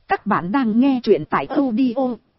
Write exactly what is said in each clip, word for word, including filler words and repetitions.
Các bạn đang nghe truyện tại audio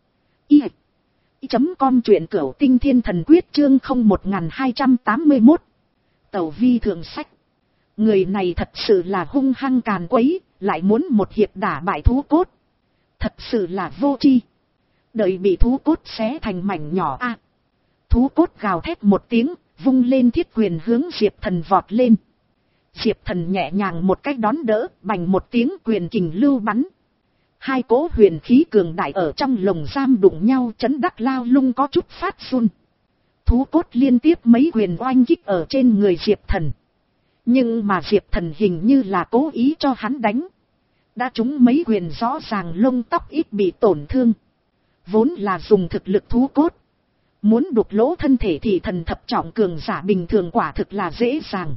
i chấm com, truyện cửu tinh thiên thần quyết chương không một hai tám mốt. Tẩu vi thượng sách. Người này thật sự là hung hăng càn quấy, lại muốn một hiệp đả bại thú cốt. Thật sự là vô tri. Đợi bị thú cốt xé thành mảnh nhỏ a. À, thú cốt gào thét một tiếng, vung lên thiết quyền hướng Diệp Thần vọt lên. Diệp Thần nhẹ nhàng một cách đón đỡ, bành một tiếng quyền kình lưu bắn. Hai cỗ huyền khí cường đại ở trong lồng giam đụng nhau, chấn đắc lao lung có chút phát run. Thú cốt liên tiếp mấy quyền oanh kích ở trên người Diệp Thần. Nhưng mà Diệp Thần hình như là cố ý cho hắn đánh. Đã trúng mấy quyền rõ ràng lông tóc ít bị tổn thương. Vốn là dùng thực lực thú cốt. Muốn đục lỗ thân thể thì thần thập trọng cường giả bình thường quả thực là dễ dàng.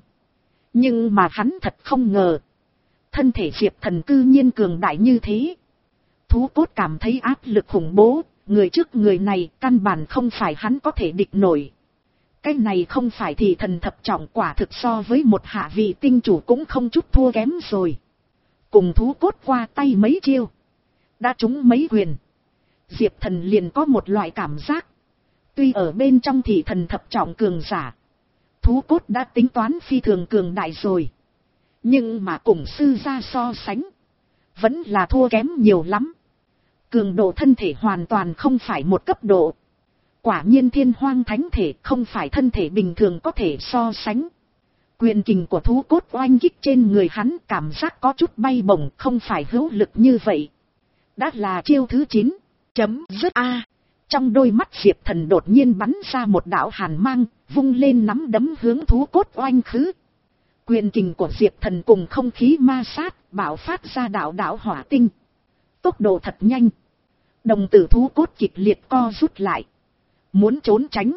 Nhưng mà hắn thật không ngờ. Thân thể Diệp Thần cư nhiên cường đại như thế. Thú cốt cảm thấy áp lực khủng bố, người trước người này căn bản không phải hắn có thể địch nổi. Cái này không phải thì thần thập trọng quả thực so với một hạ vị tinh chủ cũng không chút thua kém rồi. Cùng thú cốt qua tay mấy chiêu. Đã trúng mấy quyền. Diệp Thần liền có một loại cảm giác. Tuy ở bên trong thì thần thập trọng cường giả. Thú cốt đã tính toán phi thường cường đại rồi. Nhưng mà cùng sư gia so sánh. Vẫn là thua kém nhiều lắm. Cường độ thân thể hoàn toàn không phải một cấp độ. Quả nhiên thiên hoang thánh thể không phải thân thể bình thường có thể so sánh. Quyền kình của thú cốt oanh kích trên người hắn cảm giác có chút bay bổng, không phải hữu lực như vậy. Đã là chiêu thứ chín. Chấm dứt A. Trong đôi mắt Diệp Thần đột nhiên bắn ra một đạo hàn mang, vung lên nắm đấm hướng thú cốt oanh khứ. Quyền kình của Diệp Thần cùng không khí ma sát, bạo phát ra đạo đạo hỏa tinh. Tốc độ thật nhanh. Đồng tử thú cốt kịch liệt co rút lại. Muốn trốn tránh.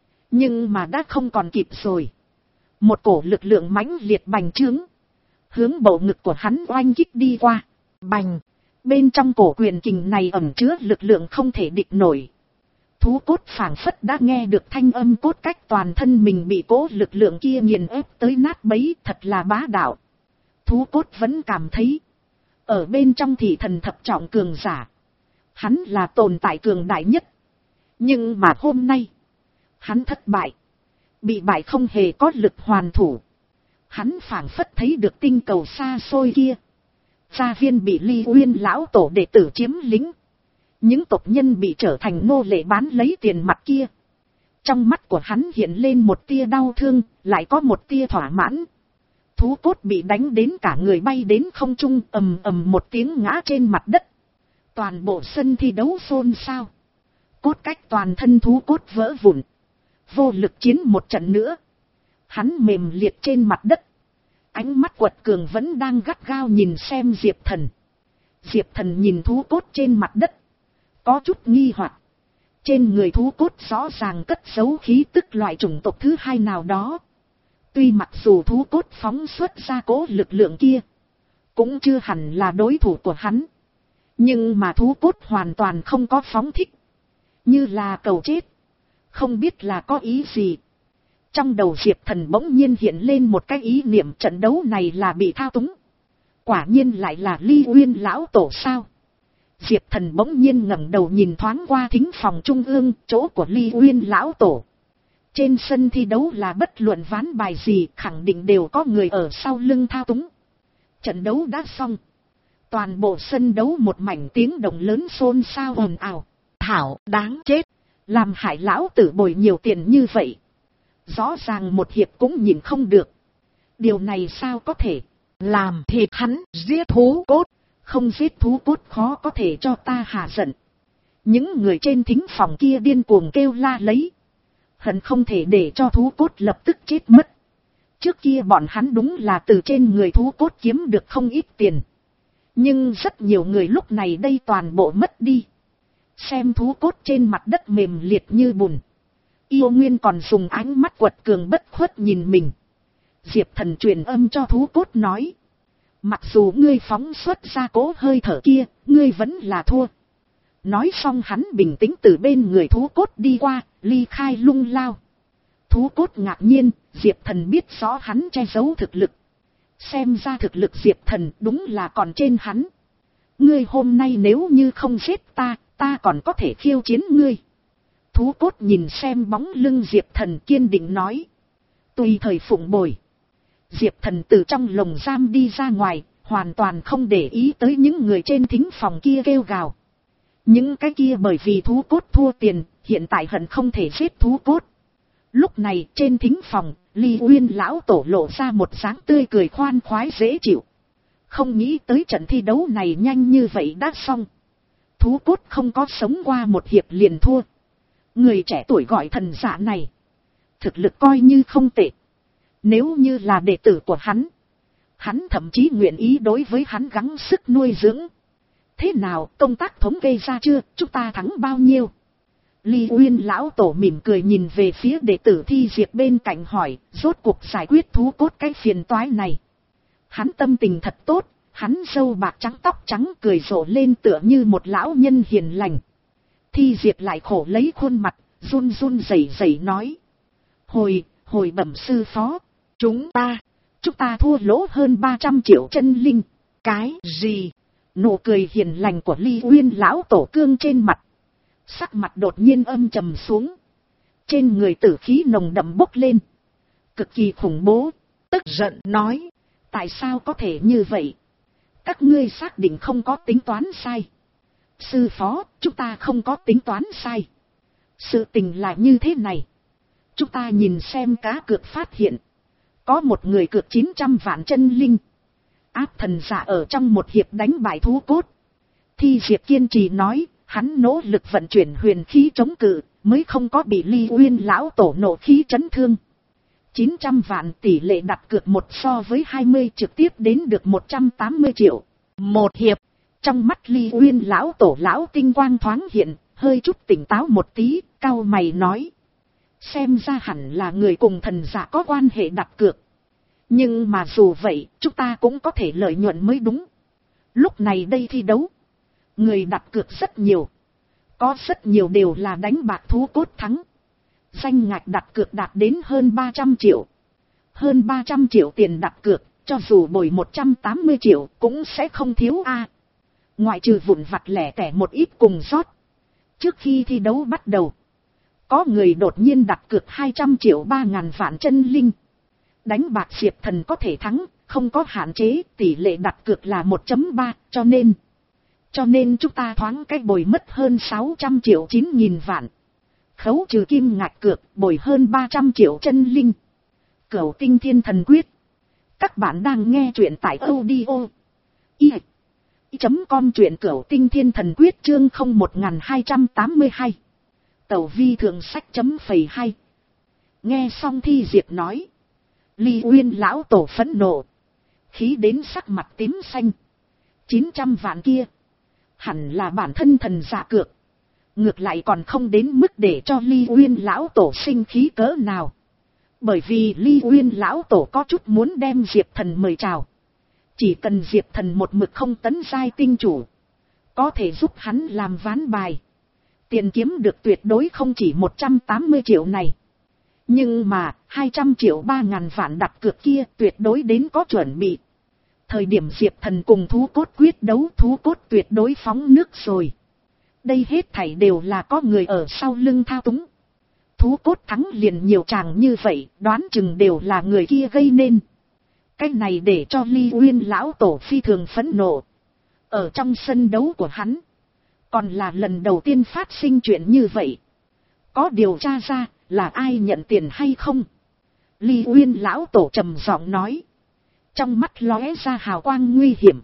Nhưng mà đã không còn kịp rồi. Một cổ lực lượng mãnh liệt bành trướng. Hướng bầu ngực của hắn oanh kích đi qua. Bành. Bên trong cổ quyền kình này ẩn chứa lực lượng không thể địch nổi. Thú cốt phảng phất đã nghe được thanh âm cốt cách toàn thân mình bị cố lực lượng kia nghiền ép tới nát bấy, thật là bá đạo. Thú cốt vẫn cảm thấy. Ở bên trong thì thần thập trọng cường giả. Hắn là tồn tại cường đại nhất. Nhưng mà hôm nay. Hắn thất bại. Bị bại không hề có lực hoàn thủ. Hắn phảng phất thấy được tinh cầu xa xôi kia. Gia viên bị Ly Uyên lão tổ đệ tử chiếm lĩnh. Những tộc nhân bị trở thành nô lệ bán lấy tiền mặt kia. Trong mắt của hắn hiện lên một tia đau thương, lại có một tia thỏa mãn. Thú cốt bị đánh đến cả người bay đến không trung, ầm ầm một tiếng ngã trên mặt đất. Toàn bộ sân thi đấu xôn xao. Cốt cách toàn thân thú cốt vỡ vụn. Vô lực chiến một trận nữa. Hắn mềm liệt trên mặt đất. Ánh mắt quật cường vẫn đang gắt gao nhìn xem Diệp Thần. Diệp Thần nhìn thú cốt trên mặt đất. Có chút nghi hoặc. Trên người thú cốt rõ ràng cất giấu khí tức loại chủng tộc thứ hai nào đó. Tuy mặc dù thú cốt phóng xuất ra cố lực lượng kia. Cũng chưa hẳn là đối thủ của hắn. Nhưng mà thú cốt hoàn toàn không có phóng thích. Như là cầu chết. Không biết là có ý gì. Trong đầu Diệp Thần bỗng nhiên hiện lên một cái ý niệm trận đấu này là bị thao túng. Quả nhiên lại là Ly Uyên lão tổ sao. Diệp Thần bỗng nhiên ngẩng đầu nhìn thoáng qua thính phòng trung ương, chỗ của Ly Uyên lão tổ. Trên sân thi đấu là bất luận ván bài gì, khẳng định đều có người ở sau lưng thao túng. Trận đấu đã xong. Toàn bộ sân đấu một mảnh tiếng động lớn xôn xao ồn ào. Thảo đáng chết. Làm hại lão tử bồi nhiều tiền như vậy. Rõ ràng một hiệp cũng nhìn không được. Điều này sao có thể. Làm thịt hắn, giết thú cốt. Không giết thú cốt khó có thể cho ta hạ giận. Những người trên thính phòng kia điên cuồng kêu la lấy. Hận không thể để cho thú cốt lập tức chết mất. Trước kia bọn hắn đúng là từ trên người thú cốt kiếm được không ít tiền. Nhưng rất nhiều người lúc này đây toàn bộ mất đi. Xem thú cốt trên mặt đất mềm liệt như bùn. Yêu Nguyên còn dùng ánh mắt quật cường bất khuất nhìn mình. Diệp Thần truyền âm cho thú cốt nói. Mặc dù ngươi phóng xuất ra cố hơi thở kia, ngươi vẫn là thua. Nói xong hắn bình tĩnh từ bên người thú cốt đi qua, ly khai lung lao. Thú cốt ngạc nhiên, Diệp Thần biết rõ hắn che giấu thực lực. Xem ra thực lực Diệp Thần đúng là còn trên hắn. Ngươi hôm nay nếu như không giết ta, ta còn có thể khiêu chiến ngươi. Thú cốt nhìn xem bóng lưng Diệp Thần kiên định nói. Tùy thời phụng bồi. Diệp Thần từ trong lồng giam đi ra ngoài, hoàn toàn không để ý tới những người trên thính phòng kia kêu gào. Những cái kia bởi vì thú cốt thua tiền, hiện tại hận không thể giết thú cốt. Lúc này trên thính phòng, Ly Uyên lão tổ lộ ra một dáng tươi cười khoan khoái dễ chịu. Không nghĩ tới trận thi đấu này nhanh như vậy đã xong. Thú cốt không có sống qua một hiệp liền thua. Người trẻ tuổi gọi thần giả này, thực lực coi như không tệ. Nếu như là đệ tử của hắn, hắn thậm chí nguyện ý đối với hắn gắng sức nuôi dưỡng. Thế nào, công tác thống kê ra chưa, chúng ta thắng bao nhiêu? Ly Uyên lão tổ mỉm cười nhìn về phía đệ tử Thi Diệp bên cạnh hỏi, rốt cuộc giải quyết thú cốt cái phiền toái này. Hắn tâm tình thật tốt, hắn râu bạc trắng tóc trắng cười rộ lên tựa như một lão nhân hiền lành. Thi Diệp lại khổ lấy khuôn mặt, run run rẩy rẩy nói. Hồi, hồi bẩm sư phó, chúng ta, chúng ta thua lỗ hơn ba trăm triệu chân linh. Cái gì? Nụ cười hiền lành của Ly Uyên lão tổ cương trên mặt. Sắc mặt đột nhiên âm trầm xuống. Trên người tử khí nồng đậm bốc lên. Cực kỳ khủng bố, tức giận nói. Tại sao có thể như vậy? Các ngươi xác định không có tính toán sai. Sư phó, chúng ta không có tính toán sai. Sự tình là như thế này. Chúng ta nhìn xem cá cược phát hiện. Có một người cược chín trăm vạn chân linh. Áp thần giả ở trong một hiệp đánh bại thú cốt. Thi Diệp kiên trì nói, hắn nỗ lực vận chuyển huyền khí chống cự, mới không có bị Ly Uyên lão tổ nổ khí chấn thương. chín trăm vạn tỷ lệ đặt cược một so với hai mươi trực tiếp đến được một trăm tám mươi triệu. Một hiệp, trong mắt Ly Uyên lão tổ lão tinh quang thoáng hiện, hơi chút tỉnh táo một tí, cau mày nói. Xem ra hẳn là người cùng thần giả có quan hệ đặt cược. Nhưng mà dù vậy, chúng ta cũng có thể lợi nhuận mới đúng. Lúc này đây thi đấu, người đặt cược rất nhiều. Có rất nhiều đều là đánh bạc thú cốt thắng. Danh ngạch đặt cược đạt đến hơn ba trăm triệu. Hơn ba trăm triệu tiền đặt cược, cho dù bồi một trăm tám mươi triệu cũng sẽ không thiếu a. Ngoại trừ vụn vặt lẻ tẻ một ít cùng rót. Trước khi thi đấu bắt đầu, có người đột nhiên đặt cược hai trăm triệu ba ngàn vạn chân linh. Đánh bạc Diệp Thần có thể thắng, không có hạn chế, tỷ lệ đặt cược là một chấm ba, cho nên. Cho nên chúng ta thoáng cách bồi mất hơn sáu trăm triệu chín nghìn vạn. Khấu trừ kim ngạch cược, bồi hơn ba trăm triệu chân linh. Cửu Tinh Thiên Thần Quyết. Các bạn đang nghe truyện tại audio. I. Chấm com truyện Cửu Tinh Thiên Thần Quyết chương không một hai tám hai. Tẩu vi thượng sách chấm phẩy hai. Nghe xong Thi Diệp nói. Ly Uyên lão tổ phẫn nộ. Khí đến sắc mặt tím xanh. chín trăm vạn kia. Hẳn là bản thân thần giả cược. Ngược lại còn không đến mức để cho Ly Uyên lão tổ sinh khí cỡ nào. Bởi vì Ly Uyên lão tổ có chút muốn đem Diệp Thần mời chào. Chỉ cần Diệp Thần một mực không tấn giai tinh chủ, có thể giúp hắn làm ván bài. Tiền kiếm được tuyệt đối không chỉ một trăm tám mươi triệu này. Nhưng mà hai trăm triệu ba ngàn vạn đặt cược kia tuyệt đối đến có chuẩn bị. Thời điểm Diệp Thần cùng thú cốt quyết đấu, thú cốt tuyệt đối phóng nước rồi. Đây hết thảy đều là có người ở sau lưng thao túng. Thú cốt thắng liền nhiều chàng như vậy, đoán chừng đều là người kia gây nên. Cái này để cho Ly Uyên lão tổ phi thường phẫn nộ. Ở trong sân đấu của hắn, còn là lần đầu tiên phát sinh chuyện như vậy. Có điều tra ra là ai nhận tiền hay không? Ly Uyên lão tổ trầm giọng nói. Trong mắt lóe ra hào quang nguy hiểm.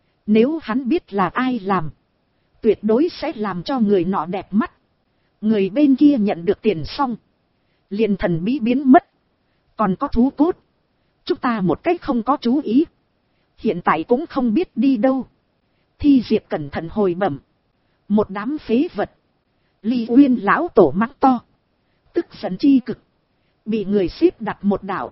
Nếu hắn biết là ai làm, tuyệt đối sẽ làm cho người nọ đẹp mắt. Người bên kia nhận được tiền xong, liền thần bí biến mất. Còn có thú cốt, chúng ta một cách không có chú ý, hiện tại cũng không biết đi đâu. Thi Diệp cẩn thận hồi bẩm. Một đám phế vật. Ly Uyên lão tổ mắng to, tức giận chi cực. Bị người xếp đặt một đạo.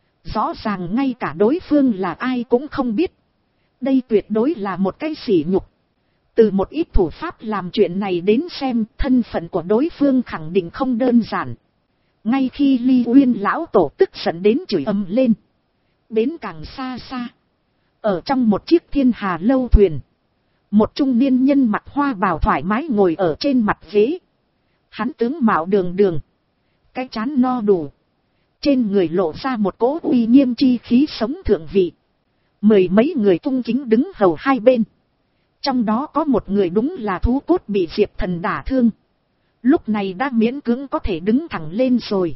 Rõ ràng ngay cả đối phương là ai cũng không biết. Đây tuyệt đối là một cái sỉ nhục. Từ một ít thủ pháp làm chuyện này đến xem, thân phận của đối phương khẳng định không đơn giản. Ngay khi Ly Uyên lão tổ tức giận đến chửi ầm lên, bến càng xa xa, ở trong một chiếc thiên hà lâu thuyền, Một trung niên nhân mặc hoa bào thoải mái ngồi ở trên mặt ghế. Hắn tướng mạo đường đường, cái trán no đủ, trên người lộ ra một cỗ uy nghiêm chi khí sống thượng vị. Mười mấy người cung kính đứng hầu hai bên. Trong đó có một người đúng là thú cốt bị Diệp Thần đả thương. Lúc này đã miễn cưỡng có thể đứng thẳng lên rồi.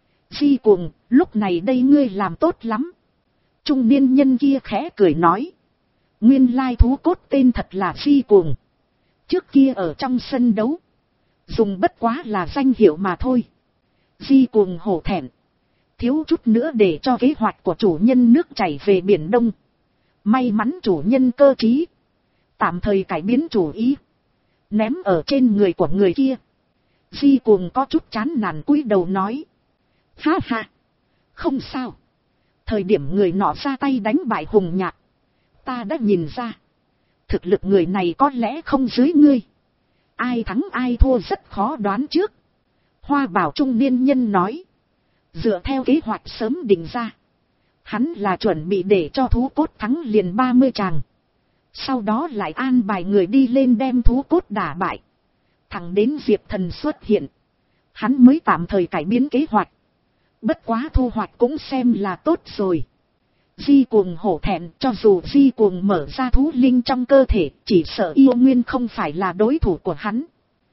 Di Cuồng, lúc này đây ngươi làm tốt lắm. Trung niên nhân kia khẽ cười nói. Nguyên lai thú cốt tên thật là Di Cuồng. Trước kia ở trong sân đấu, dùng bất quá là danh hiệu mà thôi. Di Cuồng hổ thẹn, thiếu chút nữa để cho kế hoạch của chủ nhân nước chảy về Biển Đông. May mắn chủ nhân cơ trí, tạm thời cải biến chủ ý, ném ở trên người của người kia. Di Cuồng có chút chán nản cúi đầu nói. Ha ha, không sao. Thời điểm người nọ ra tay đánh bại Hùng Nhạc, ta đã nhìn ra, thực lực người này có lẽ không dưới ngươi. Ai thắng ai thua rất khó đoán trước. Hoa bảo trung niên nhân nói. Dựa theo kế hoạch sớm định ra, hắn là chuẩn bị để cho thú cốt thắng liền ba mươi tràng. Sau đó lại an bài người đi lên đem thú cốt đả bại. Thẳng đến Diệp Thần xuất hiện, hắn mới tạm thời cải biến kế hoạch. Bất quá thu hoạch cũng xem là tốt rồi. Di Cuồng hổ thẹn, cho dù Di Cuồng mở ra thú linh trong cơ thể, chỉ sợ yêu nguyên không phải là đối thủ của hắn.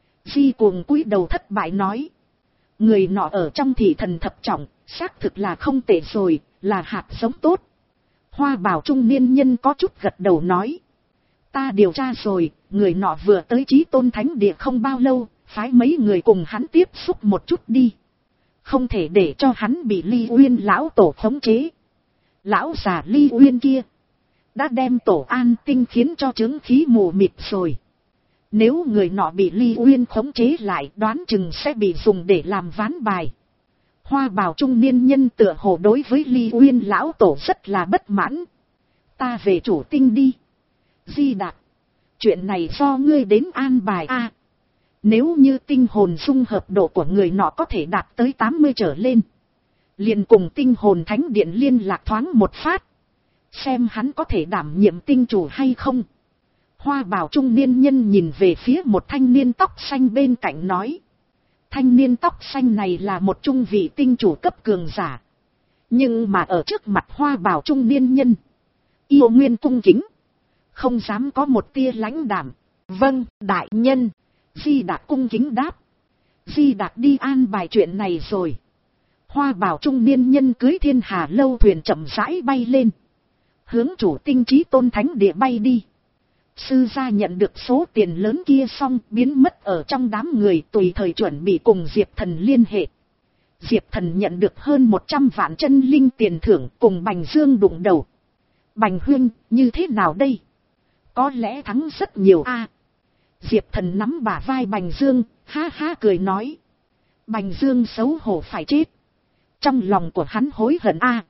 Di Cuồng cúi đầu thất bại nói. Người nọ ở trong thị thần thập trọng, xác thực là không tệ rồi, là hạt giống tốt. Hoa bảo trung niên nhân có chút gật đầu nói. Ta điều tra rồi, người nọ vừa tới Chí Tôn Thánh Địa không bao lâu, phái mấy người cùng hắn tiếp xúc một chút đi. Không thể để cho hắn bị Ly Uyên lão tổ khống chế. Lão già Ly Uyên kia đã đem tổ an tinh khiến cho chứng khí mù mịt rồi. Nếu người nọ bị Ly Uyên khống chế lại, đoán chừng sẽ bị dùng để làm ván bài. Hoa bào trung niên nhân tựa hồ đối với Ly Uyên lão tổ rất là bất mãn. Ta về chủ tinh đi. Di Đạt, chuyện này do ngươi đến an bài a. À, nếu như tinh hồn dung hợp độ của người nọ có thể đạt tới tám mươi trở lên, liền cùng tinh hồn thánh điện liên lạc thoáng một phát, xem hắn có thể đảm nhiệm tinh chủ hay không. Hoa bào trung niên nhân nhìn về phía một thanh niên tóc xanh bên cạnh nói. Thanh niên tóc xanh này là một trung vị tinh chủ cấp cường giả. Nhưng mà ở trước mặt hoa bào trung niên nhân, yêu nguyên cung kính, không dám có một tia lãnh đạm. Vâng, đại nhân. Di Đạt cung kính đáp. Di Đạt đi an bài chuyện này rồi. Hoa bảo trung niên nhân cưới thiên hà lâu thuyền chậm rãi bay lên, hướng chủ tinh Chí Tôn Thánh Địa bay đi. Sư gia nhận được số tiền lớn kia xong biến mất ở trong đám người, tùy thời chuẩn bị cùng Diệp Thần liên hệ. Diệp Thần nhận được hơn một trăm vạn chân linh tiền thưởng, cùng Bành Dương đụng đầu. Bành huynh, như thế nào đây? Có lẽ thắng rất nhiều a. Diệp Thần nắm bả vai Bành Dương, ha ha cười nói. Bành Dương xấu hổ phải chết. Trong lòng của hắn hối hận a.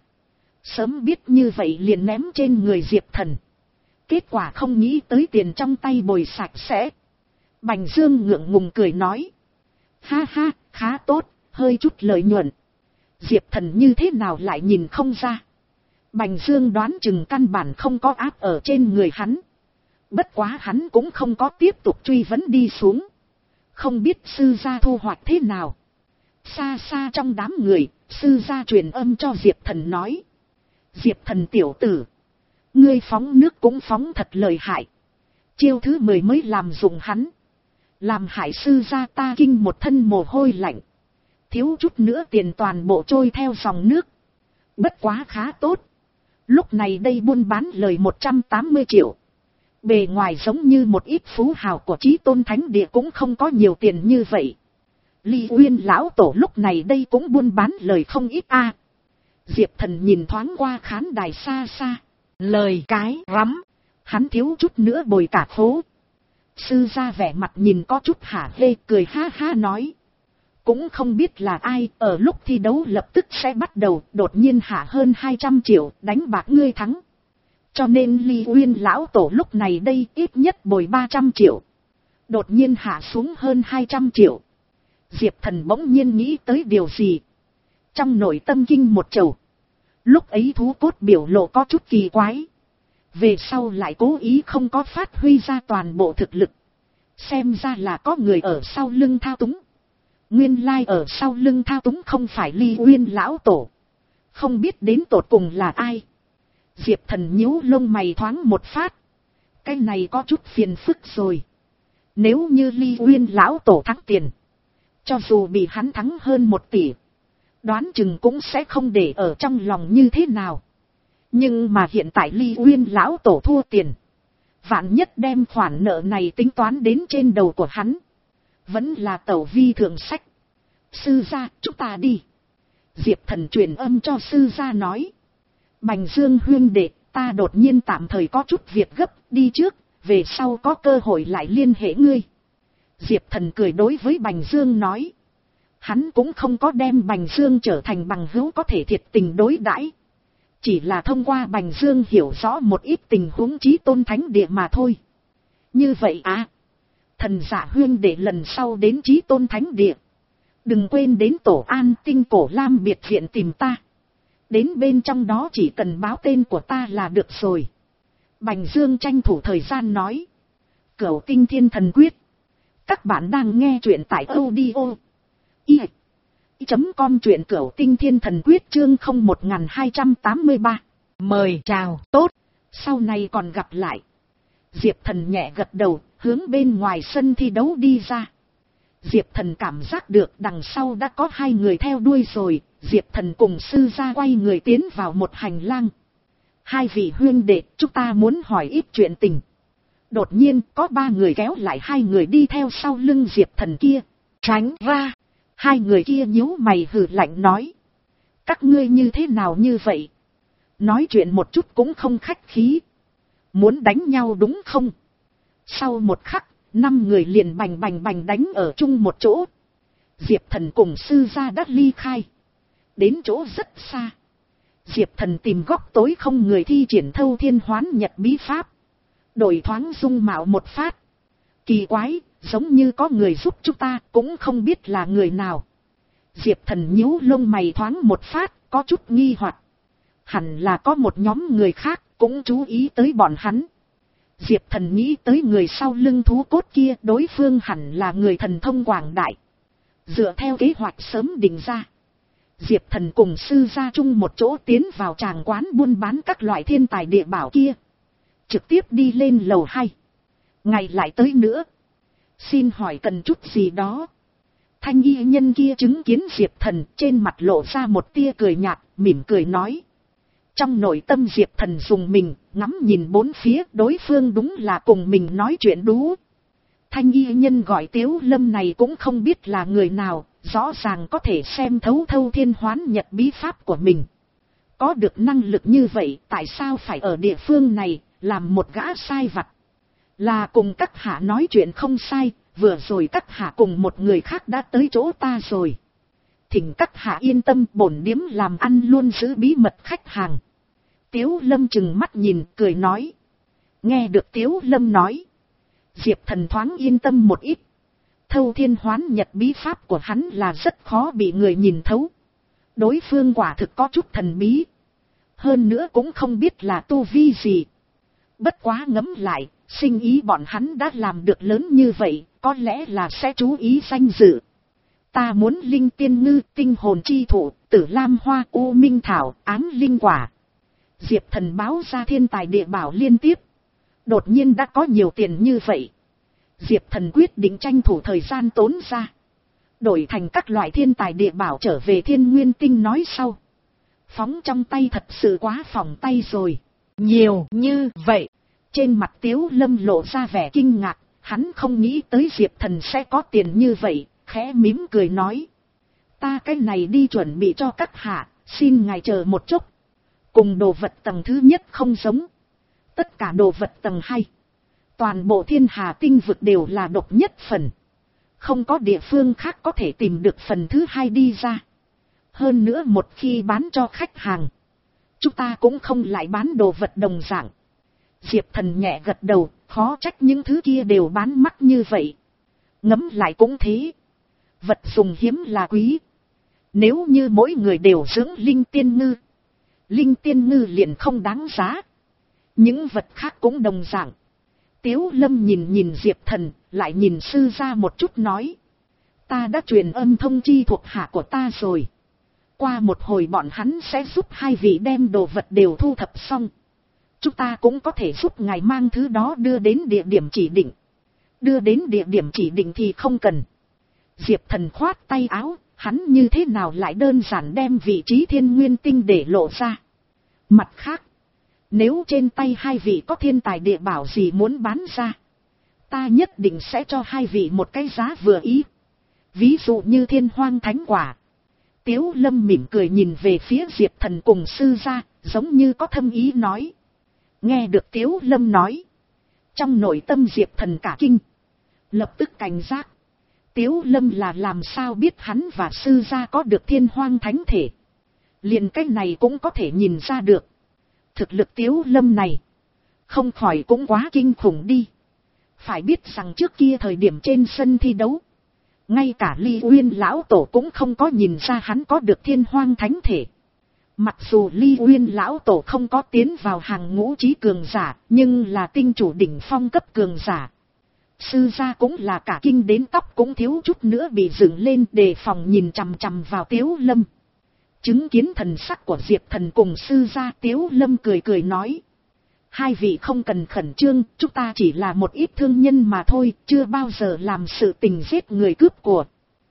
Sớm biết như vậy liền ném trên người Diệp Thần. Kết quả không nghĩ tới tiền trong tay bồi sạch sẽ. Bành Dương ngượng ngùng cười nói. Ha ha, khá tốt, hơi chút lợi nhuận. Diệp Thần như thế nào lại nhìn không ra. Bành Dương đoán chừng căn bản không có áp ở trên người hắn. Bất quá hắn cũng không có tiếp tục truy vấn đi xuống. Không biết sư gia thu hoạch thế nào. Xa xa trong đám người, sư gia truyền âm cho Diệp Thần nói. Diệp Thần tiểu tử, ngươi phóng nước cũng phóng thật lợi hại. Chiêu thứ mười mới làm dùng hắn, làm hại sư gia ta kinh một thân mồ hôi lạnh. Thiếu chút nữa tiền toàn bộ trôi theo dòng nước. Bất quá khá tốt. Lúc này đây buôn bán lời một trăm tám mươi triệu. Bề ngoài giống như một ít phú hào của Chí Tôn Thánh Địa cũng không có nhiều tiền như vậy. Ly Uyên lão tổ lúc này đây cũng buôn bán lời không ít a. Diệp Thần nhìn thoáng qua khán đài xa xa. Lời cái rắm, hắn thiếu chút nữa bồi cả phố. Sư gia vẻ mặt nhìn có chút hả hê, cười ha ha nói. Cũng không biết là ai, ở lúc thi đấu lập tức sẽ bắt đầu, đột nhiên hạ hơn hai trăm triệu, đánh bạc ngươi thắng. Cho nên Ly Uyên lão tổ lúc này đây ít nhất bồi ba trăm triệu. Đột nhiên hạ xuống hơn hai trăm triệu. Diệp Thần bỗng nhiên nghĩ tới điều gì. Trong nội tâm kinh một chầu. Lúc ấy thú cốt biểu lộ có chút kỳ quái. Về sau lại cố ý không có phát huy ra toàn bộ thực lực. Xem ra là có người ở sau lưng thao túng. Nguyên lai ở sau lưng thao túng không phải Ly Uyên lão tổ. Không biết đến tột cùng là ai. Diệp Thần nhíu lông mày thoáng một phát. Cái này có chút phiền phức rồi. Nếu như Ly Uyên lão tổ thắng tiền, cho dù bị hắn thắng hơn một tỷ, đoán chừng cũng sẽ không để ở trong lòng như thế nào. Nhưng mà hiện tại Ly Uyên lão tổ thua tiền, vạn nhất đem khoản nợ này tính toán đến trên đầu của hắn, vẫn là tẩu vi thượng sách. Sư gia, chúng ta đi. Diệp Thần truyền âm cho sư gia nói. Bành Dương huynh đệ, ta đột nhiên tạm thời có chút việc gấp, đi trước, về sau có cơ hội lại liên hệ ngươi. Diệp Thần cười đối với Bành Dương nói. Hắn cũng không có đem Bành Dương trở thành bằng hữu có thể thiệt tình đối đãi, chỉ là thông qua Bành Dương hiểu rõ một ít tình huống Chí Tôn Thánh Địa mà thôi. Như vậy à? Thần giả huynh đệ lần sau đến Chí Tôn Thánh Địa, đừng quên đến Tổ An Tinh Cổ Lam biệt viện tìm ta. Đến bên trong đó chỉ cần báo tên của ta là được rồi. Bành Dương tranh thủ thời gian nói. Cửu Tinh Thiên Thần Quyết. Các bạn đang nghe truyện tại audio i chấm com, truyện Cửu Tinh Thiên Thần Quyết chương không một hai tám ba. Mời chào, tốt, sau này còn gặp lại. Diệp Thần nhẹ gật đầu, hướng bên ngoài sân thi đấu đi ra. Diệp Thần cảm giác được đằng sau đã có hai người theo đuôi rồi. Diệp Thần cùng sư gia quay người tiến vào một hành lang. Hai vị huynh đệ, chúng ta muốn hỏi ít chuyện tình. Đột nhiên có ba người kéo lại hai người đi theo sau lưng Diệp Thần kia. Tránh ra. Hai người kia nhíu mày hừ lạnh nói. Các ngươi như thế nào như vậy? Nói chuyện một chút cũng không khách khí. Muốn đánh nhau đúng không? Sau một khắc, năm người liền bành bành bành đánh ở chung một chỗ. Diệp Thần cùng sư gia đã ly khai. Đến chỗ rất xa. Diệp Thần tìm góc tối không người thi triển Thâu Thiên Hoán Nhật bí pháp. Đổi thoáng dung mạo một phát. Kỳ quái, giống như có người giúp chúng ta, cũng không biết là người nào. Diệp Thần nhíu lông mày thoáng một phát, có chút nghi hoặc. Hẳn là có một nhóm người khác, cũng chú ý tới bọn hắn. Diệp Thần nghĩ tới người sau lưng thú cốt kia, đối phương hẳn là người thần thông quảng đại. Dựa theo kế hoạch sớm định ra, Diệp Thần cùng sư gia chung một chỗ tiến vào tràng quán buôn bán các loại thiên tài địa bảo kia. Trực tiếp đi lên lầu hai. Ngày lại tới nữa. Xin hỏi cần chút gì đó. Thanh y nhân kia chứng kiến Diệp Thần, trên mặt lộ ra một tia cười nhạt, mỉm cười nói. Trong nội tâm Diệp Thần dùng mình, ngắm nhìn bốn phía, đối phương đúng là cùng mình nói chuyện đú. Thanh y nhân gọi Tiếu Lâm này cũng không biết là người nào, rõ ràng có thể xem thấu Thâu Thiên Hoán Nhật bí pháp của mình. Có được năng lực như vậy, tại sao phải ở địa phương này, làm một gã sai vặt? Là cùng các hạ nói chuyện không sai, vừa rồi các hạ cùng một người khác đã tới chỗ ta rồi. Thỉnh các hạ yên tâm, bổn điếm làm ăn luôn giữ bí mật khách hàng. Tiếu Lâm trừng mắt nhìn, cười nói. Nghe được Tiếu Lâm nói, Diệp Thần thoáng yên tâm một ít. Thâu Thiên Hoán Nhật bí pháp của hắn là rất khó bị người nhìn thấu. Đối phương quả thực có chút thần bí. Hơn nữa cũng không biết là tu vi gì. Bất quá ngẫm lại, sinh ý bọn hắn đã làm được lớn như vậy, có lẽ là sẽ chú ý danh dự. Ta muốn linh tiên ngư, tinh hồn chi thụ, tử lam hoa, u minh thảo, ám linh quả. Diệp Thần báo ra thiên tài địa bảo liên tiếp. Đột nhiên đã có nhiều tiền như vậy. Diệp Thần quyết định tranh thủ thời gian tốn ra. Đổi thành các loại thiên tài địa bảo trở về Thiên Nguyên Tinh nói sau. Phóng trong tay thật sự quá phỏng tay rồi. Nhiều như vậy. Trên mặt Tiếu Lâm lộ ra vẻ kinh ngạc. Hắn không nghĩ tới Diệp Thần sẽ có tiền như vậy. Khẽ mím cười nói. Ta cái này đi chuẩn bị cho các hạ. Xin ngài chờ một chút. Cùng đồ vật tầng thứ nhất không giống. Tất cả đồ vật tầng hai. Toàn bộ thiên hà tinh vực đều là độc nhất phần. Không có địa phương khác có thể tìm được phần thứ hai đi ra. Hơn nữa một khi bán cho khách hàng, chúng ta cũng không lại bán đồ vật đồng dạng. Diệp Thần nhẹ gật đầu, khó trách những thứ kia đều bán mắc như vậy. Ngẫm lại cũng thế. Vật dùng hiếm là quý. Nếu như mỗi người đều dưỡng linh tiên ngư, linh tiên ngư liền không đáng giá. Những vật khác cũng đồng dạng. Tiếu Lâm nhìn nhìn Diệp Thần, lại nhìn sư gia một chút nói. Ta đã truyền âm thông chi thuộc hạ của ta rồi. Qua một hồi bọn hắn sẽ giúp hai vị đem đồ vật đều thu thập xong. Chúng ta cũng có thể giúp ngài mang thứ đó đưa đến địa điểm chỉ định. Đưa đến địa điểm chỉ định thì không cần. Diệp Thần khoát tay áo, hắn như thế nào lại đơn giản đem vị trí thiên nguyên tinh để lộ ra. Mặt khác, nếu trên tay hai vị có thiên tài địa bảo gì muốn bán ra, ta nhất định sẽ cho hai vị một cái giá vừa ý. Ví dụ như thiên hoang thánh quả. Tiếu Lâm mỉm cười nhìn về phía Diệp Thần cùng sư gia, giống như có thâm ý nói. Nghe được Tiếu Lâm nói, trong nội tâm Diệp Thần cả kinh, lập tức cảnh giác. Tiếu Lâm là làm sao biết hắn và sư gia có được thiên hoang thánh thể. Liền cái này cũng có thể nhìn ra được. Thực lực Tiếu Lâm này, không khỏi cũng quá kinh khủng đi. Phải biết rằng trước kia thời điểm trên sân thi đấu, ngay cả Ly Uyên lão tổ cũng không có nhìn ra hắn có được thiên hoang thánh thể. Mặc dù Ly Uyên lão tổ không có tiến vào hàng ngũ trí cường giả, nhưng là tinh chủ đỉnh phong cấp cường giả. Sư gia cũng là cả kinh đến tóc cũng thiếu chút nữa bị dựng lên, đề phòng nhìn chằm chằm vào Tiếu Lâm. Chứng kiến thần sắc của Diệp Thần cùng sư gia, Tiếu Lâm cười cười nói. Hai vị không cần khẩn trương, chúng ta chỉ là một ít thương nhân mà thôi, chưa bao giờ làm sự tình giết người cướp của.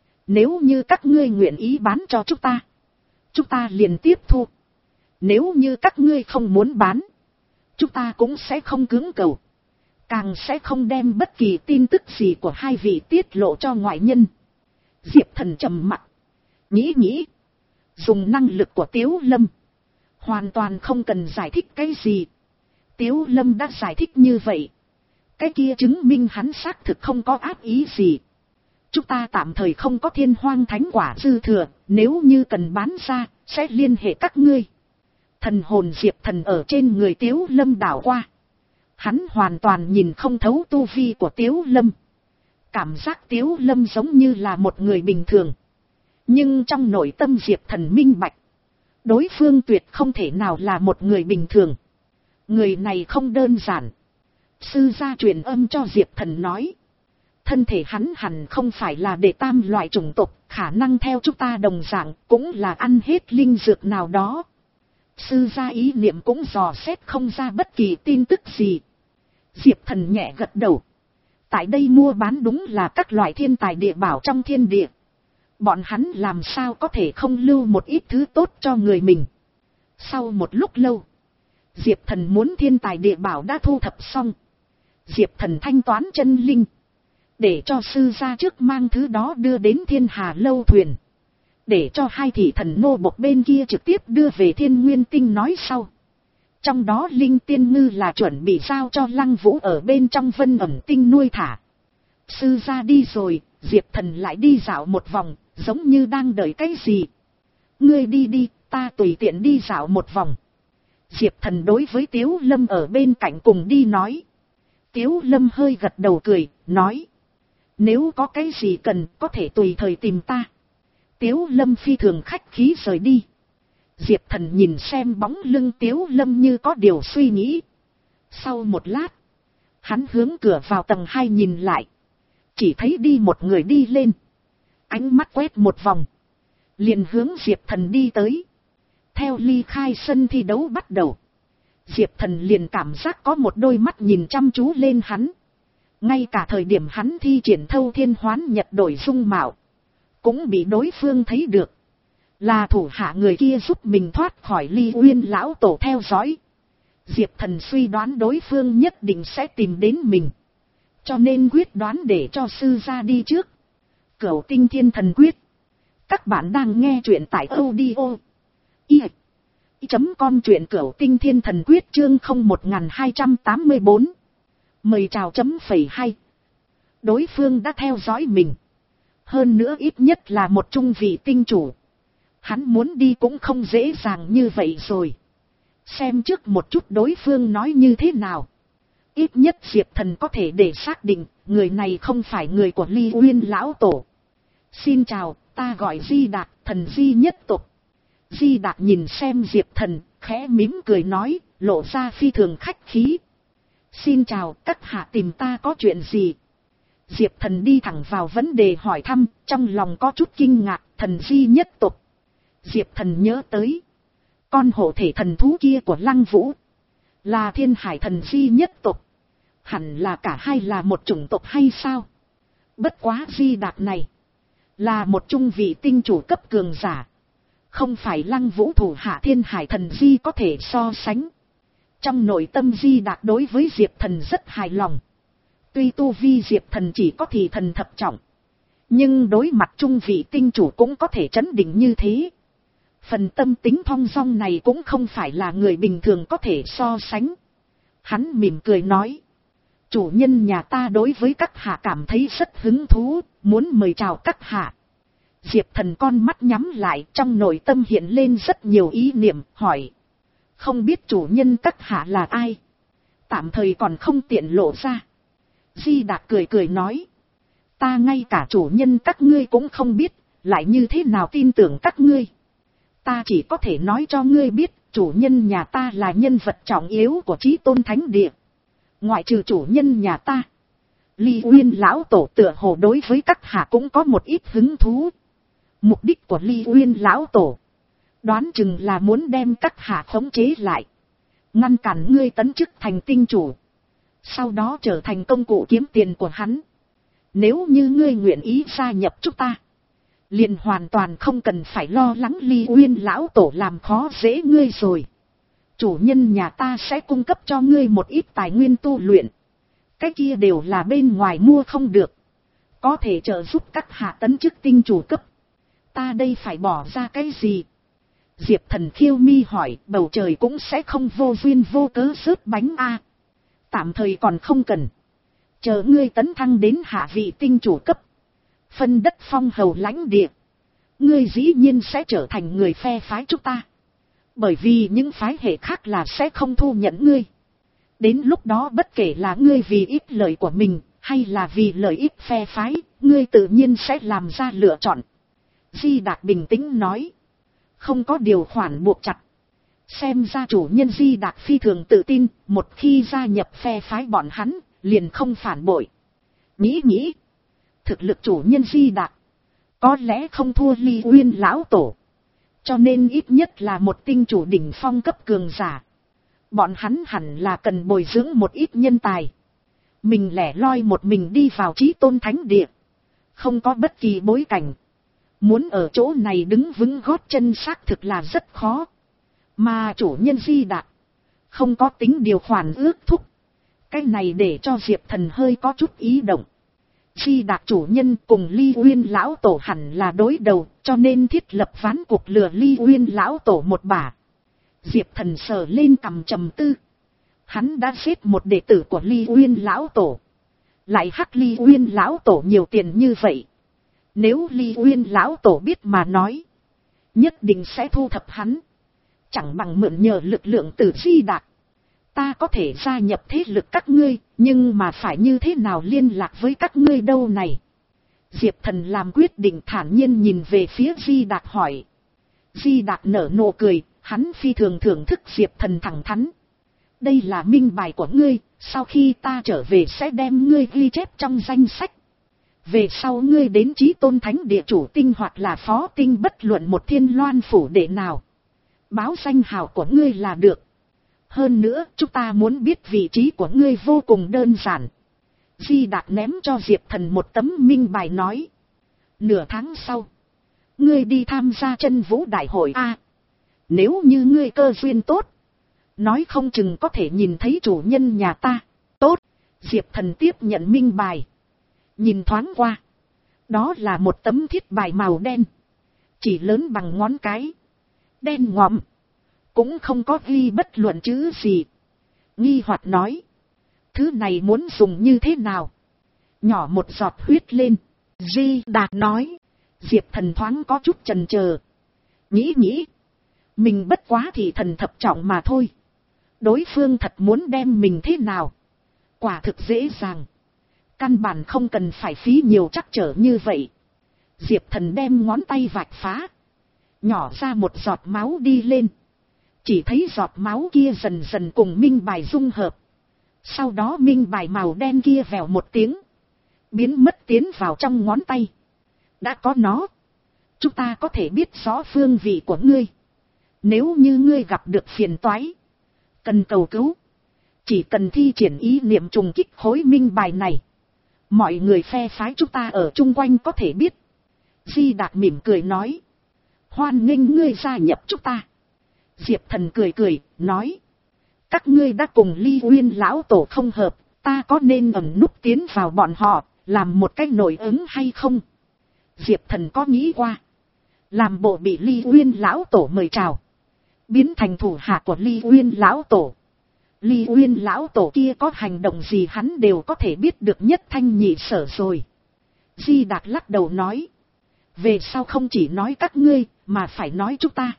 Nếu như các ngươi nguyện ý bán cho chúng ta, chúng ta liền tiếp thu. Nếu như các ngươi không muốn bán, chúng ta cũng sẽ không cưỡng cầu. Càng sẽ không đem bất kỳ tin tức gì của hai vị tiết lộ cho ngoại nhân. Diệp Thần trầm mặc, nghĩ nghĩ, dùng năng lực của Tiếu Lâm, hoàn toàn không cần giải thích cái gì. Tiếu Lâm đã giải thích như vậy, cái kia chứng minh hắn xác thực không có ác ý gì. Chúng ta tạm thời không có thiên hoang thánh quả dư thừa, nếu như cần bán ra, sẽ liên hệ các ngươi. Thần hồn Diệp Thần ở trên người Tiếu Lâm đảo qua. Hắn hoàn toàn nhìn không thấu tu vi của Tiếu Lâm. Cảm giác Tiếu Lâm giống như là một người bình thường. Nhưng trong nội tâm Diệp Thần minh bạch, đối phương tuyệt không thể nào là một người bình thường. Người này không đơn giản. Sư gia truyền âm cho Diệp Thần nói. Thân thể hắn hẳn không phải là đệ tam loại chủng tộc, khả năng theo chúng ta đồng dạng cũng là ăn hết linh dược nào đó. Sư gia ý niệm cũng dò xét không ra bất kỳ tin tức gì. Diệp Thần nhẹ gật đầu. Tại đây mua bán đúng là các loại thiên tài địa bảo trong thiên địa. Bọn hắn làm sao có thể không lưu một ít thứ tốt cho người mình. Sau một lúc lâu, Diệp Thần muốn thiên tài địa bảo đã thu thập xong. Diệp Thần thanh toán chân linh, để cho sư gia trước mang thứ đó đưa đến Thiên Hà lâu thuyền. Để cho hai thị thần nô bộc bên kia trực tiếp đưa về Thiên Nguyên Tinh nói sau. Trong đó linh tiên ngư là chuẩn bị giao cho Lăng Vũ ở bên trong Vân Ẩm Tinh nuôi thả. Sư gia đi rồi, Diệp Thần lại đi dạo một vòng, giống như đang đợi cái gì. Ngươi đi đi, ta tùy tiện đi dạo một vòng. Diệp Thần đối với Tiếu Lâm ở bên cạnh cùng đi nói. Tiếu Lâm hơi gật đầu cười, nói. Nếu có cái gì cần, có thể tùy thời tìm ta. Tiếu Lâm phi thường khách khí rời đi. Diệp Thần nhìn xem bóng lưng Tiếu Lâm như có điều suy nghĩ. Sau một lát, hắn hướng cửa vào tầng hai nhìn lại. Chỉ thấy đi một người đi lên. Ánh mắt quét một vòng, liền hướng Diệp Thần đi tới. Theo ly khai sân thi đấu bắt đầu, Diệp Thần liền cảm giác có một đôi mắt nhìn chăm chú lên hắn. Ngay cả thời điểm hắn thi triển thâu thiên hoán nhật đổi dung mạo, cũng bị đối phương thấy được. Là thủ hạ người kia giúp mình thoát khỏi Ly Uyên lão tổ theo dõi. Diệp Thần suy đoán đối phương nhất định sẽ tìm đến mình, cho nên quyết đoán để cho sư gia đi trước. Cửu Tinh Thiên Thần Quyết. Các bạn đang nghe truyện tại audio i chấm com, truyện Cửu Tinh Thiên Thần Quyết chương không một hai tám bốn. Mời chào chấm phẩy hay. Đối phương đã theo dõi mình. Hơn nữa ít nhất là một trung vị tinh chủ. Hắn muốn đi cũng không dễ dàng như vậy rồi. Xem trước một chút đối phương nói như thế nào. Ít nhất Diệp Thần có thể để xác định người này không phải người của Ly Uyên lão tổ. Xin chào, ta gọi Di Đạc, thần Di nhất tộc. Di Đạc nhìn xem Diệp Thần, khẽ mím cười nói, lộ ra phi thường khách khí. Xin chào, các hạ tìm ta có chuyện gì? Diệp Thần đi thẳng vào vấn đề hỏi thăm, trong lòng có chút kinh ngạc. Thần di nhất tộc. Diệp Thần nhớ tới, con hộ thể thần thú kia của Lăng Vũ là Thiên Hải thần di nhất tộc. Hẳn là cả hai là một chủng tộc hay sao? Bất quá Di Đạc này là một trung vị tinh chủ cấp cường giả, không phải Lăng Vũ thủ hạ Thiên Hải thần di có thể so sánh. Trong nội tâm Di Đạc đối với Diệp Thần rất hài lòng. Tuy tu vi Diệp Thần chỉ có thì thần thập trọng, nhưng đối mặt trung vị tinh chủ cũng có thể trấn định như thế. Phần tâm tính thong dong này cũng không phải là người bình thường có thể so sánh. Hắn mỉm cười nói, chủ nhân nhà ta đối với các hạ cảm thấy rất hứng thú, muốn mời chào các hạ. Diệp Thần con mắt nhắm lại, trong nội tâm hiện lên rất nhiều ý niệm, hỏi, không biết chủ nhân các hạ là ai? Tạm thời còn không tiện lộ ra. Di Đạc cười cười nói, ta ngay cả chủ nhân các ngươi cũng không biết, lại như thế nào tin tưởng các ngươi? Ta chỉ có thể nói cho ngươi biết, chủ nhân nhà ta là nhân vật trọng yếu của Chí Tôn Thánh Địa. Ngoại trừ chủ nhân nhà ta, Ly Uyên lão tổ tựa hồ đối với các hạ cũng có một ít hứng thú. Mục đích của Ly Uyên lão tổ, đoán chừng là muốn đem các hạ khống chế lại, ngăn cản ngươi tấn chức thành tinh chủ, sau đó trở thành công cụ kiếm tiền của hắn. Nếu như ngươi nguyện ý gia nhập chúng ta, liền hoàn toàn không cần phải lo lắng Ly Uyên lão tổ làm khó dễ ngươi rồi. Chủ nhân nhà ta sẽ cung cấp cho ngươi một ít tài nguyên tu luyện, cái kia đều là bên ngoài mua không được, có thể trợ giúp các hạ tấn chức tinh chủ cấp. Ta đây phải bỏ ra cái gì? Diệp Thần khiêu mi hỏi, bầu trời cũng sẽ không vô duyên vô cớ rớt bánh a. Tạm thời còn không cần, chờ ngươi tấn thăng đến hạ vị tinh chủ cấp, phân đất phong hầu lãnh địa, ngươi dĩ nhiên sẽ trở thành người phe phái chúng ta, bởi vì những phái hệ khác là sẽ không thu nhận ngươi. Đến lúc đó bất kể là ngươi vì ích lợi của mình, hay là vì lợi ích phe phái, ngươi tự nhiên sẽ làm ra lựa chọn. Di Đạc bình tĩnh nói, không có điều khoản buộc chặt. Xem ra chủ nhân Di Đạc phi thường tự tin, một khi gia nhập phe phái bọn hắn, liền không phản bội. Nghĩ nghĩ, thực lực chủ nhân Di Đạc có lẽ không thua Ly Uyên lão tổ, cho nên ít nhất là một tinh chủ đỉnh phong cấp cường giả. Bọn hắn hẳn là cần bồi dưỡng một ít nhân tài. Mình lẻ loi một mình đi vào Chí Tôn Thánh Địa, không có bất kỳ bối cảnh, muốn ở chỗ này đứng vững gót chân xác thực là rất khó. Mà chủ nhân Di Đạc không có tính điều khoản ước thúc, cái này để cho Diệp Thần hơi có chút ý động. Di Đạc chủ nhân cùng Ly Uyên lão tổ hẳn là đối đầu, cho nên thiết lập ván cuộc lừa Ly Uyên lão tổ một bả. Diệp Thần sờ lên cằm trầm tư. Hắn đã giết một đệ tử của Ly Uyên lão tổ, lại hắc Ly Uyên lão tổ nhiều tiền như vậy. Nếu Ly Uyên lão tổ biết mà nói, nhất định sẽ thu thập hắn. Chẳng bằng mượn nhờ lực lượng từ Di Đạc. Ta có thể gia nhập thế lực các ngươi, nhưng mà phải như thế nào liên lạc với các ngươi đâu này? Diệp Thần làm quyết định, thản nhiên nhìn về phía Di Đạc hỏi. Di Đạc nở nụ cười, hắn phi thường thưởng thức Diệp Thần thẳng thắn. Đây là minh bài của ngươi, sau khi ta trở về sẽ đem ngươi ghi chép trong danh sách. Về sau ngươi đến Chí Tôn Thánh Địa chủ tinh hoặc là phó tinh, bất luận một Thiên Loan phủ đệ nào, báo danh hào của ngươi là được. Hơn nữa, chúng ta muốn biết vị trí của ngươi vô cùng đơn giản. Di Đạc ném cho Diệp Thần một tấm minh bài nói. Nửa tháng sau, ngươi đi tham gia Chân Vũ Đại hội A. Nếu như ngươi cơ duyên tốt, nói không chừng có thể nhìn thấy chủ nhân nhà ta. Tốt, Diệp Thần tiếp nhận minh bài. Nhìn thoáng qua, đó là một tấm thiết bài màu đen, chỉ lớn bằng ngón cái, đen ngòm, cũng không có ghi bất luận chữ gì. Nghi hoặc nói, thứ này muốn dùng như thế nào? Nhỏ một giọt huyết lên. Di Đạc nói. Diệp Thần thoáng có chút chần chờ, nghĩ nghĩ, mình bất quá thì thần thập trọng mà thôi, đối phương thật muốn đem mình thế nào? Quả thực dễ dàng, căn bản không cần phải phí nhiều trắc trở như vậy. Diệp Thần đem ngón tay vạch phá, nhỏ ra một giọt máu đi lên, chỉ thấy giọt máu kia dần dần cùng minh bài dung hợp. Sau đó minh bài màu đen kia vèo một tiếng, biến mất tiến vào trong ngón tay. Đã có nó, chúng ta có thể biết rõ phương vị của ngươi. Nếu như ngươi gặp được phiền toái, cần cầu cứu, chỉ cần thi triển ý niệm trùng kích khối minh bài này, mọi người phe phái chúng ta ở chung quanh có thể biết. Di Đạc mỉm cười nói, hoan nghênh ngươi gia nhập chúng ta. Diệp Thần cười cười, nói, các ngươi đã cùng Ly Uyên lão tổ không hợp, ta có nên ẩn núp tiến vào bọn họ, làm một cái nội ứng hay không? Diệp Thần có nghĩ qua, làm bộ bị Ly Uyên lão tổ mời chào, biến thành thủ hạ của Ly Uyên lão tổ. Ly Uyên lão tổ kia có hành động gì hắn đều có thể biết được nhất thanh nhị sở rồi. Di Đạc lắc đầu nói, về sau không chỉ nói các ngươi, mà phải nói chúng ta.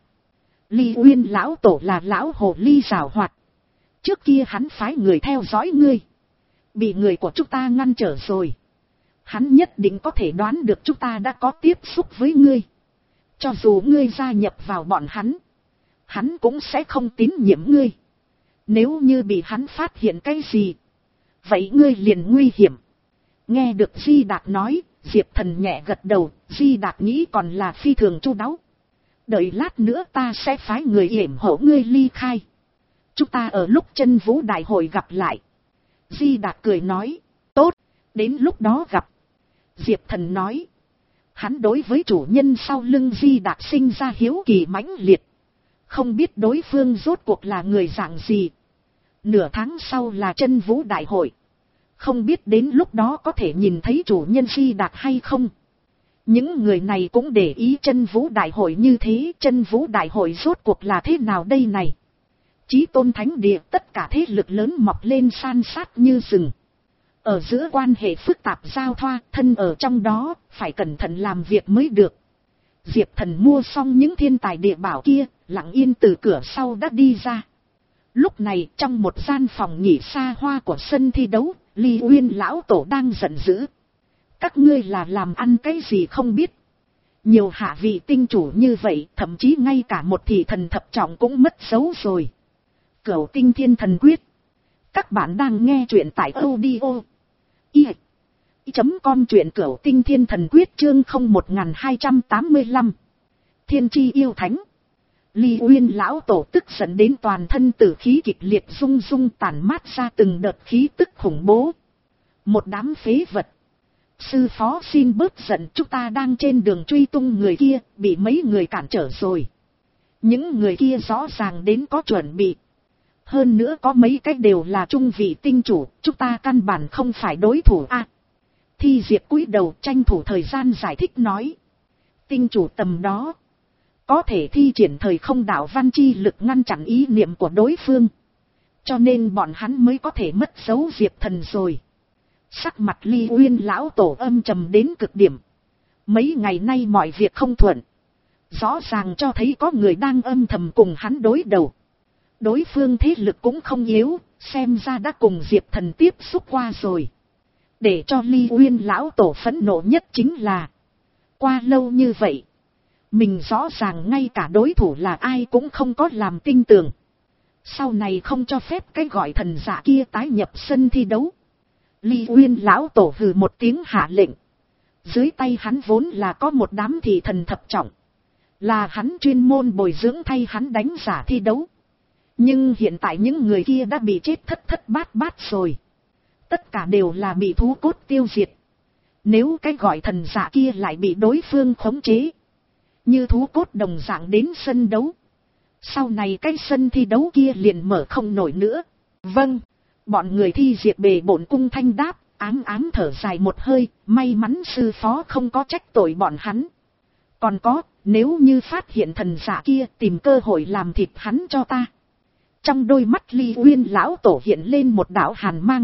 Ly Uyên lão tổ là lão hồ ly giảo hoạt. Trước kia hắn phái người theo dõi ngươi, bị người của chúng ta ngăn trở rồi. Hắn nhất định có thể đoán được chúng ta đã có tiếp xúc với ngươi. Cho dù ngươi gia nhập vào bọn hắn, hắn cũng sẽ không tín nhiệm ngươi. Nếu như bị hắn phát hiện cái gì, vậy ngươi liền nguy hiểm. Nghe được Di Đạc nói, Diệp Thần nhẹ gật đầu. Di Đạc nghĩ còn là phi thường chu đáo. Đợi lát nữa ta sẽ phái người yểm hộ ngươi ly khai. Chúng ta ở lúc Chân Vũ đại hội gặp lại. Di Đạc cười nói, tốt, đến lúc đó gặp. Diệp Thần nói, hắn đối với chủ nhân sau lưng Di Đạc sinh ra hiếu kỳ mãnh liệt. Không biết đối phương rốt cuộc là người dạng gì. Nửa tháng sau là Chân Vũ đại hội. Không biết đến lúc đó có thể nhìn thấy chủ nhân Di Đạc hay không. Những người này cũng để ý Chân Vũ đại hội như thế. Chân Vũ đại hội rốt cuộc là thế nào đây này? Chí Tôn Thánh Địa, tất cả thế lực lớn mọc lên san sát như rừng. Ở giữa quan hệ phức tạp giao thoa, thân ở trong đó, phải cẩn thận làm việc mới được. Diệp Thần mua xong những thiên tài địa bảo kia, lặng yên từ cửa sau đã đi ra. Lúc này trong một gian phòng nghỉ xa hoa của sân thi đấu, Ly Uyên lão tổ đang giận dữ. Các ngươi là làm ăn cái gì không biết. Nhiều hạ vị tinh chủ như vậy, thậm chí ngay cả một thị thần thập trọng cũng mất dấu rồi. Cửu Tinh Thiên Thần Quyết. Các bạn đang nghe truyện tại audio i chấm com, truyện Cửu Tinh Thiên Thần Quyết chương không một hai tám lăm. Thiên chi yêu thánh. Ly Uyên lão tổ tức giận đến toàn thân tử khí kịch liệt rung rung, tản mát ra từng đợt khí tức khủng bố. Một đám phế vật. Sư phó xin bớt giận, chúng ta đang trên đường truy tung người kia, bị mấy người cản trở rồi. Những người kia rõ ràng đến có chuẩn bị. Hơn nữa có mấy cách đều là trung vị tinh chủ, chúng ta căn bản không phải đối thủ a. À, Thi Diệp cúi đầu tranh thủ thời gian giải thích nói. Tinh chủ tầm đó, có thể thi triển thời không đạo văn chi lực ngăn chặn ý niệm của đối phương. Cho nên bọn hắn mới có thể mất dấu Diệp Thần rồi. Sắc mặt Ly Uyên lão tổ âm trầm đến cực điểm. Mấy ngày nay mọi việc không thuận. Rõ ràng cho thấy có người đang âm thầm cùng hắn đối đầu. Đối phương thế lực cũng không yếu, xem ra đã cùng Diệp Thần tiếp xúc qua rồi. Để cho Ly Uyên lão tổ phẫn nộ nhất chính là, qua lâu như vậy, mình rõ ràng ngay cả đối thủ là ai cũng không có làm tin tưởng. Sau này không cho phép cái gọi thần giả kia tái nhập sân thi đấu. Ly Uyên lão tổ hừ một tiếng hạ lệnh. Dưới tay hắn vốn là có một đám thị thần thập trọng. Là hắn chuyên môn bồi dưỡng thay hắn đánh giả thi đấu. Nhưng hiện tại những người kia đã bị chết thất thất bát bát rồi. Tất cả đều là bị thú cốt tiêu diệt. Nếu cái gọi thần giả kia lại bị đối phương khống chế, như thú cốt đồng dạng đến sân đấu, sau này cái sân thi đấu kia liền mở không nổi nữa. Vâng, bọn người Thi Diệp bề bổn cung thanh đáp, ám ám thở dài một hơi, may mắn sư phó không có trách tội bọn hắn. Còn có, nếu như phát hiện thần giả kia, tìm cơ hội làm thịt hắn cho ta. Trong đôi mắt Ly Uyên lão tổ hiện lên một đạo hàn mang.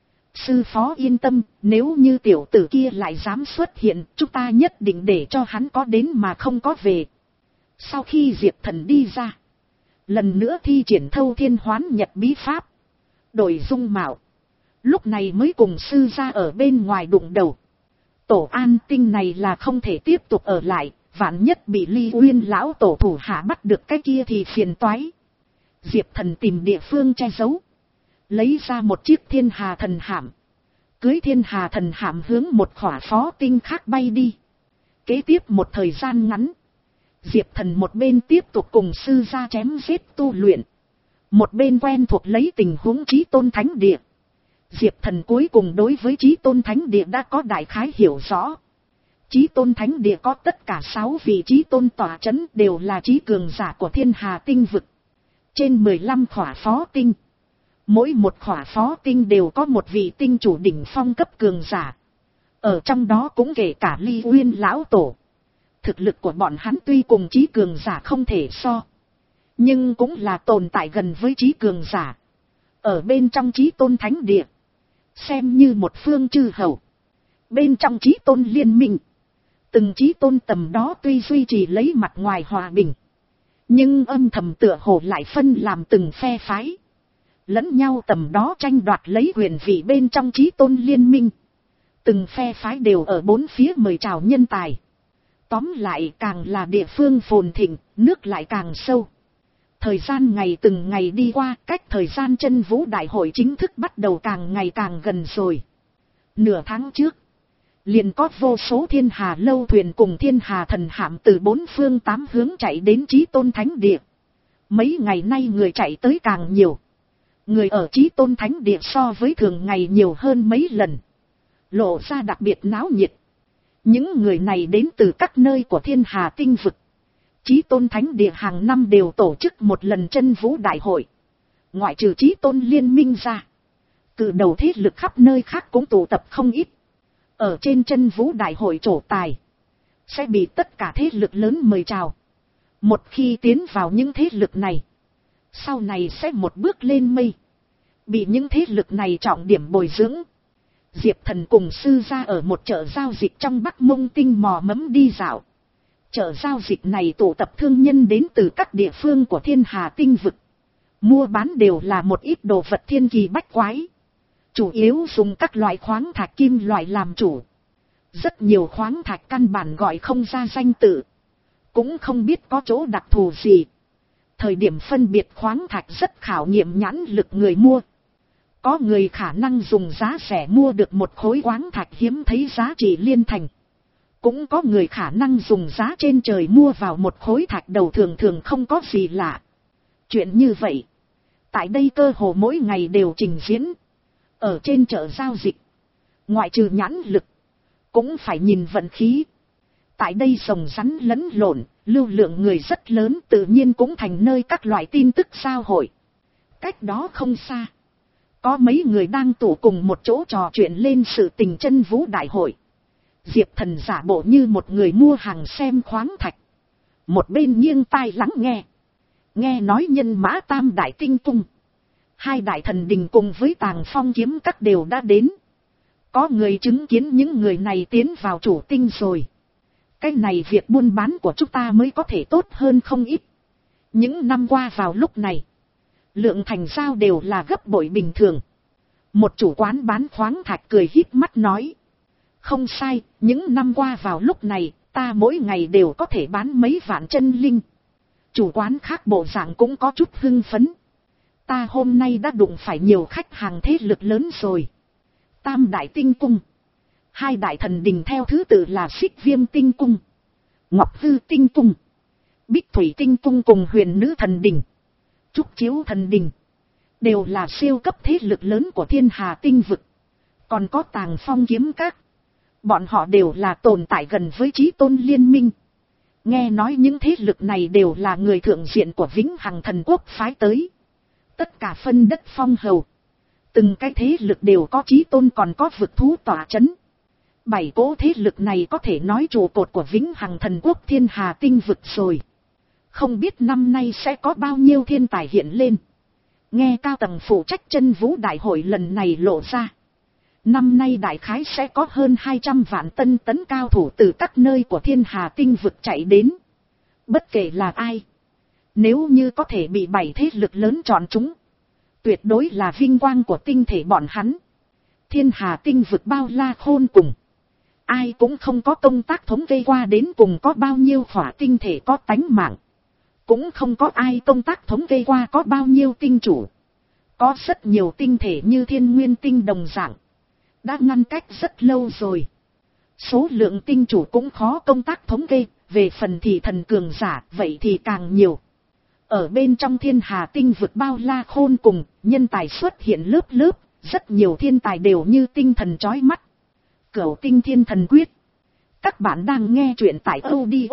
Sư phó yên tâm, nếu như tiểu tử kia lại dám xuất hiện, chúng ta nhất định để cho hắn có đến mà không có về. Sau khi Diệp Thần đi ra, lần nữa thi triển Thâu Thiên Hoán Nhật bí pháp, đổi dung mạo, lúc này mới cùng sư ra ở bên ngoài đụng đầu. Tổ an tinh này là không thể tiếp tục ở lại, vạn nhất bị Ly Uyên lão tổ thủ hạ bắt được cái kia thì phiền toái. Diệp Thần tìm địa phương che giấu, lấy ra một chiếc thiên hà thần hạm, cưới thiên hà thần hạm hướng một khỏa phó tinh khác bay đi. Kế tiếp một thời gian ngắn, Diệp Thần một bên tiếp tục cùng sư gia chém giết tu luyện, một bên quen thuộc lấy tình huống Chí Tôn Thánh Địa. Diệp Thần cuối cùng đối với Chí Tôn Thánh Địa đã có đại khái hiểu rõ. Chí Tôn Thánh Địa có tất cả sáu vị Chí Tôn tọa chấn, đều là chí cường giả của thiên hà tinh vực. Trên mười lăm khỏa phó tinh, mỗi một khỏa phó tinh đều có một vị tinh chủ đỉnh phong cấp cường giả. Ở trong đó cũng kể cả Ly Uyên lão tổ. Thực lực của bọn hắn tuy cùng chí cường giả không thể so, nhưng cũng là tồn tại gần với chí cường giả. Ở bên trong Chí Tôn Thánh Địa, xem như một phương chư hầu. Bên trong Chí Tôn liên minh, từng Chí Tôn tầm đó tuy duy trì lấy mặt ngoài hòa bình, nhưng âm thầm tựa hồ lại phân làm từng phe phái, lẫn nhau tầm đó tranh đoạt lấy quyền vị bên trong Chí Tôn liên minh. Từng phe phái đều ở bốn phía mời chào nhân tài. Tóm lại càng là địa phương phồn thịnh, nước lại càng sâu. Thời gian ngày từng ngày đi qua, cách thời gian Chân Vũ Đại hội chính thức bắt đầu càng ngày càng gần rồi. Nửa tháng trước, liền có vô số thiên hà lâu thuyền cùng thiên hà thần hạm từ bốn phương tám hướng chạy đến Chí Tôn Thánh Địa. Mấy ngày nay người chạy tới càng nhiều. Người ở Chí Tôn Thánh Địa so với thường ngày nhiều hơn mấy lần, lộ ra đặc biệt náo nhiệt. Những người này đến từ các nơi của thiên hà tinh vực. Chí Tôn Thánh Địa hàng năm đều tổ chức một lần Chân Vũ Đại hội. Ngoại trừ Chí Tôn liên minh ra, cự đầu thế lực khắp nơi khác cũng tụ tập không ít. Ở trên Chân Vũ Đại hội trổ tài, sẽ bị tất cả thế lực lớn mời chào. Một khi tiến vào những thế lực này, sau này sẽ một bước lên mây, bị những thế lực này trọng điểm bồi dưỡng. Diệp Thần cùng sư gia ở một chợ giao dịch trong Bắc Mông Tinh mò mẫm đi dạo. Chợ giao dịch này tụ tập thương nhân đến từ các địa phương của thiên hà tinh vực. Mua bán đều là một ít đồ vật thiên kỳ bách quái. Chủ yếu dùng các loại khoáng thạch kim loại làm chủ. Rất nhiều khoáng thạch căn bản gọi không ra danh tự, cũng không biết có chỗ đặc thù gì. Thời điểm phân biệt khoáng thạch rất khảo nghiệm nhãn lực người mua. Có người khả năng dùng giá rẻ mua được một khối khoáng thạch hiếm thấy giá trị liên thành. Cũng có người khả năng dùng giá trên trời mua vào một khối thạch đầu thường thường không có gì lạ. Chuyện như vậy, tại đây cơ hồ mỗi ngày đều trình diễn. Ở trên chợ giao dịch, ngoại trừ nhãn lực, cũng phải nhìn vận khí. Tại đây rồng rắn lẫn lộn, lưu lượng người rất lớn, tự nhiên cũng thành nơi các loại tin tức giao hội. Cách đó không xa, có mấy người đang tụ cùng một chỗ trò chuyện lên sự tình Chân Vũ Đại hội. Diệp Thần giả bộ như một người mua hàng xem khoáng thạch, một bên nghiêng tai lắng nghe. Nghe nói Nhân Mã Tam Đại Tinh Cung, hai đại thần đình cùng với Tàng Phong kiếm các đều đã đến. Có người chứng kiến những người này tiến vào chủ tinh rồi. Cái này việc buôn bán của chúng ta mới có thể tốt hơn không ít. Những năm qua vào lúc này, lượng thành giao đều là gấp bội bình thường. Một chủ quán bán khoáng thạch cười híp mắt nói. Không sai, những năm qua vào lúc này, ta mỗi ngày đều có thể bán mấy vạn chân linh. Chủ quán khác bộ dạng cũng có chút hưng phấn. Ta hôm nay đã đụng phải nhiều khách hàng thế lực lớn rồi. Tam Đại Tinh Cung, hai đại thần đình theo thứ tự là Xích Viêm Tinh Cung, Ngọc Hư Tinh Cung, Bích Thủy Tinh Cung cùng Huyền Nữ Thần Đình, Trúc Chiếu Thần Đình, đều là siêu cấp thế lực lớn của thiên hà tinh vực. Còn có Tàng Phong kiếm các, bọn họ đều là tồn tại gần với Chí Tôn liên minh. Nghe nói những thế lực này đều là người thượng diện của Vĩnh Hằng Thần Quốc phái tới. Tất cả phân đất phong hầu, từng cái thế lực đều có Chí Tôn còn có vực thú tỏa chấn. Bảy cỗ thế lực này có thể nói trụ cột của Vĩnh Hằng Thần Quốc thiên hà tinh vực rồi. Không biết năm nay sẽ có bao nhiêu thiên tài hiện lên. Nghe cao tầng phụ trách Chân Vũ Đại hội lần này lộ ra, năm nay đại khái sẽ có hơn hai trăm vạn tân tấn cao thủ từ các nơi của thiên hà tinh vực chạy đến. Bất kể là ai, nếu như có thể bị bảy thế lực lớn chọn chúng, tuyệt đối là vinh quang của tinh thể bọn hắn. Thiên hà tinh vực bao la khôn cùng, ai cũng không có công tác thống kê qua đến cùng có bao nhiêu khỏa tinh thể có tánh mạng. Cũng không có ai công tác thống kê qua có bao nhiêu tinh chủ. Có rất nhiều tinh thể như thiên nguyên tinh đồng dạng. Đã ngăn cách rất lâu rồi. Số lượng tinh chủ cũng khó công tác thống kê. Về phần thì thần cường giả vậy thì càng nhiều. Ở bên trong thiên hà tinh vực bao la khôn cùng, nhân tài xuất hiện lớp lớp. Rất nhiều thiên tài đều như tinh thần chói mắt. Cửu tinh thiên thần quyết. Các bạn đang nghe truyện tại audio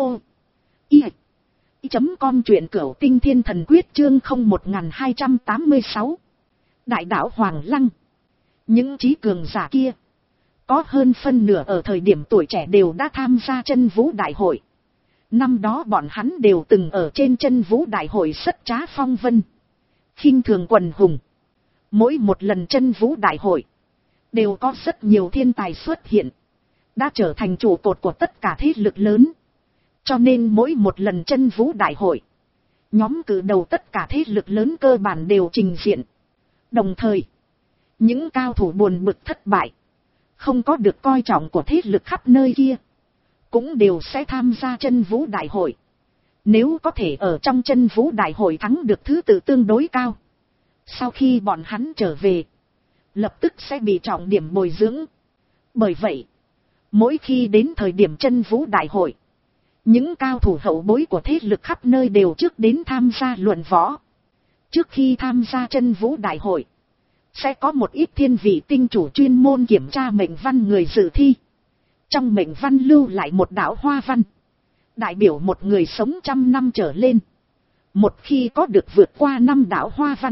i chấm com truyện cửu tinh thiên thần quyết chương không một hai tám sáu. Đại đạo Hoàng Lăng. Những trí cường giả kia, có hơn phân nửa ở thời điểm tuổi trẻ đều đã tham gia chân vũ đại hội. Năm đó bọn hắn đều từng ở trên chân vũ đại hội sất trá phong vân, khinh thường quần hùng. Mỗi một lần chân vũ đại hội, đều có rất nhiều thiên tài xuất hiện, đã trở thành trụ cột của tất cả thế lực lớn. Cho nên mỗi một lần chân vũ đại hội, nhóm cử đầu tất cả thế lực lớn cơ bản đều trình diện. Đồng thời, những cao thủ buồn bực thất bại, không có được coi trọng của thế lực khắp nơi kia, cũng đều sẽ tham gia chân vũ đại hội. Nếu có thể ở trong chân vũ đại hội thắng được thứ tự tương đối cao, sau khi bọn hắn trở về, lập tức sẽ bị trọng điểm bồi dưỡng. Bởi vậy, mỗi khi đến thời điểm chân vũ đại hội, những cao thủ hậu bối của thế lực khắp nơi đều trước đến tham gia luận võ. Trước khi tham gia chân vũ đại hội, sẽ có một ít thiên vị tinh chủ chuyên môn kiểm tra mệnh văn người dự thi. Trong mệnh văn lưu lại một đạo hoa văn, đại biểu một người sống trăm năm trở lên. Một khi có được vượt qua năm đạo hoa văn,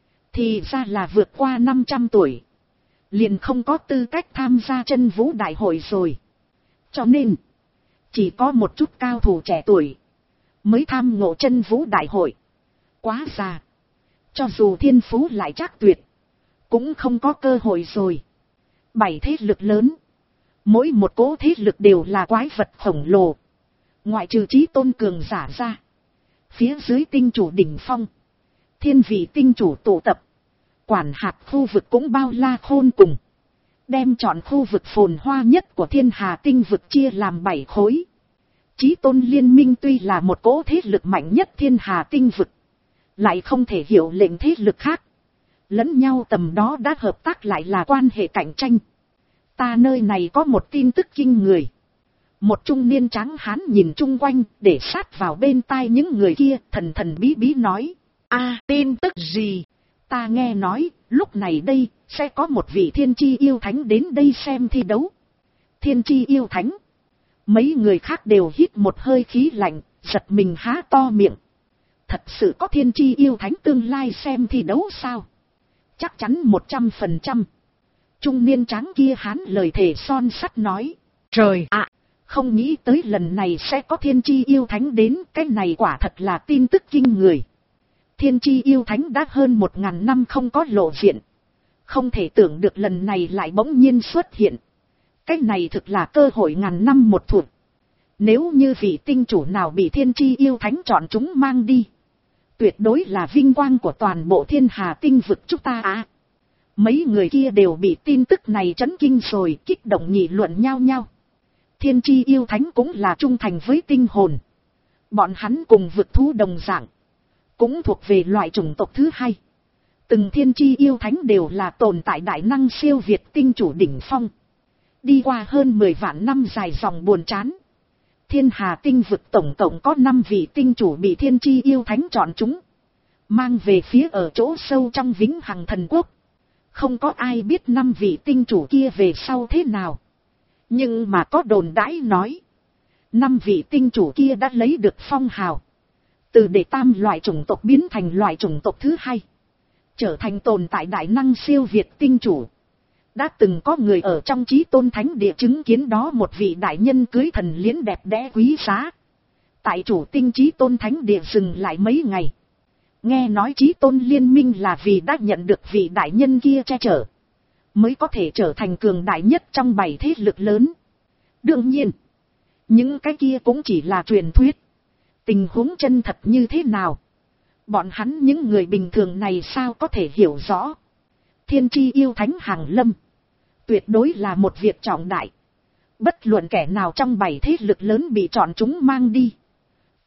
thì ra là vượt qua năm trăm tuổi, liền không có tư cách tham gia chân vũ đại hội rồi. Cho nên, chỉ có một chút cao thủ trẻ tuổi mới tham ngộ chân vũ đại hội. Quá già, cho dù thiên phú lại trác tuyệt, cũng không có cơ hội rồi. Bảy thế lực lớn, mỗi một cố thế lực đều là quái vật khổng lồ. Ngoại trừ chí tôn cường giả ra, phía dưới tinh chủ đỉnh phong, thiên vị tinh chủ tụ tập, quản hạt khu vực cũng bao la khôn cùng, đem chọn khu vực phồn hoa nhất của thiên hà tinh vực chia làm bảy khối. Chí tôn liên minh tuy là một cỗ thế lực mạnh nhất thiên hà tinh vực, lại không thể hiểu lệnh thế lực khác. Lẫn nhau tầm đó đã hợp tác lại là quan hệ cạnh tranh. Ta nơi này có một tin tức kinh người. Một trung niên tráng hán nhìn chung quanh, để sát vào bên tai những người kia, thần thần bí bí nói. A, tin tức gì? Ta nghe nói, lúc này đây, sẽ có một vị thiên chi yêu thánh đến đây xem thi đấu. Thiên chi yêu thánh? Mấy người khác đều hít một hơi khí lạnh, giật mình há to miệng. Thật sự có thiên chi yêu thánh tương lai xem thi đấu sao? Chắc chắn một trăm phần trăm. Trung niên tráng kia hán lời thề son sắt nói. Trời ạ, không nghĩ tới lần này sẽ có thiên chi yêu thánh đến, cái này quả thật là tin tức kinh người. Thiên chi yêu thánh đã hơn một ngàn năm không có lộ diện. Không thể tưởng được lần này lại bỗng nhiên xuất hiện. Cái này thực là cơ hội ngàn năm một thụt. Nếu như vị tinh chủ nào bị thiên chi yêu thánh chọn chúng mang đi, tuyệt đối là vinh quang của toàn bộ thiên hà tinh vực chúng ta à. Mấy người kia đều bị tin tức này chấn kinh rồi, kích động nghị luận nhau nhau. Thiên chi yêu thánh cũng là trung thành với tinh hồn. Bọn hắn cùng vực thú đồng dạng, cũng thuộc về loại chủng tộc thứ hai. Từng thiên chi yêu thánh đều là tồn tại đại năng siêu việt tinh chủ đỉnh phong. Đi qua hơn mười vạn năm dài dòng buồn chán, thiên hà tinh vực tổng cộng có năm vị tinh chủ bị thiên chi yêu thánh chọn chúng, mang về phía ở chỗ sâu trong vĩnh hằng thần quốc. Không có ai biết năm vị tinh chủ kia về sau thế nào. Nhưng mà có đồn đãi nói, năm vị tinh chủ kia đã lấy được phong hào, từ đệ tam loại chủng tộc biến thành loại chủng tộc thứ hai, trở thành tồn tại đại năng siêu việt tinh chủ. Đã từng có người ở trong chí tôn thánh địa chứng kiến đó một vị đại nhân cưới thần liễn đẹp đẽ quý giá. Tại chủ tinh chí tôn thánh địa dừng lại mấy ngày. Nghe nói chí tôn liên minh là vì đã nhận được vị đại nhân kia che chở, mới có thể trở thành cường đại nhất trong bảy thế lực lớn. Đương nhiên, những cái kia cũng chỉ là truyền thuyết. Tình huống chân thật như thế nào, bọn hắn những người bình thường này sao có thể hiểu rõ. Thiên chi yêu thánh hàng lâm, tuyệt đối là một việc trọng đại. Bất luận kẻ nào trong bảy thế lực lớn bị chọn chúng mang đi,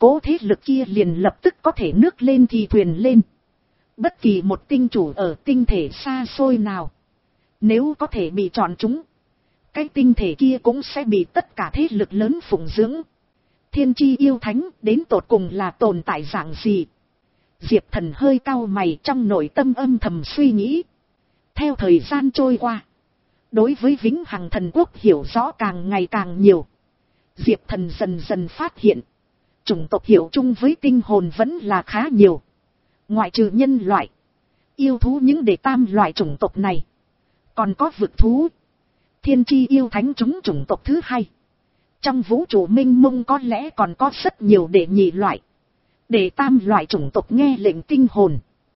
cố thế lực kia liền lập tức có thể nước lên thì thuyền lên. Bất kỳ một tinh chủ ở tinh thể xa xôi nào, nếu có thể bị chọn chúng, cái tinh thể kia cũng sẽ bị tất cả thế lực lớn phụng dưỡng. Thiên chi yêu thánh đến tột cùng là tồn tại dạng gì? Diệp Thần hơi cau mày, trong nội tâm âm thầm suy nghĩ. Theo thời gian trôi qua, đối với Vĩnh Hằng Thần Quốc hiểu rõ càng ngày càng nhiều. Diệp Thần dần dần phát hiện, chủng tộc hiểu chung với tinh hồn vẫn là khá nhiều. Ngoại trừ nhân loại, yêu thú những đệ tam loại chủng tộc này, còn có vực thú, thiên chi yêu thánh chúng chủng tộc thứ hai. Trong vũ trụ mênh mông có lẽ còn có rất nhiều đệ nhị loại, đệ tam loại chủng tộc nghe lệnh tinh hồn.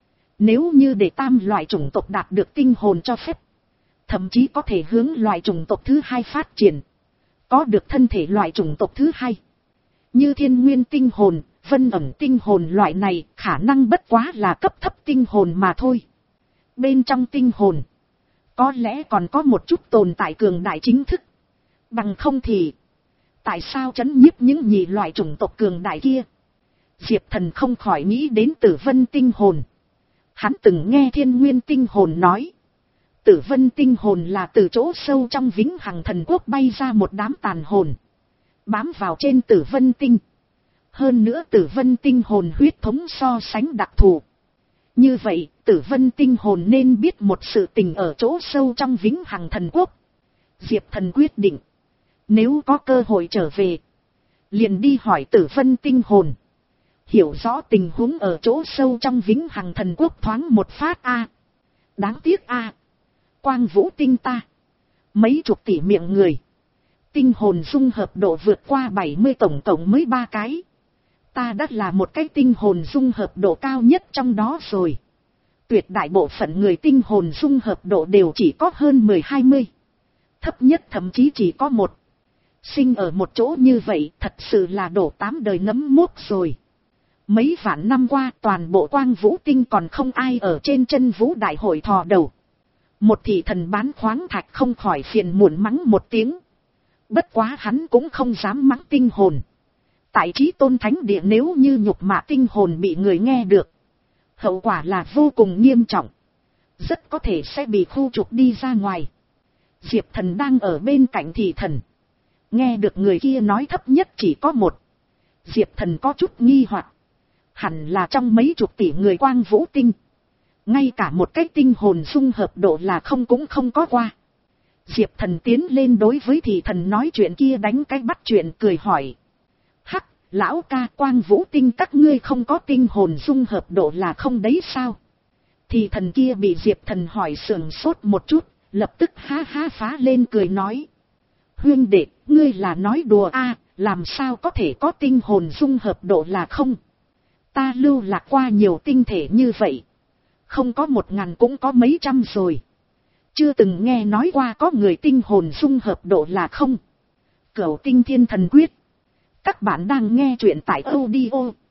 Nếu như đệ tam loại chủng tộc đạt được tinh hồn cho phép, thậm chí có thể hướng loại chủng tộc thứ hai phát triển, có được thân thể loại chủng tộc thứ hai. Như thiên nguyên tinh hồn, vân ẩm tinh hồn loại này khả năng bất quá là cấp thấp tinh hồn mà thôi. Bên trong tinh hồn, có lẽ còn có một chút tồn tại cường đại chính thức. Bằng không thì, tại sao trấn nhiếp những nhị loại chủng tộc cường đại kia? Diệp Thần không khỏi nghĩ đến Tử Vân tinh hồn. Hắn từng nghe thiên nguyên tinh hồn nói, Tử Vân tinh hồn là từ chỗ sâu trong Vĩnh Hằng Thần Quốc bay ra một đám tàn hồn, bám vào trên Tử Vân tinh. Hơn nữa Tử Vân tinh hồn huyết thống so sánh đặc thù. Như vậy, Tử Vân tinh hồn nên biết một sự tình ở chỗ sâu trong Vĩnh Hằng Thần Quốc. Diệp Thần quyết định, nếu có cơ hội trở về, liền đi hỏi Tử Vân tinh hồn, hiểu rõ tình huống ở chỗ sâu trong Vĩnh Hằng Thần Quốc thoáng một phát a. À. Đáng tiếc a, à. Quang Vũ tinh ta, mấy chục tỷ miệng người, tinh hồn dung hợp độ vượt qua bảy mươi, tổng cộng mới ba cái. Ta đã là một cái tinh hồn dung hợp độ cao nhất trong đó rồi. Tuyệt đại bộ phận người tinh hồn dung hợp độ đều chỉ có hơn mười hai mươi. Thấp nhất thậm chí chỉ có một. Sinh ở một chỗ như vậy thật sự là đổ tám đời nấm mốc rồi. Mấy vạn năm qua toàn bộ Quang Vũ tinh còn không ai ở trên chân vũ đại hội thò đầu. Một thị thần bán khoáng thạch không khỏi phiền muộn mắng một tiếng. Bất quá hắn cũng không dám mắng tinh hồn. Tại Chí Tôn Thánh Địa nếu như nhục mạ tinh hồn bị người nghe được, hậu quả là vô cùng nghiêm trọng. Rất có thể sẽ bị khu trục đi ra ngoài. Diệp Thần đang ở bên cạnh thị thần. Nghe được người kia nói thấp nhất chỉ có một. Diệp Thần có chút nghi hoặc. Hẳn là trong mấy chục tỷ người Quang Vũ tinh, ngay cả một cái tinh hồn dung hợp độ là không cũng không có qua. Diệp Thần tiến lên đối với thị thần nói chuyện kia đánh cái bắt chuyện, cười hỏi. Hắc, lão ca, Quang Vũ tinh các ngươi không có tinh hồn dung hợp độ là không đấy sao? Thị thần kia bị Diệp Thần hỏi sườn sốt một chút, lập tức ha ha phá lên cười nói. Huyên đệ, ngươi là nói đùa a, à, làm sao có thể có tinh hồn dung hợp độ là không? Ta lưu lạc qua nhiều tinh thể như vậy, không có một ngàn cũng có mấy trăm rồi. Chưa từng nghe nói qua có người tinh hồn dung hợp độ là không. Cửu Tinh Thiên Thần Quyết. Các bạn đang nghe truyện tại audio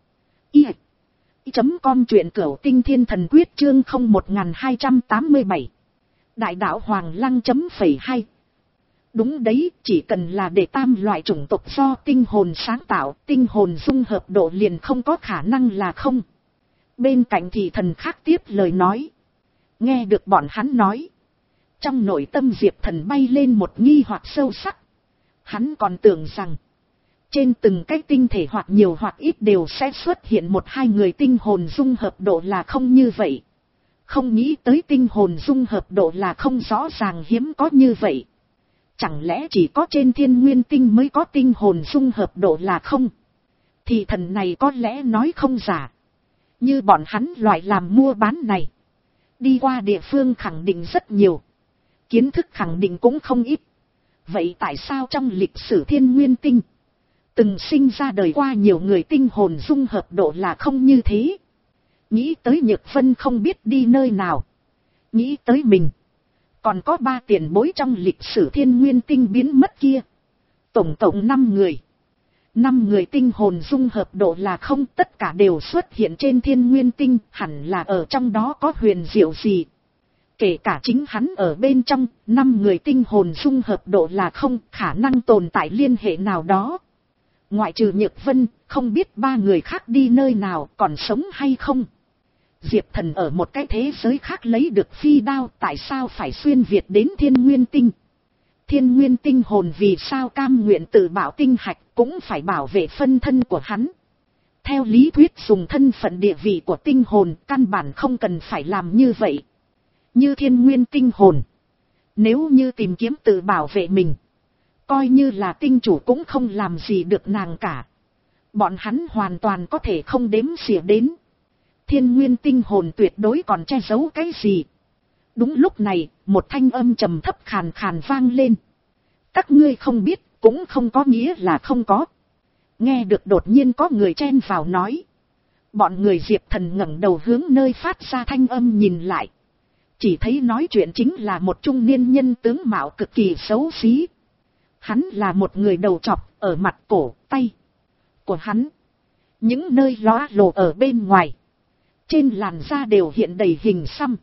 i chấm com, truyện Cửu Tinh Thiên Thần Quyết chương không một hai tám bảy. Đại đạo Hoàng Lăng chấm phẩy hai. Đúng đấy, chỉ cần là đệ tam loại chủng tộc do tinh hồn sáng tạo, tinh hồn dung hợp độ liền không có khả năng là không. Bên cạnh thì thần khác tiếp lời nói. Nghe được bọn hắn nói, trong nội tâm Diệp Thần bay lên một nghi hoặc sâu sắc. Hắn còn tưởng rằng, trên từng cái tinh thể hoặc nhiều hoặc ít đều sẽ xuất hiện một hai người tinh hồn dung hợp độ là không như vậy. Không nghĩ tới tinh hồn dung hợp độ là không rõ ràng hiếm có như vậy. Chẳng lẽ chỉ có trên thiên nguyên tinh mới có tinh hồn dung hợp độ là không? Thì thần này có lẽ nói không giả. Như bọn hắn loại làm mua bán này, đi qua địa phương khẳng định rất nhiều, kiến thức khẳng định cũng không ít. Vậy tại sao trong lịch sử thiên nguyên tinh, từng sinh ra đời qua nhiều người tinh hồn dung hợp độ là không như thế? Nghĩ tới Nhược Vân không biết đi nơi nào, nghĩ tới mình, còn có ba tiền bối trong lịch sử thiên nguyên tinh biến mất kia. Tổng cộng năm người. Năm người tinh hồn dung hợp độ là không, tất cả đều xuất hiện trên thiên nguyên tinh, hẳn là ở trong đó có huyền diệu gì. Kể cả chính hắn ở bên trong, năm người tinh hồn dung hợp độ là không, khả năng tồn tại liên hệ nào đó. Ngoại trừ Nhược Vân, không biết ba người khác đi nơi nào, còn sống hay không. Diệp Thần ở một cái thế giới khác lấy được phi đao, tại sao phải xuyên Việt đến Thiên Nguyên Tinh? Thiên Nguyên Tinh hồn vì sao cam nguyện tự bảo tinh hạch, cũng phải bảo vệ phân thân của hắn. Theo lý thuyết dùng thân phận địa vị của tinh hồn, căn bản không cần phải làm như vậy. Như Thiên Nguyên Tinh hồn, nếu như tìm kiếm tự bảo vệ mình, coi như là tinh chủ cũng không làm gì được nàng cả. Bọn hắn hoàn toàn có thể không đếm xỉa đến. Thiên Nguyên Tinh hồn tuyệt đối còn che giấu cái gì. Đúng lúc này, một thanh âm trầm thấp khàn khàn vang lên. Các ngươi không biết, cũng không có nghĩa là không có. Nghe được đột nhiên có người chen vào nói. Bọn người Diệp Thần ngẩng đầu hướng nơi phát ra thanh âm nhìn lại. Chỉ thấy nói chuyện chính là một trung niên nhân tướng mạo cực kỳ xấu xí. Hắn là một người đầu trọc, ở mặt cổ, tay của hắn. Những nơi lóa lồ ở bên ngoài. Trên làn da đều hiện đầy hình xăm.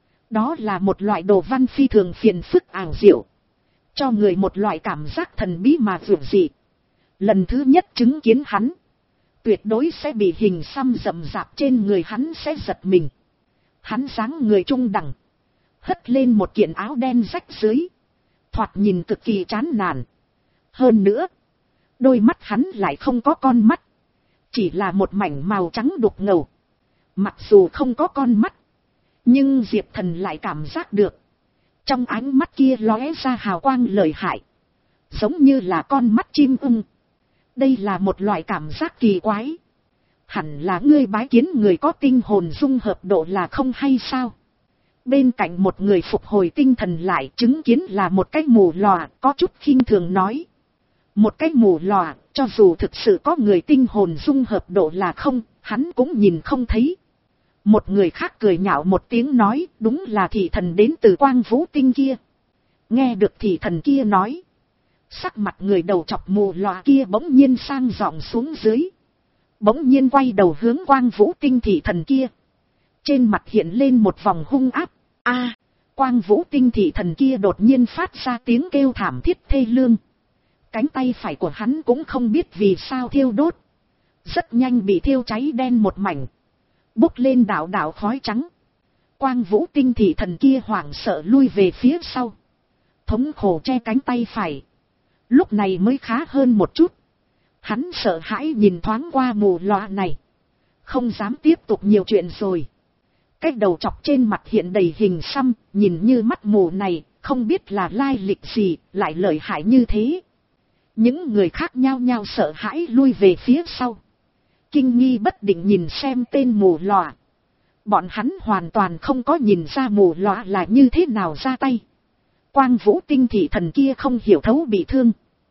Đó là một loại đồ văn phi thường phiền phức ảo diệu. Cho người một loại cảm giác thần bí mà vượt dị. Lần thứ nhất chứng kiến hắn, tuyệt đối sẽ bị hình xăm rậm rạp trên người hắn sẽ giật mình. Hắn dáng người trung đẳng, hất lên một kiện áo đen rách dưới, thoạt nhìn cực kỳ chán nản. Hơn nữa, đôi mắt hắn lại không có con mắt, chỉ là một mảnh màu trắng đục ngầu. Mặc dù không có con mắt, nhưng Diệp Thần lại cảm giác được, trong ánh mắt kia lóe ra hào quang lợi hại, giống như là con mắt chim ưng. Đây là một loại cảm giác kỳ quái. Hẳn là ngươi bái kiến người có tinh hồn dung hợp độ là không hay sao? Bên cạnh một người phục hồi tinh thần lại, chứng kiến là một cái mù lòa, có chút khinh thường nói. Một cái mù lòa, cho dù thực sự có người tinh hồn dung hợp độ là không, hắn cũng nhìn không thấy. Một người khác cười nhạo một tiếng nói, đúng là thị thần đến từ Quang Vũ Tinh kia. Nghe được thị thần kia nói, sắc mặt người đầu chọc mù lòa kia bỗng nhiên sang giọng xuống dưới. Bỗng nhiên quay đầu hướng Quang Vũ Tinh thị thần kia. Trên mặt hiện lên một vòng hung áp. A, Quang Vũ Tinh thị thần kia đột nhiên phát ra tiếng kêu thảm thiết thê lương. Cánh tay phải của hắn cũng không biết vì sao thiêu đốt. Rất nhanh bị thiêu cháy đen một mảnh. Bốc lên đảo đảo khói trắng. Quang Vũ Tinh thị thần kia hoảng sợ lui về phía sau. Thống khổ che cánh tay phải. Lúc này mới khá hơn một chút. Hắn sợ hãi nhìn thoáng qua mù lòa này. Không dám tiếp tục nhiều chuyện rồi. Cái đầu chọc trên mặt hiện đầy hình xăm, nhìn như mắt mù này, không biết là lai lịch gì, lại lợi hại như thế. Những người khác nhao nhao sợ hãi lui về phía sau. Kinh nghi bất định nhìn xem tên mù lòa. Bọn hắn hoàn toàn không có nhìn ra mù lòa là như thế nào ra tay. Quang Vũ Tinh thị thần kia không hiểu thấu bị thương.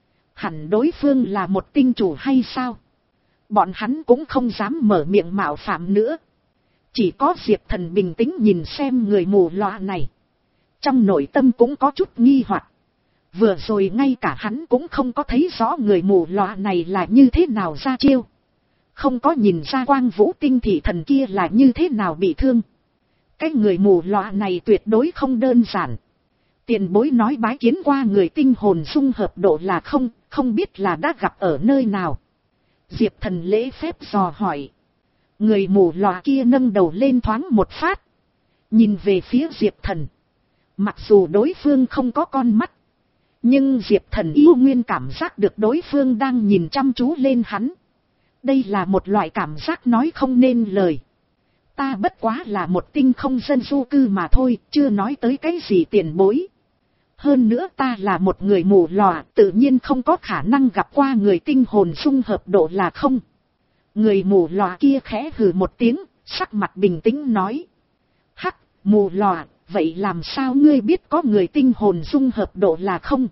Hẳn đối phương là một tinh chủ hay sao? Bọn hắn cũng không dám mở miệng mạo phạm nữa. Chỉ có Diệp Thần bình tĩnh nhìn xem người mù lòa này. Trong nội tâm cũng có chút nghi hoặc. Vừa rồi ngay cả hắn cũng không có thấy rõ người mù lòa này là như thế nào ra chiêu. Không có nhìn ra Quang Vũ Tinh thị thần kia là như thế nào bị thương. Cái người mù lòa này tuyệt đối không đơn giản. Tiền bối nói bái kiến qua người tinh hồn dung hợp độ là không, không biết là đã gặp ở nơi nào. Diệp Thần lễ phép dò hỏi. Người mù lòa kia nâng đầu lên thoáng một phát. Nhìn về phía Diệp Thần. Mặc dù đối phương không có con mắt. Nhưng Diệp Thần yêu nguyên cảm giác được đối phương đang nhìn chăm chú lên hắn. Đây là một loại cảm giác nói không nên lời. Ta bất quá là một tinh không dân du cư mà thôi, chưa nói tới cái gì tiền bối. Hơn nữa ta là một người mù lòa, tự nhiên không có khả năng gặp qua người tinh hồn dung hợp độ là không. Người mù lòa kia khẽ hừ một tiếng, sắc mặt bình tĩnh nói. Hắc, mù lòa, vậy làm sao ngươi biết có người tinh hồn dung hợp độ là không?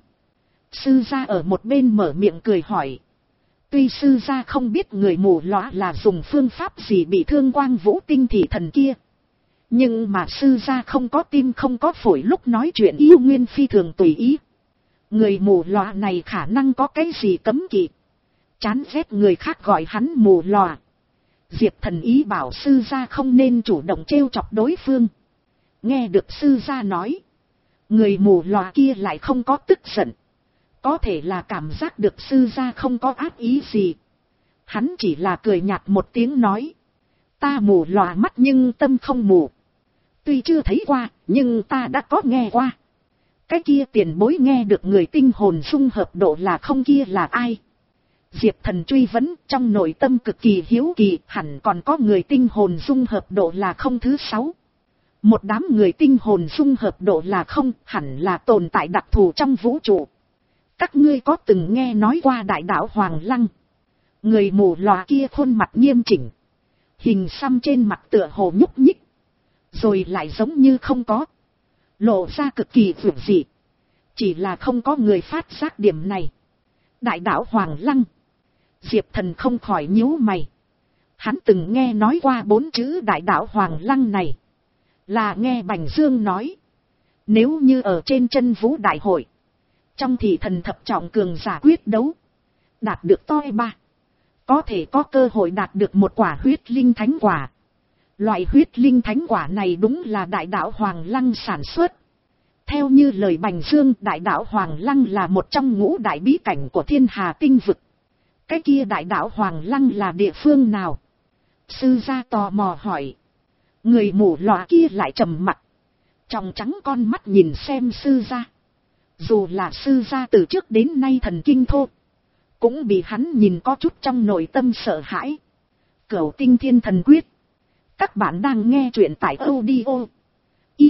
Sư gia ở một bên mở miệng cười hỏi. Tuy sư gia không biết người mù lòa là dùng phương pháp gì bị thương Quang Vũ Tinh thị thần kia. Nhưng mà sư gia không có tim không có phổi lúc nói chuyện yêu nguyên phi thường tùy ý. Người mù lòa này khả năng có cái gì cấm kỵ. Chán ghét người khác gọi hắn mù lòa. Diệp Thần ý bảo sư gia không nên chủ động trêu chọc đối phương. Nghe được sư gia nói. Người mù lòa kia lại không có tức giận. Có thể là cảm giác được sư gia không có ác ý gì. Hắn chỉ là cười nhạt một tiếng nói. Ta mù lòa mắt nhưng tâm không mù. Tuy chưa thấy qua, nhưng ta đã có nghe qua. Cái kia tiền bối nghe được người tinh hồn dung hợp độ là không kia là ai? Diệp Thần truy vấn, trong nội tâm cực kỳ hiếu kỳ, hẳn còn có người tinh hồn dung hợp độ là không thứ sáu. Một đám người tinh hồn dung hợp độ là không, hẳn là tồn tại đặc thù trong vũ trụ. Các ngươi có từng nghe nói qua đại đạo Hoàng Lăng? Người mù lòa kia khuôn mặt nghiêm chỉnh. Hình xăm trên mặt tựa hồ nhúc nhích. Rồi lại giống như không có. Lộ ra cực kỳ vượt dị. Chỉ là không có người phát giác điểm này. Đại đạo Hoàng Lăng. Diệp Thần không khỏi nhíu mày. Hắn từng nghe nói qua bốn chữ đại đạo Hoàng Lăng này. Là nghe Bành Dương nói. Nếu như ở trên chân vũ đại hội. Trong thị thần thập trọng cường giả quyết đấu. Đạt được toi ba. Có thể có cơ hội đạt được một quả huyết linh thánh quả. Loại huyết linh thánh quả này đúng là đại đạo Hoàng Lăng sản xuất. Theo như lời Bành Dương, đại đạo Hoàng Lăng là một trong ngũ đại bí cảnh của thiên hà tinh vực. Cái kia đại đạo Hoàng Lăng là địa phương nào? Sư gia tò mò hỏi. Người mù lòa kia lại trầm mặt. Trong trắng con mắt nhìn xem sư gia. Dù là sư gia từ trước đến nay thần kinh thô. Cũng bị hắn nhìn có chút trong nội tâm sợ hãi. Cửu Tinh Thiên Thần Quyết. Các bạn đang nghe truyện tại audio. I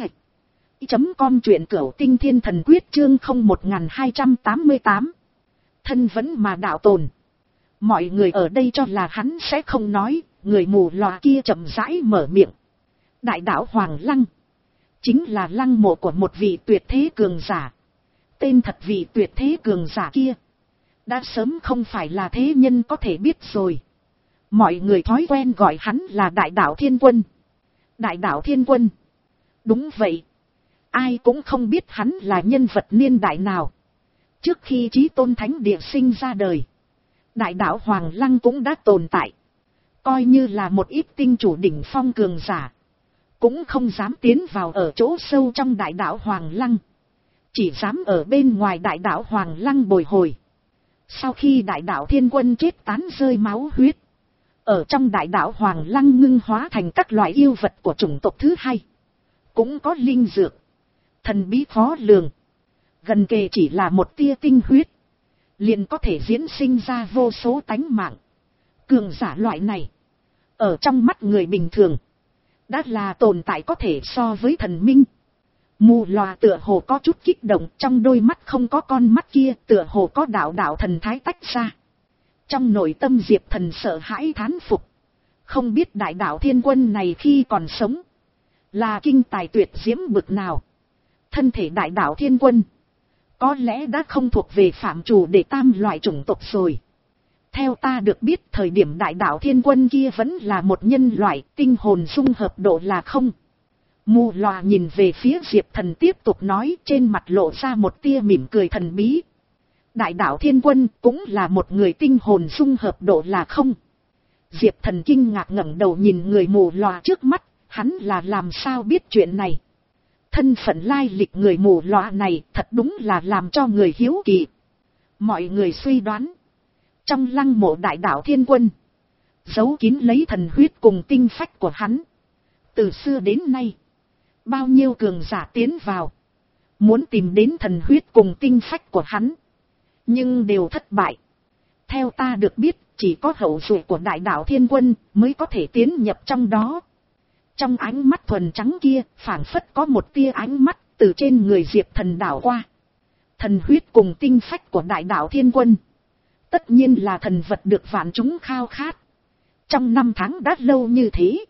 chấm com truyện Cửu Tinh Thiên Thần Quyết chương không một hai tám tám. Thân vẫn mà đạo tồn. Mọi người ở đây cho là hắn sẽ không nói. Người mù lòa kia chậm rãi mở miệng. Đại đạo Hoàng Lăng. Chính là lăng mộ của một vị tuyệt thế cường giả. Tên thật vị tuyệt thế cường giả kia. Đã sớm không phải là thế nhân có thể biết rồi. Mọi người thói quen gọi hắn là Đại đạo Thiên Quân. Đại đạo Thiên Quân. Đúng vậy. Ai cũng không biết hắn là nhân vật niên đại nào. Trước khi Chí Tôn Thánh Địa sinh ra đời. Đại đạo Hoàng Lăng cũng đã tồn tại. Coi như là một ít tinh chủ đỉnh phong cường giả. Cũng không dám tiến vào ở chỗ sâu trong đại đạo Hoàng Lăng. Chỉ dám ở bên ngoài đại đạo Hoàng Lăng bồi hồi. Sau khi đại đạo Thiên Quân chết tán rơi máu huyết. Ở trong đại đạo Hoàng Lăng ngưng hóa thành các loại yêu vật của chủng tộc thứ hai. Cũng có linh dược. Thần bí khó lường. Gần kề chỉ là một tia tinh huyết. Liền có thể diễn sinh ra vô số tánh mạng. Cường giả loại này. Ở trong mắt người bình thường. Đã là tồn tại có thể so với thần minh. Mù lòa tựa hồ có chút kích động, trong đôi mắt không có con mắt kia, tựa hồ có đạo đạo thần thái tách ra. Trong nội tâm Diệp Thần sợ hãi thán phục. Không biết đại đạo Thiên Quân này khi còn sống. Là kinh tài tuyệt diễm bực nào. Thân thể đại đạo Thiên Quân. Có lẽ đã không thuộc về phạm trù để tam loại chủng tộc rồi. Theo ta được biết thời điểm đại đạo Thiên Quân kia vẫn là một nhân loại, tinh hồn dung hợp độ là không. Mù lòa nhìn về phía Diệp Thần tiếp tục nói, trên mặt lộ ra một tia mỉm cười thần bí. Đại đạo Thiên Quân cũng là một người tinh hồn dung hợp độ là không. Diệp Thần kinh ngạc ngẩng đầu nhìn người mù lòa trước mắt, hắn là làm sao biết chuyện này. Thân phận lai lịch người mù lòa này thật đúng là làm cho người hiếu kỳ. Mọi người suy đoán. Trong lăng mộ đại đạo Thiên Quân. Giấu kín lấy thần huyết cùng tinh phách của hắn. Từ xưa đến nay. Bao nhiêu cường giả tiến vào. Muốn tìm đến thần huyết cùng tinh phách của hắn. Nhưng đều thất bại. Theo ta được biết. Chỉ có hậu duệ của đại đạo Thiên Quân mới có thể tiến nhập trong đó. Trong ánh mắt thuần trắng kia, phảng phất có một tia ánh mắt từ trên người Diệp Thần đảo qua. Thần huyết cùng tinh phách của đại đạo Thiên Quân. Tất nhiên là thần vật được vạn chúng khao khát. Trong năm tháng đã lâu như thế.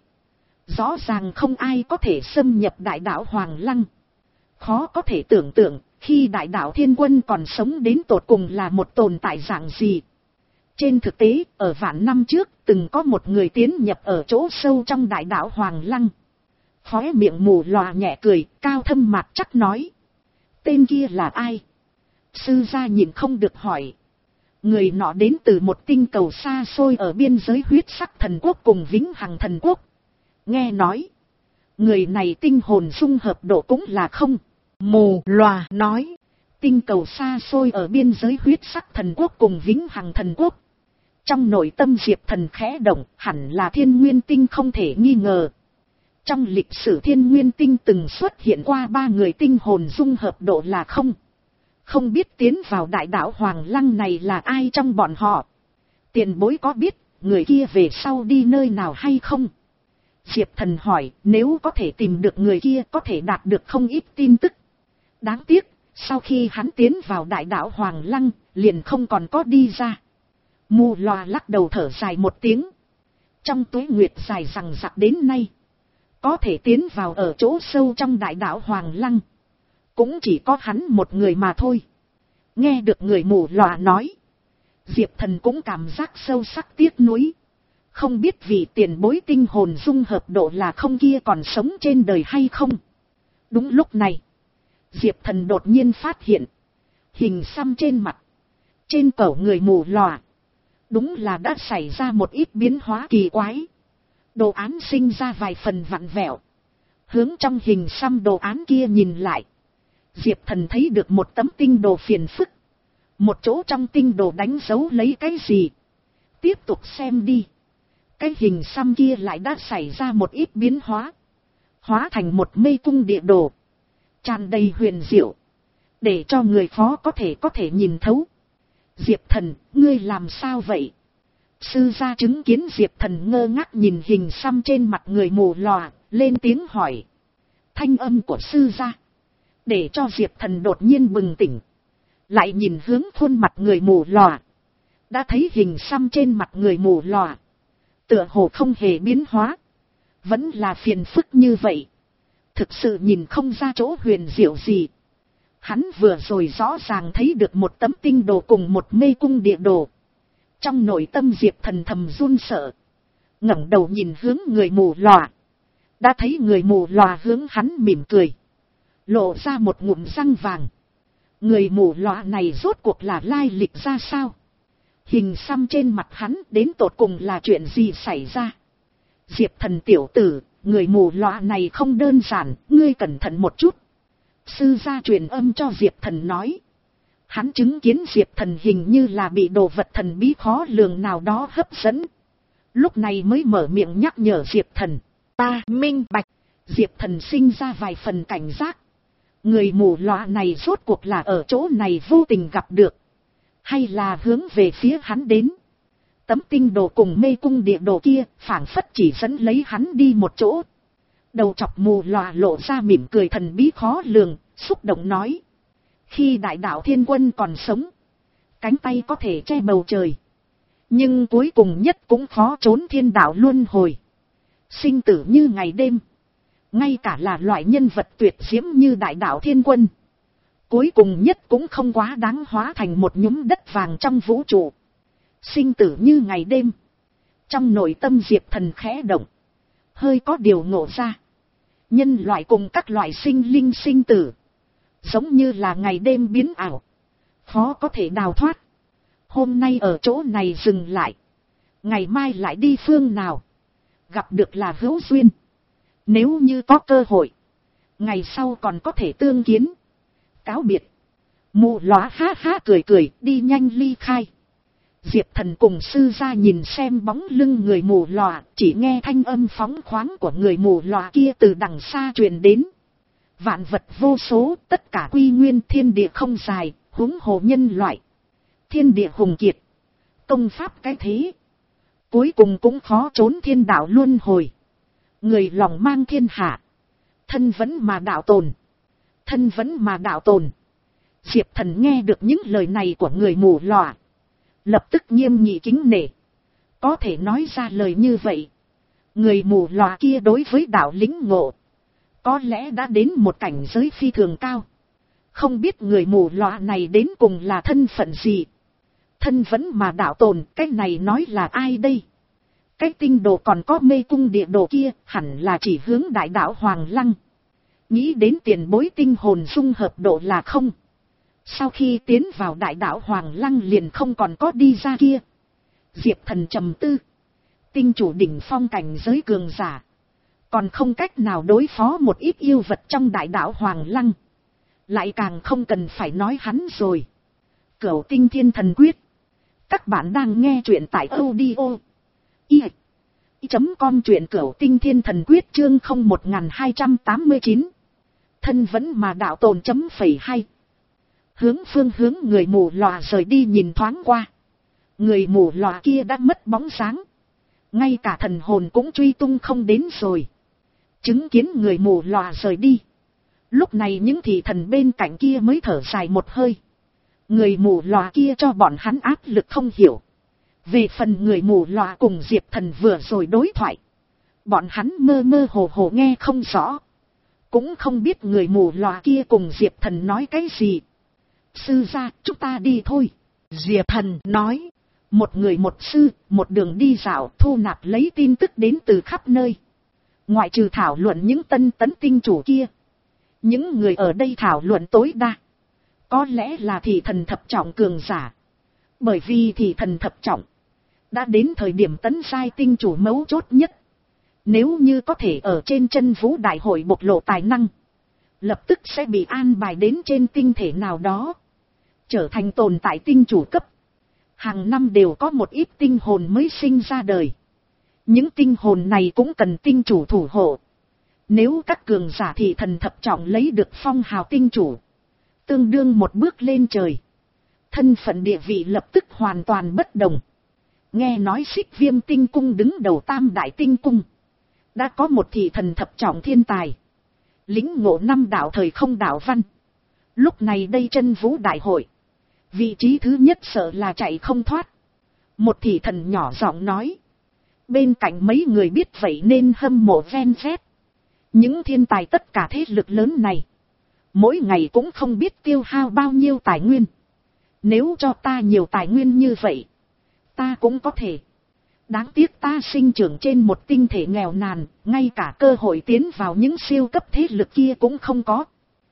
Rõ ràng không ai có thể xâm nhập đại đạo Hoàng Lăng. Khó có thể tưởng tượng, khi đại đạo Thiên Quân còn sống đến tột cùng là một tồn tại dạng gì. Trên thực tế, ở vạn năm trước, từng có một người tiến nhập ở chỗ sâu trong đại đạo Hoàng Lăng. Khóe miệng mù lòa nhẹ cười, cao thâm mặt chắc nói. Tên kia là ai? Sư gia nhìn không được hỏi. Người nọ đến từ một tinh cầu xa xôi ở biên giới huyết sắc thần quốc cùng vĩnh hằng thần quốc. Nghe nói, người này tinh hồn dung hợp độ cũng là không. Mù lòa nói, tinh cầu xa xôi ở biên giới huyết sắc thần quốc cùng vĩnh hằng thần quốc. Trong nội tâm Diệp Thần khẽ động, hẳn là Thiên Nguyên Tinh không thể nghi ngờ. Trong lịch sử Thiên Nguyên Tinh từng xuất hiện qua ba người tinh hồn dung hợp độ là không. Không biết tiến vào đại đạo Hoàng Lăng này là ai trong bọn họ. Tiền bối có biết người kia về sau đi nơi nào hay không? Diệp Thần hỏi, nếu có thể tìm được người kia có thể đạt được không ít tin tức. Đáng tiếc, sau khi hắn tiến vào đại đạo Hoàng Lăng, liền không còn có đi ra. Mù Loa lắc đầu thở dài một tiếng. Trong tuế nguyệt dài rằng rặc đến nay, có thể tiến vào ở chỗ sâu trong đại đạo Hoàng Lăng, cũng chỉ có hắn một người mà thôi. Nghe được người Mù Loa nói, Diệp Thần cũng cảm giác sâu sắc tiếc nuối. Không biết vị tiền bối tinh hồn dung hợp độ là không kia còn sống trên đời hay không. Đúng lúc này, Diệp Thần đột nhiên phát hiện, hình xăm trên mặt, trên cổ người Mù Loa, đúng là đã xảy ra một ít biến hóa kỳ quái. Đồ án sinh ra vài phần vặn vẹo. Hướng trong hình xăm đồ án kia nhìn lại, Diệp Thần thấy được một tấm tinh đồ phiền phức. Một chỗ trong tinh đồ đánh dấu lấy cái gì. Tiếp tục xem đi. Cái hình xăm kia lại đã xảy ra một ít biến hóa. Hóa thành một mê cung địa đồ, tràn đầy huyền diệu, để cho người khó có thể có thể nhìn thấu. Diệp Thần, ngươi làm sao vậy? Sư gia chứng kiến Diệp Thần ngơ ngác nhìn hình xăm trên mặt người Mù Loa, lên tiếng hỏi. Thanh âm của sư gia để cho Diệp Thần đột nhiên bừng tỉnh. Lại nhìn hướng khuôn mặt người Mù Loa, đã thấy hình xăm trên mặt người Mù Loa tựa hồ không hề biến hóa, vẫn là phiền phức như vậy. Thực sự nhìn không ra chỗ huyền diệu gì. Hắn vừa rồi rõ ràng thấy được một tấm tinh đồ cùng một mê cung địa đồ. Trong nội tâm Diệp Thần thầm run sợ, ngẩng đầu nhìn hướng người Mù Loa, đã thấy người Mù Loa hướng hắn mỉm cười, lộ ra một ngụm răng vàng. Người Mù Loa này rốt cuộc là lai lịch ra sao? Hình xăm trên mặt hắn đến tột cùng là chuyện gì xảy ra? Diệp Thần tiểu tử, người Mù Loa này không đơn giản, ngươi cẩn thận một chút. Sư gia truyền âm cho Diệp Thần nói. Hắn chứng kiến Diệp Thần hình như là bị đồ vật thần bí khó lường nào đó hấp dẫn. Lúc này mới mở miệng nhắc nhở Diệp Thần. Ta minh bạch. Diệp Thần sinh ra vài phần cảnh giác. Người Mù Loa này rốt cuộc là ở chỗ này vô tình gặp được, hay là hướng về phía hắn đến? Tấm tinh đồ cùng mê cung địa đồ kia phảng phất chỉ dẫn lấy hắn đi một chỗ. Đầu chọc Mù Loa lộ ra mỉm cười thần bí khó lường, xúc động nói. Khi đại đạo Thiên Quân còn sống, cánh tay có thể che bầu trời, nhưng cuối cùng nhất cũng khó trốn thiên đạo luân hồi. Sinh tử như ngày đêm, ngay cả là loại nhân vật tuyệt diễm như đại đạo Thiên Quân, cuối cùng nhất cũng không quá đáng hóa thành một nhúm đất vàng trong vũ trụ. Sinh tử như ngày đêm. Trong nội tâm Diệp Thần khẽ động, hơi có điều ngộ ra. Nhân loại cùng các loại sinh linh sinh tử, giống như là ngày đêm biến ảo, khó có thể đào thoát. Hôm nay ở chỗ này dừng lại, ngày mai lại đi phương nào? Gặp được là hữu duyên, nếu như có cơ hội, ngày sau còn có thể tương kiến. Cáo biệt. Mù Loa ha ha cười cười, đi nhanh ly khai. Diệp Thần cùng sư gia nhìn xem bóng lưng người Mù Loa, chỉ nghe thanh âm phóng khoáng của người Mù Loa kia từ đằng xa truyền đến. Vạn vật vô số, tất cả quy nguyên, thiên địa không dài, huống hồ nhân loại. Thiên địa hùng kiệt, công pháp cái thế, cuối cùng cũng khó trốn thiên đạo luân hồi. Người lòng mang thiên hạ, thân vẫn mà đạo tồn. Thân vẫn mà đạo tồn. Diệp Thần nghe được những lời này của người Mù Loa, lập tức nghiêm nghị kính nể. Có thể nói ra lời như vậy, người Mù Loa kia đối với đạo lĩnh ngộ, có lẽ đã đến một cảnh giới phi thường cao. Không biết người Mù Loa này đến cùng là thân phận gì? Thân vẫn mà đạo tồn, cái này nói là ai đây? Cái tinh đồ còn có mê cung địa đồ kia, hẳn là chỉ hướng đại đạo Hoàng Lăng. Nghĩ đến tiền bối tinh hồn dung hợp độ là không. Sau khi tiến vào đại đạo Hoàng Lăng liền không còn có đi ra kia. Diệp Thần trầm tư. Tinh chủ đỉnh phong cảnh giới cường giả, còn không cách nào đối phó một ít yêu vật trong đại đạo Hoàng Lăng. Lại càng không cần phải nói hắn rồi. Cửu tinh thiên thần quyết, Các bạn đang nghe truyện tại audio i chấm com, truyện cửu tinh thiên thần quyết chương không một hai tám chín. Thân vẫn mà đạo tồn chấm phẩy hay. Hướng phương hướng người mù lòa rời đi nhìn thoáng qua. Người mù lòa kia đã mất bóng sáng. Ngay cả thần hồn cũng truy tung không đến rồi. Chứng kiến người mù lòa rời đi. Lúc này những thị thần bên cạnh kia mới thở dài một hơi. Người mù lòa kia cho bọn hắn áp lực không hiểu. Về phần người mù lòa cùng Diệp Thần vừa rồi đối thoại. Bọn hắn mơ mơ hồ hồ nghe không rõ. Cũng không biết người mù lòa kia cùng Diệp Thần nói cái gì. Sư gia, chúng ta đi thôi. Diệp Thần nói. Một người một sư, một đường đi dạo thu nạp lấy tin tức đến từ khắp nơi. Ngoại trừ thảo luận những tân tấn tinh chủ kia. Những người ở đây thảo luận tối đa. Có lẽ là thị thần thập trọng cường giả. Bởi vì thị thần thập trọng đã đến thời điểm tấn giai tinh chủ mấu chốt nhất. Nếu như có thể ở trên chân vũ đại hội bộc lộ tài năng, lập tức sẽ bị an bài đến trên tinh thể nào đó, trở thành tồn tại tinh chủ cấp. Hàng năm đều có một ít tinh hồn mới sinh ra đời. Những tinh hồn này cũng cần tinh chủ thủ hộ. Nếu các cường giả thị thần thập trọng lấy được phong hào tinh chủ, tương đương một bước lên trời. Thân phận địa vị lập tức hoàn toàn bất đồng. Nghe nói Xích Viêm tinh cung đứng đầu tam đại tinh cung. Đã có một thị thần thập trọng thiên tài. Lĩnh ngộ năm đạo thời không đạo văn. Lúc này đây chân vũ đại hội. Vị trí thứ nhất sợ là chạy không thoát. Một thị thần nhỏ giọng nói. Bên cạnh mấy người biết vậy nên hâm mộ ven vét. Những thiên tài tất cả thế lực lớn này. Mỗi ngày cũng không biết tiêu hao bao nhiêu tài nguyên. Nếu cho ta nhiều tài nguyên như vậy, ta cũng có thể. Đáng tiếc ta sinh trưởng trên một tinh thể nghèo nàn, ngay cả cơ hội tiến vào những siêu cấp thế lực kia cũng không có.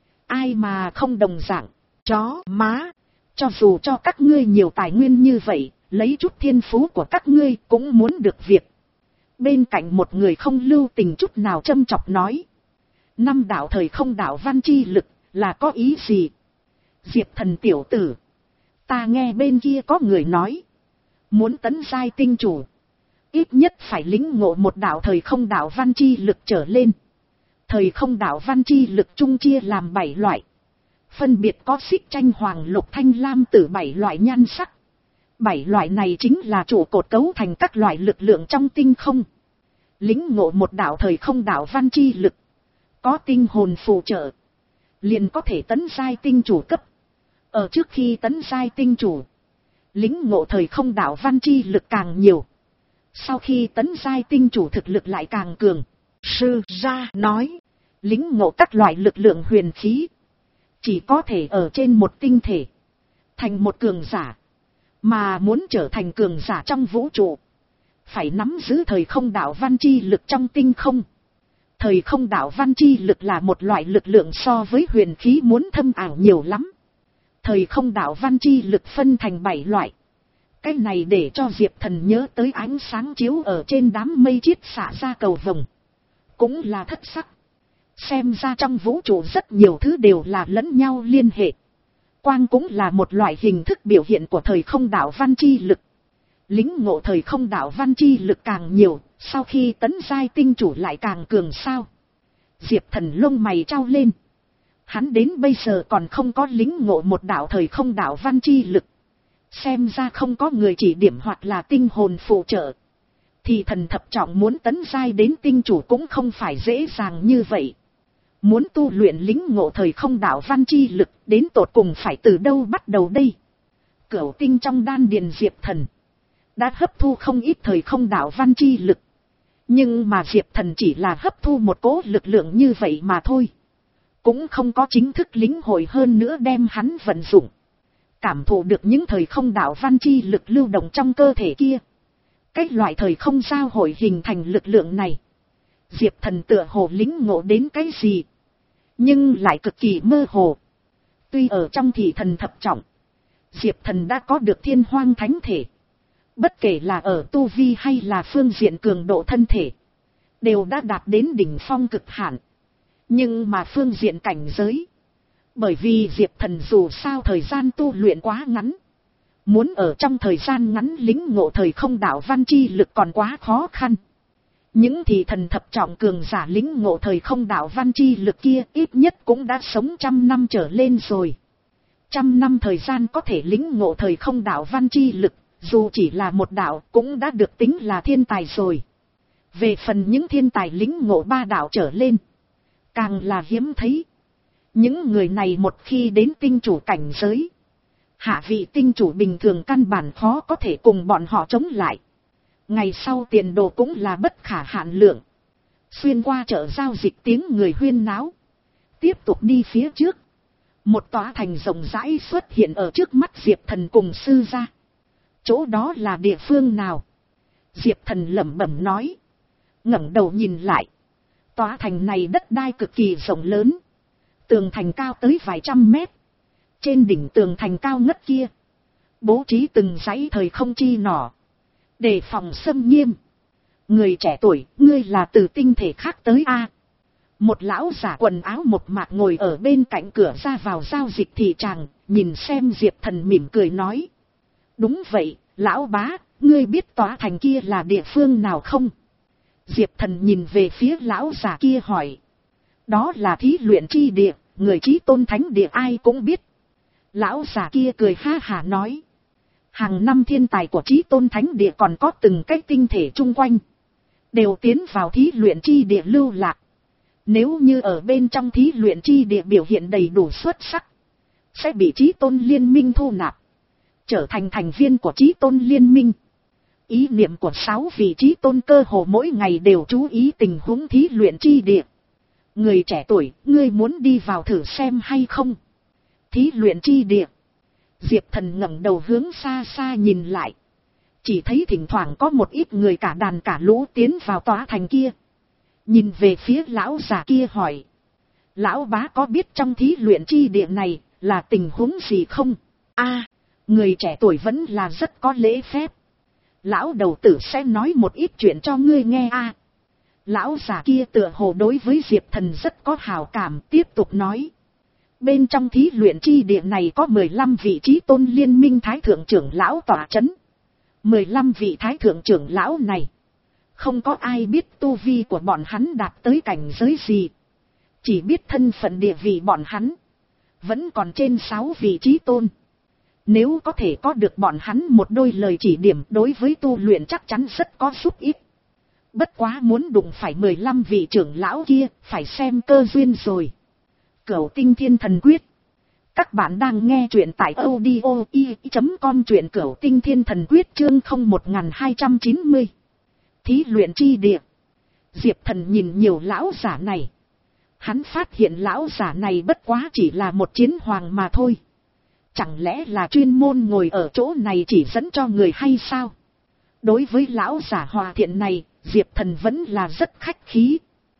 Ai mà không đồng dạng, chó má. Cho dù cho các ngươi nhiều tài nguyên như vậy, lấy chút thiên phú của các ngươi cũng muốn được việc. Bên cạnh một người không lưu tình chút nào châm chọc nói. Năm đạo thời không đạo văn chi lực là có ý gì? Diệp Thần tiểu tử. Ta nghe bên kia có người nói. Muốn tấn giai tinh chủ. Ít nhất phải lĩnh ngộ một đạo thời không đạo văn chi lực trở lên. Thời không đạo văn chi lực chung chia làm bảy loại. Phân biệt có xích tranh hoàng lục thanh lam tử bảy loại nhan sắc. Bảy loại này chính là trụ cột cấu thành các loại lực lượng trong tinh không. Lĩnh ngộ một đạo thời không đạo văn chi lực. Có tinh hồn phù trợ. Liền có thể tấn giai tinh chủ cấp. Ở trước khi tấn giai tinh chủ. Lĩnh ngộ thời không đạo văn chi lực càng nhiều. Sau khi tấn giai tinh chủ thực lực lại càng cường. Sư gia nói. Lĩnh ngộ các loại lực lượng huyền khí. Chỉ có thể ở trên một tinh thể. Thành một cường giả. Mà muốn trở thành cường giả trong vũ trụ. Phải nắm giữ thời không đạo văn chi lực trong tinh không. Thời không đạo văn chi lực là một loại lực lượng so với huyền khí muốn thâm ảo nhiều lắm. Thời không đạo văn chi lực phân thành bảy loại. Cái này để cho Diệp Thần nhớ tới ánh sáng chiếu ở trên đám mây chiết xạ ra cầu vồng. Cũng là thất sắc. Xem ra trong vũ trụ rất nhiều thứ đều là lẫn nhau liên hệ. Quang cũng là một loại hình thức biểu hiện của thời không đạo văn chi lực. Lĩnh ngộ thời không đạo văn chi lực càng nhiều, sau khi tấn giai tinh chủ lại càng cường sao. Diệp Thần lông mày trao lên. Hắn đến bây giờ còn không có lĩnh ngộ một đạo thời không đạo văn chi lực. Xem ra không có người chỉ điểm hoặc là tinh hồn phụ trợ. Thì thần thập trọng muốn tấn giai đến tinh chủ cũng không phải dễ dàng như vậy. Muốn tu luyện lĩnh ngộ thời không đạo văn chi lực đến tột cùng phải từ đâu bắt đầu đây? Cửu tinh trong đan điền Diệp Thần đã hấp thu không ít thời không đạo văn chi lực. Nhưng mà Diệp Thần chỉ là hấp thu một cỗ lực lượng như vậy mà thôi. Cũng không có chính thức lĩnh hội hơn nữa đem hắn vận dụng. Cảm thụ được những thời không đạo văn chi lực lưu động trong cơ thể kia. Cái loại thời không giao hội hình thành lực lượng này. Diệp Thần tựa hồ lĩnh ngộ đến cái gì. Nhưng lại cực kỳ mơ hồ. Tuy ở trong thị thần thập trọng. Diệp Thần đã có được thiên hoang thánh thể. Bất kể là ở tu vi hay là phương diện cường độ thân thể. Đều đã đạt đến đỉnh phong cực hạn. Nhưng mà phương diện cảnh giới. Bởi vì Diệp Thần dù sao thời gian tu luyện quá ngắn. Muốn ở trong thời gian ngắn lĩnh ngộ thời không đạo văn chi lực còn quá khó khăn. Những thị thần thập trọng cường giả lĩnh ngộ thời không đạo văn chi lực kia ít nhất cũng đã sống trăm năm trở lên rồi. Trăm năm thời gian có thể lĩnh ngộ thời không đạo văn chi lực, dù chỉ là một đạo cũng đã được tính là thiên tài rồi. Về phần những thiên tài lĩnh ngộ ba đạo trở lên, càng là hiếm thấy. Những người này một khi đến tinh chủ cảnh giới, hạ vị tinh chủ bình thường căn bản khó có thể cùng bọn họ chống lại. Ngày sau tiền đồ cũng là bất khả hạn lượng. Xuyên qua chợ giao dịch tiếng người huyên náo. Tiếp tục đi phía trước. Một tòa thành rộng rãi xuất hiện ở trước mắt Diệp Thần cùng sư gia. Chỗ đó là địa phương nào? Diệp Thần lẩm bẩm nói. Ngẩng đầu nhìn lại. Tòa thành này đất đai cực kỳ rộng lớn. Tường thành cao tới vài trăm mét. Trên đỉnh tường thành cao ngất kia, bố trí từng dãy thời không chi nỏ, đề phòng xâm nghiêm. Người trẻ tuổi, ngươi là từ tinh thể khác tới a? Một lão giả quần áo một mạc ngồi ở bên cạnh cửa ra vào giao dịch thị tràng, nhìn xem Diệp Thần mỉm cười nói. Đúng vậy, lão bá, ngươi biết tòa thành kia là địa phương nào không? Diệp Thần nhìn về phía lão giả kia hỏi. Đó là thí luyện chi địa, người chí tôn thánh địa ai cũng biết. Lão già kia cười ha hả nói. Hàng năm thiên tài của chí tôn thánh địa còn có từng cái tinh thể chung quanh, đều tiến vào thí luyện chi địa lưu lạc. Nếu như ở bên trong thí luyện chi địa biểu hiện đầy đủ xuất sắc, sẽ bị chí tôn liên minh thu nạp, trở thành thành viên của chí tôn liên minh. Ý niệm của sáu vị chí tôn cơ hồ mỗi ngày đều chú ý tình huống thí luyện chi địa. Người trẻ tuổi, ngươi muốn đi vào thử xem hay không? Thí luyện chi địa. Diệp Thần ngẩng đầu hướng xa xa nhìn lại. Chỉ thấy thỉnh thoảng có một ít người cả đàn cả lũ tiến vào tòa thành kia. Nhìn về phía lão già kia hỏi. Lão bá có biết trong thí luyện chi địa này là tình huống gì không? A, người trẻ tuổi vẫn là rất có lễ phép. Lão đầu tử sẽ nói một ít chuyện cho ngươi nghe a. Lão già kia tựa hồ đối với Diệp Thần rất có hào cảm, tiếp tục nói. Bên trong thí luyện chi địa này có mười lăm vị chí tôn liên minh thái thượng trưởng lão tọa chấn. mười lăm vị thái thượng trưởng lão này, không có ai biết tu vi của bọn hắn đạt tới cảnh giới gì. Chỉ biết thân phận địa vị bọn hắn vẫn còn trên sáu vị chí tôn. Nếu có thể có được bọn hắn một đôi lời chỉ điểm, đối với tu luyện chắc chắn rất có giúp ích. Bất quá muốn đụng phải mười lăm vị trưởng lão kia, phải xem cơ duyên rồi. Cửu Tinh Thiên Thần Quyết. Các bạn đang nghe truyện tại audio i chấm com, truyện Cửu Tinh Thiên Thần Quyết chương không một hai chín không. Thí luyện chi địa. Diệp Thần nhìn nhiều lão giả này. Hắn phát hiện lão giả này bất quá chỉ là một chiến hoàng mà thôi. Chẳng lẽ là chuyên môn ngồi ở chỗ này chỉ dẫn cho người hay sao? Đối với lão giả hòa thiện này, Diệp Thần vẫn là rất khách khí.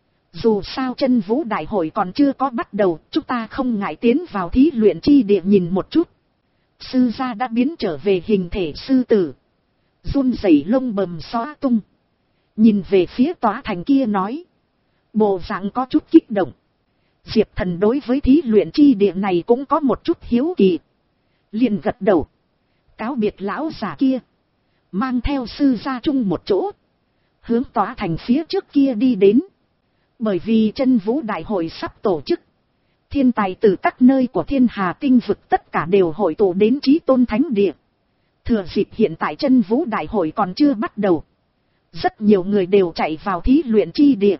Dù sao chân vũ đại hội còn chưa có bắt đầu, chúng ta không ngại tiến vào thí luyện chi địa nhìn một chút. Sư gia đã biến trở về hình thể sư tử, run rẩy lông bầm xóa tung. Nhìn về phía tòa thành kia nói. Bộ dạng có chút kích động. Diệp Thần đối với thí luyện chi địa này cũng có một chút hiếu kỳ. Liền gật đầu, cáo biệt lão già kia, mang theo sư gia chung một chỗ, hướng tòa thành phía trước kia đi đến. Bởi vì chân vũ đại hội sắp tổ chức, thiên tài từ các nơi của thiên hà tinh vực tất cả đều hội tụ đến chí tôn thánh địa. Thừa dịp hiện tại chân vũ đại hội còn chưa bắt đầu, rất nhiều người đều chạy vào thí luyện chi địa,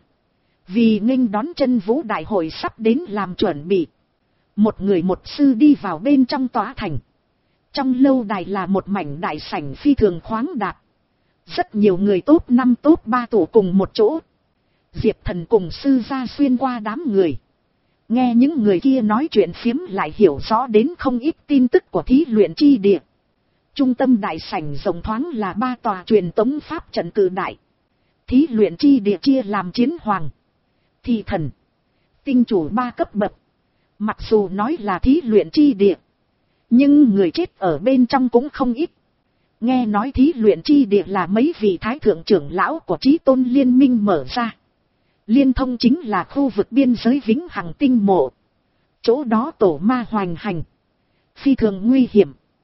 vì nghênh đón chân vũ đại hội sắp đến làm chuẩn bị. Một người một sư đi vào bên trong tòa thành. Trong lâu đài là một mảnh đại sảnh phi thường khoáng đạt. Rất nhiều người top năm top ba tụ cùng một chỗ. Diệp Thần cùng sư gia xuyên qua đám người. Nghe những người kia nói chuyện phiếm lại hiểu rõ đến không ít tin tức của thí luyện chi địa. Trung tâm đại sảnh rộng thoáng là ba tòa truyền tống pháp trận cự đại. Thí luyện chi địa chia làm chiến hoàng, thị thần, tinh chủ ba cấp bậc. Mặc dù nói là thí luyện chi địa, nhưng người chết ở bên trong cũng không ít. Nghe nói thí luyện chi địa là mấy vị thái thượng trưởng lão của chí tôn liên minh mở ra. Liên thông chính là khu vực biên giới vĩnh hằng tinh mộ. Chỗ đó tổ ma hoành hành, phi thường nguy hiểm.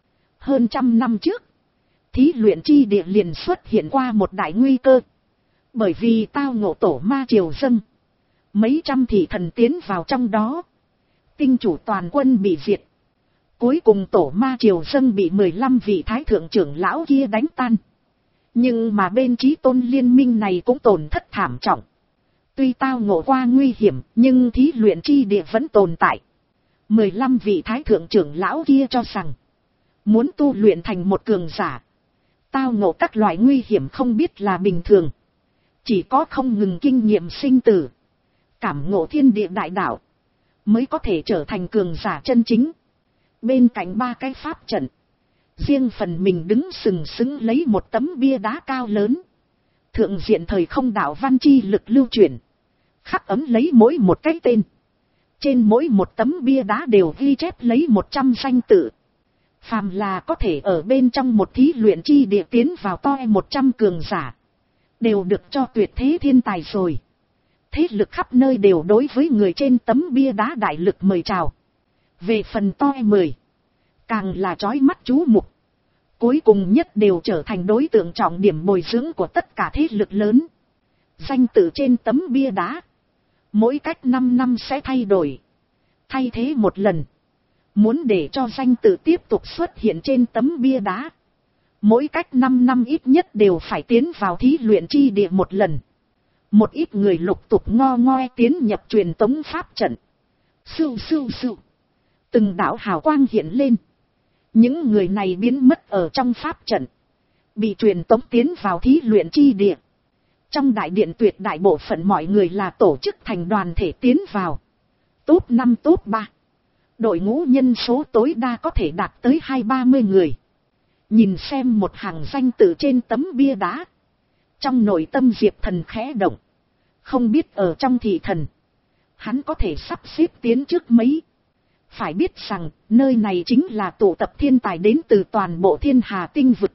Hơn trăm năm trước, thí luyện chi địa liền xuất hiện qua một đại nguy cơ. Bởi vì tao ngộ tổ ma triều dâng, mấy trăm thị thần tiến vào trong đó, tinh chủ toàn quân bị diệt. Cuối cùng tổ ma triều dâng bị mười lăm vị thái thượng trưởng lão kia đánh tan. Nhưng mà bên Chí Tôn liên minh này cũng tổn thất thảm trọng. Tuy tao ngộ qua nguy hiểm, nhưng thí luyện chi địa vẫn tồn tại. mười lăm vị thái thượng trưởng lão kia cho rằng, muốn tu luyện thành một cường giả, tao ngộ các loại nguy hiểm không biết là bình thường. Chỉ có không ngừng kinh nghiệm sinh tử, cảm ngộ thiên địa đại đạo, mới có thể trở thành cường giả chân chính. Bên cạnh ba cái pháp trận, riêng phần mình đứng sừng sững lấy một tấm bia đá cao lớn. Thượng diện thời không đạo văn chi lực lưu chuyển, khắc ấm lấy mỗi một cái tên. Trên mỗi một tấm bia đá đều ghi chép lấy một trăm danh tự. Phàm là có thể ở bên trong một thí luyện chi địa tiến vào toi một trăm cường giả, đều được cho tuyệt thế thiên tài rồi. Thế lực khắp nơi đều đối với người trên tấm bia đá đại lực mời chào. Về phần toi mười, càng là chói mắt chú mục. Cuối cùng nhất đều trở thành đối tượng trọng điểm bồi dưỡng của tất cả thế lực lớn. Danh tự trên tấm bia đá, mỗi cách năm năm sẽ thay đổi, thay thế một lần. Muốn để cho danh tự tiếp tục xuất hiện trên tấm bia đá, mỗi cách năm năm ít nhất đều phải tiến vào thí luyện chi địa một lần. Một ít người lục tục ngo ngoe tiến nhập truyền tống pháp trận. Sưu sưu sưu. Từng đạo hào quang hiện lên. Những người này biến mất ở trong pháp trận, bị truyền tống tiến vào thí luyện chi địa. Trong đại điện tuyệt đại bộ phận mọi người là tổ chức thành đoàn thể tiến vào. Top năm top ba. Đội ngũ nhân số tối đa có thể đạt tới hai ba mươi người. Nhìn xem một hàng danh tự trên tấm bia đá, trong nội tâm Diệp Thần khẽ động. Không biết ở trong thị thần, hắn có thể sắp xếp tiến trước mấy. Phải biết rằng, nơi này chính là tụ tập thiên tài đến từ toàn bộ thiên hà tinh vực.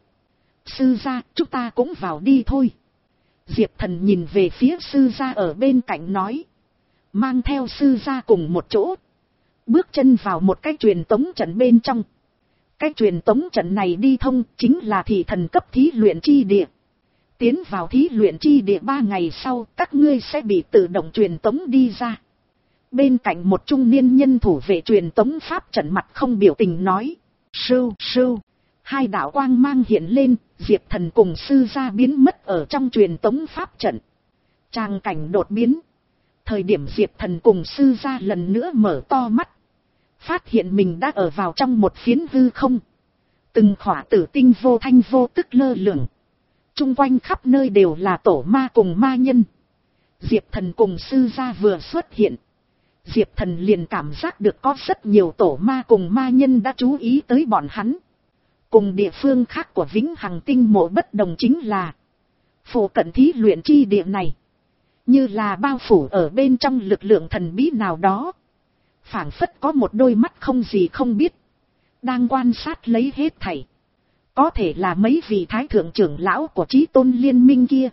Sư gia, chúng ta cũng vào đi thôi. Diệp Thần nhìn về phía sư gia ở bên cạnh nói. Mang theo sư gia cùng một chỗ, bước chân vào một cái truyền tống trận bên trong. Cái truyền tống trận này đi thông chính là thị thần cấp thí luyện chi địa. Tiến vào thí luyện chi địa ba ngày sau, các ngươi sẽ bị tự động truyền tống đi ra. Bên cạnh một trung niên nhân thủ vệ truyền tống pháp trận mặt không biểu tình nói. Sưu sưu. Hai đạo quang mang hiện lên, Diệp Thần cùng sư gia biến mất ở trong truyền tống pháp trận. Tràng cảnh đột biến. Thời điểm Diệp Thần cùng sư gia lần nữa mở to mắt, phát hiện mình đã ở vào trong một phiến hư không. Từng khỏa tử tinh vô thanh vô tức lơ lửng. Trung quanh khắp nơi đều là tổ ma cùng ma nhân. Diệp Thần cùng sư gia vừa xuất hiện, Diệp Thần liền cảm giác được có rất nhiều tổ ma cùng ma nhân đã chú ý tới bọn hắn. Cùng địa phương khác của Vĩnh Hằng Tinh Mộ bất đồng chính là, phổ cận thí luyện chi địa này, như là bao phủ ở bên trong lực lượng thần bí nào đó. Phảng phất có một đôi mắt không gì không biết, đang quan sát lấy hết thảy. Có thể là mấy vị thái thượng trưởng lão của Chí Tôn liên minh kia.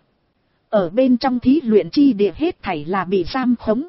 Ở bên trong thí luyện chi địa hết thảy là bị giam khống.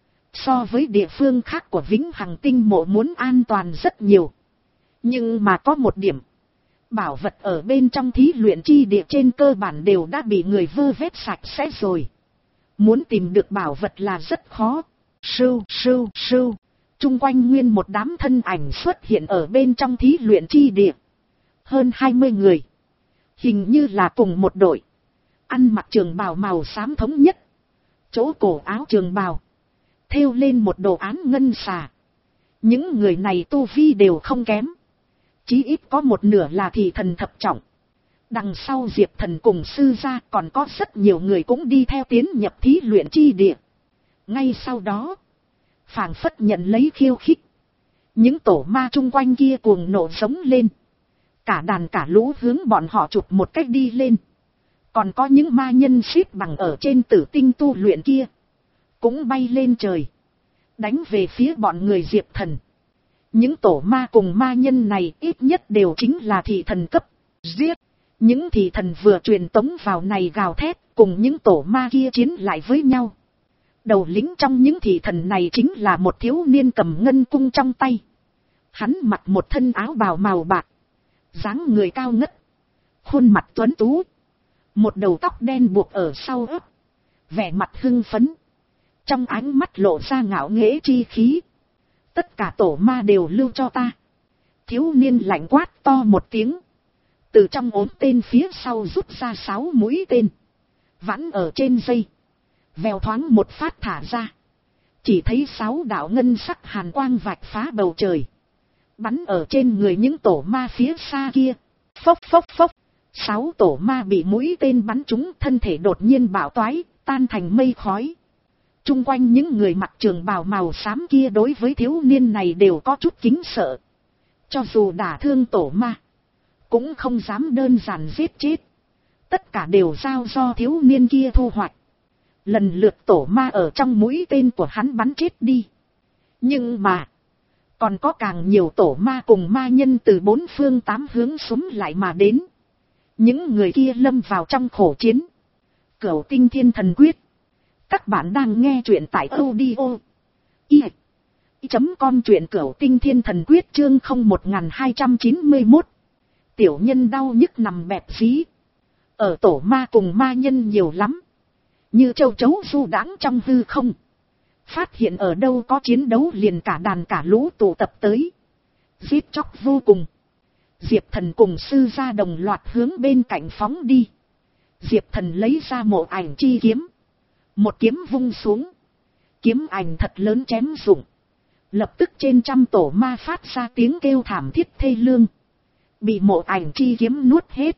So với địa phương khác của Vĩnh Hằng Tinh Mộ muốn an toàn rất nhiều. Nhưng mà có một điểm, bảo vật ở bên trong thí luyện chi địa trên cơ bản đều đã bị người vơ vét sạch sẽ rồi. Muốn tìm được bảo vật là rất khó. Sưu sưu sưu. Trung quanh nguyên một đám thân ảnh xuất hiện ở bên trong thí luyện chi địa. Hơn hai mươi người. Hình như là cùng một đội. Ăn mặc trường bào màu xám thống nhất. Chỗ cổ áo trường bào, thêu lên một đồ án ngân xà. Những người này tu vi đều không kém. Chí ít có một nửa là thị thần thập trọng. Đằng sau Diệp Thần cùng sư gia còn có rất nhiều người cũng đi theo tiến nhập thí luyện chi địa. Ngay sau đó, phảng phất nhận lấy khiêu khích, những tổ ma chung quanh kia cuồng nộ giống lên. Cả đàn cả lũ hướng bọn họ chụp một cách đi lên. Còn có những ma nhân xếp bằng ở trên tử tinh tu luyện kia, cũng bay lên trời, đánh về phía bọn người Diệp Thần. Những tổ ma cùng ma nhân này ít nhất đều chính là thị thần cấp. Giết! Những thị thần vừa truyền tống vào này gào thét, cùng những tổ ma kia chiến lại với nhau. Đầu lĩnh trong những thị thần này chính là một thiếu niên cầm ngân cung trong tay. Hắn mặc một thân áo bào màu bạc, Dáng người cao ngất, khuôn mặt tuấn tú, một đầu tóc đen buộc ở sau ớt, vẻ mặt hưng phấn, trong ánh mắt lộ ra ngạo nghễ chi khí. Tất cả tổ ma đều lưu cho ta. Thiếu niên lạnh quát to một tiếng, từ trong ốm tên phía sau rút ra sáu mũi tên, vẵn ở trên dây, vèo thoáng một phát thả ra. Chỉ thấy sáu đạo ngân sắc hàn quang vạch phá bầu trời, bắn ở trên người những tổ ma phía xa kia. Phốc phốc phốc, sáu tổ ma bị mũi tên bắn trúng, thân thể đột nhiên bạo toái, tan thành mây khói. Chung quanh những người mặc trường bào màu xám kia đối với thiếu niên này đều có chút kính sợ. Cho dù đả thương tổ ma, cũng không dám đơn giản giết chết. Tất cả đều giao do thiếu niên kia thu hoạch. Lần lượt tổ ma ở trong mũi tên của hắn bắn chết đi. Nhưng mà, còn có càng nhiều tổ ma cùng ma nhân từ bốn phương tám hướng xúm lại mà đến. Những người kia lâm vào trong khổ chiến. Cửu Tinh Thiên Thần Quyết. Các bạn đang nghe truyện tại audio i chấm com, truyện Cửu Tinh Thiên Thần Quyết chương không một hai chín mốt. Tiểu nhân đau nhức nằm bẹp dí. Ở tổ ma cùng ma nhân nhiều lắm, như châu chấu du đãng trong hư không. Phát hiện ở đâu có chiến đấu liền cả đàn cả lũ tụ tập tới, giết chóc vô cùng. Diệp Thần cùng sư gia đồng loạt hướng bên cạnh phóng đi. Diệp Thần lấy ra mộ ảnh chi kiếm, một kiếm vung xuống, kiếm ảnh thật lớn chém rụng. Lập tức trên trăm tổ ma phát ra tiếng kêu thảm thiết thê lương, bị mộ ảnh chi kiếm nuốt hết.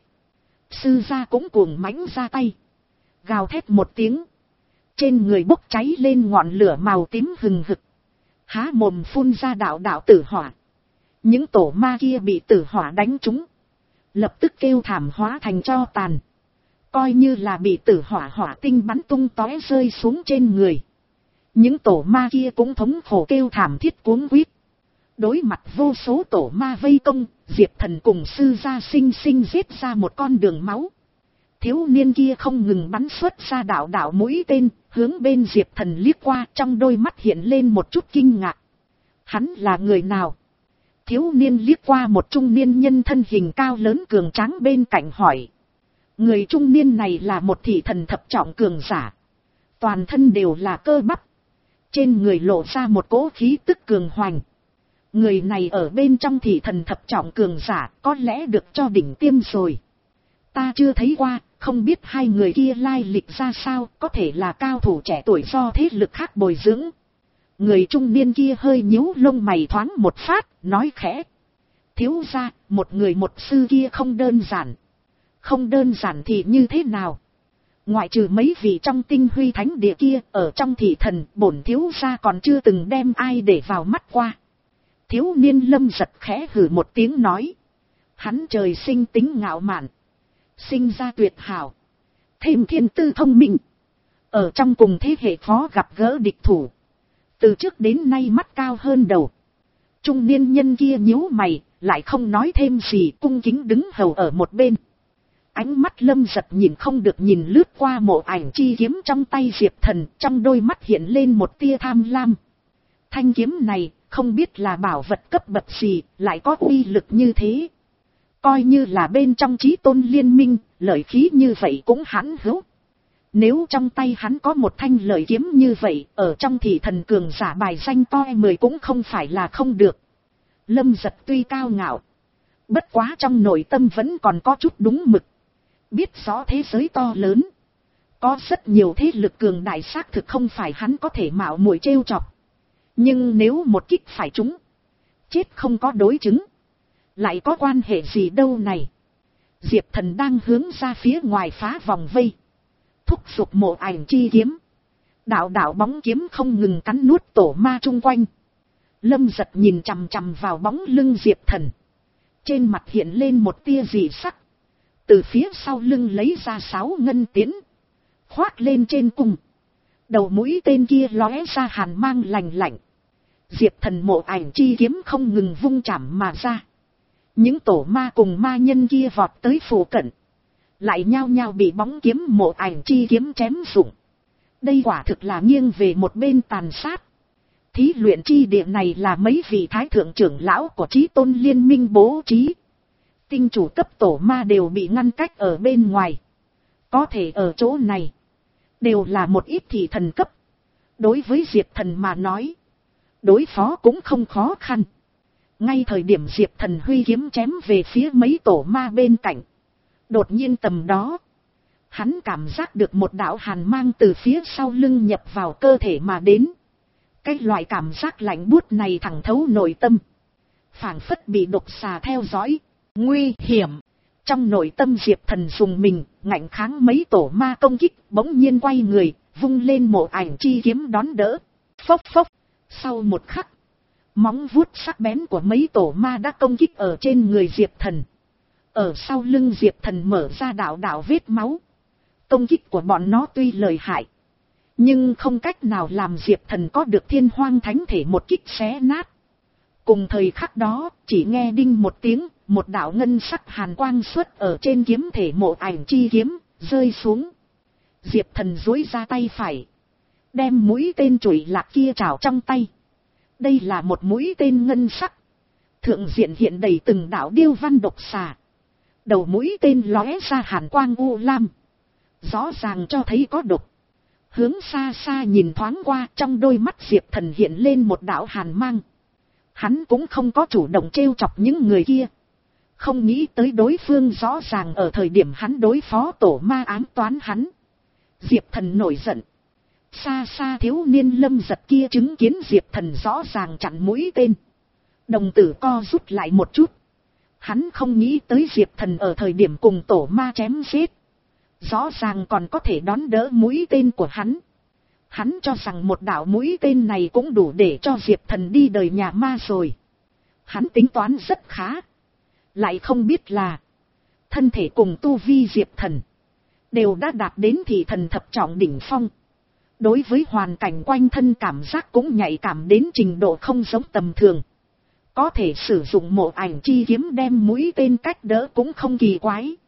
Sư gia cũng cuồng mãnh ra tay, gào thét một tiếng, trên người bốc cháy lên ngọn lửa màu tím hừng hực, há mồm phun ra đạo đạo tử hỏa. Những tổ ma kia bị tử hỏa đánh trúng, lập tức kêu thảm hóa thành tro tàn, coi như là bị tử hỏa hỏa tinh bắn tung tóe rơi xuống trên người. Những tổ ma kia cũng thống khổ kêu thảm thiết cuống quýt. Đối mặt vô số tổ ma vây công, Diệp Thần cùng sư gia sinh sinh giết ra một con đường máu. Thiếu niên kia không ngừng bắn xuất ra đạo đạo mũi tên, hướng bên Diệp Thần liếc qua, trong đôi mắt hiện lên một chút kinh ngạc. Hắn là người nào? Thiếu niên liếc qua một trung niên nhân thân hình cao lớn cường tráng bên cạnh hỏi. Người trung niên này là một thị thần thập trọng cường giả, toàn thân đều là cơ bắp, trên người lộ ra một cỗ khí tức cường hoành. Người này ở bên trong thị thần thập trọng cường giả, có lẽ được cho đỉnh tiêm rồi. Ta chưa thấy qua, không biết hai người kia lai lịch ra sao, có thể là cao thủ trẻ tuổi do thế lực khác bồi dưỡng. Người trung niên kia hơi nhíu lông mày thoáng một phát, nói khẽ. Thiếu gia, một người một sư kia không đơn giản. Không đơn giản thì như thế nào? Ngoại trừ mấy vị trong tinh huy thánh địa kia, ở trong thị thần, bổn thiếu gia còn chưa từng đem ai để vào mắt qua. Thiếu niên Lâm Giật khẽ hử một tiếng nói. Hắn trời sinh tính ngạo mạn, sinh ra tuyệt hảo, thêm thiên tư thông minh, ở trong cùng thế hệ khó gặp gỡ địch thủ, từ trước đến nay mắt cao hơn đầu. Trung niên nhân kia nhíu mày, lại không nói thêm gì, cung kính đứng hầu ở một bên. Ánh mắt Lâm Giật nhìn không được nhìn lướt qua mộ ảnh chi kiếm trong tay Diệp Thần, trong đôi mắt hiện lên một tia tham lam. Thanh kiếm này, không biết là bảo vật cấp bậc gì, lại có uy lực như thế. Coi như là bên trong chí tôn liên minh, lợi khí như vậy cũng hãn hữu. Nếu trong tay hắn có một thanh lợi kiếm như vậy, ở trong thị thần cường giả bài danh to mười cũng không phải là không được. Lâm Giật tuy cao ngạo, bất quá trong nội tâm vẫn còn có chút đúng mực. Biết rõ thế giới to lớn, có rất nhiều thế lực cường đại xác thực không phải hắn có thể mạo muội trêu chọc. Nhưng nếu một kích phải trúng, chết không có đối chứng, lại có quan hệ gì đâu này. Diệp Thần đang hướng ra phía ngoài phá vòng vây, thúc giục mộ ảnh chi kiếm. Đạo đạo bóng kiếm không ngừng cắn nuốt tổ ma chung quanh. Lâm Giật nhìn chằm chằm vào bóng lưng Diệp Thần, trên mặt hiện lên một tia dị sắc. Từ phía sau lưng lấy ra sáu ngân tiến, khoác lên trên cung. Đầu mũi tên kia lóe ra hàn mang lành lạnh. Diệp Thần mộ ảnh chi kiếm không ngừng vung chảm mà ra. Những tổ ma cùng ma nhân kia vọt tới phủ cận, lại nhao nhao bị bóng kiếm mộ ảnh chi kiếm chém rụng. Đây quả thực là nghiêng về một bên tàn sát. Thí luyện chi địa này là mấy vị thái thượng trưởng lão của chí tôn liên minh bố trí. Tinh chủ cấp tổ ma đều bị ngăn cách ở bên ngoài. Có thể ở chỗ này, đều là một ít thị thần cấp. Đối với Diệp Thần mà nói, đối phó cũng không khó khăn. Ngay thời điểm Diệp Thần huy kiếm chém về phía mấy tổ ma bên cạnh. Đột nhiên tầm đó, hắn cảm giác được một đạo hàn mang từ phía sau lưng nhập vào cơ thể mà đến. Cái loại cảm giác lạnh buốt này thẳng thấu nội tâm. Phảng phất bị độc xà theo dõi. Nguy hiểm. Trong nội tâm Diệp Thần dùng mình, ngạnh kháng mấy tổ ma công kích, bỗng nhiên quay người, vung lên mộ ảnh chi kiếm đón đỡ. Phốc phốc. Sau một khắc, móng vuốt sắc bén của mấy tổ ma đã công kích ở trên người Diệp Thần. Ở sau lưng Diệp Thần mở ra đạo đạo vết máu. Công kích của bọn nó tuy lợi hại, nhưng không cách nào làm Diệp Thần có được thiên hoang thánh thể một kích xé nát. Cùng thời khắc đó, chỉ nghe đinh một tiếng, một đạo ngân sắc hàn quang xuất ở trên kiếm thể mộ ảnh chi kiếm, rơi xuống. Diệp Thần duỗi ra tay phải, đem mũi tên chùy lạc kia trảo trong tay. Đây là một mũi tên ngân sắc. Thượng diện hiện đầy từng đạo điêu văn độc xà. Đầu mũi tên lóe ra hàn quang u lam, rõ ràng cho thấy có độc. Hướng xa xa nhìn thoáng qua, trong đôi mắt Diệp Thần hiện lên một đạo hàn mang. Hắn cũng không có chủ động trêu chọc những người kia. Không nghĩ tới đối phương rõ ràng ở thời điểm hắn đối phó tổ ma ám toán hắn. Diệp Thần nổi giận. Xa xa thiếu niên Lâm Giật kia chứng kiến Diệp Thần rõ ràng chặn mũi tên. Đồng tử co rút lại một chút. Hắn không nghĩ tới Diệp Thần ở thời điểm cùng tổ ma chém giết, rõ ràng còn có thể đón đỡ mũi tên của hắn. Hắn cho rằng một đạo mũi tên này cũng đủ để cho Diệp Thần đi đời nhà ma rồi. Hắn tính toán rất khá. Lại không biết là, thân thể cùng tu vi Diệp Thần đều đã đạt đến thị thần thập trọng đỉnh phong. Đối với hoàn cảnh quanh thân cảm giác cũng nhạy cảm đến trình độ không giống tầm thường. Có thể sử dụng mộ ảnh chi kiếm đem mũi tên cách đỡ cũng không kỳ quái.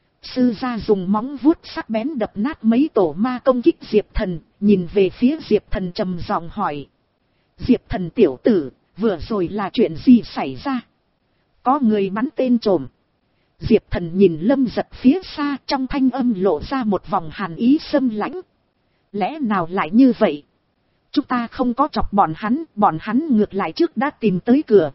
Sư gia dùng móng vuốt sắc bén đập nát mấy tổ ma công kích Diệp Thần, nhìn về phía Diệp Thần trầm giọng hỏi. Diệp Thần tiểu tử, vừa rồi là chuyện gì xảy ra? Có người bắn tên trộm. Diệp Thần nhìn Lâm Giật phía xa, trong thanh âm lộ ra một vòng hàn ý xâm lãnh. Lẽ nào lại như vậy? Chúng ta không có chọc bọn hắn, bọn hắn ngược lại trước đã tìm tới cửa.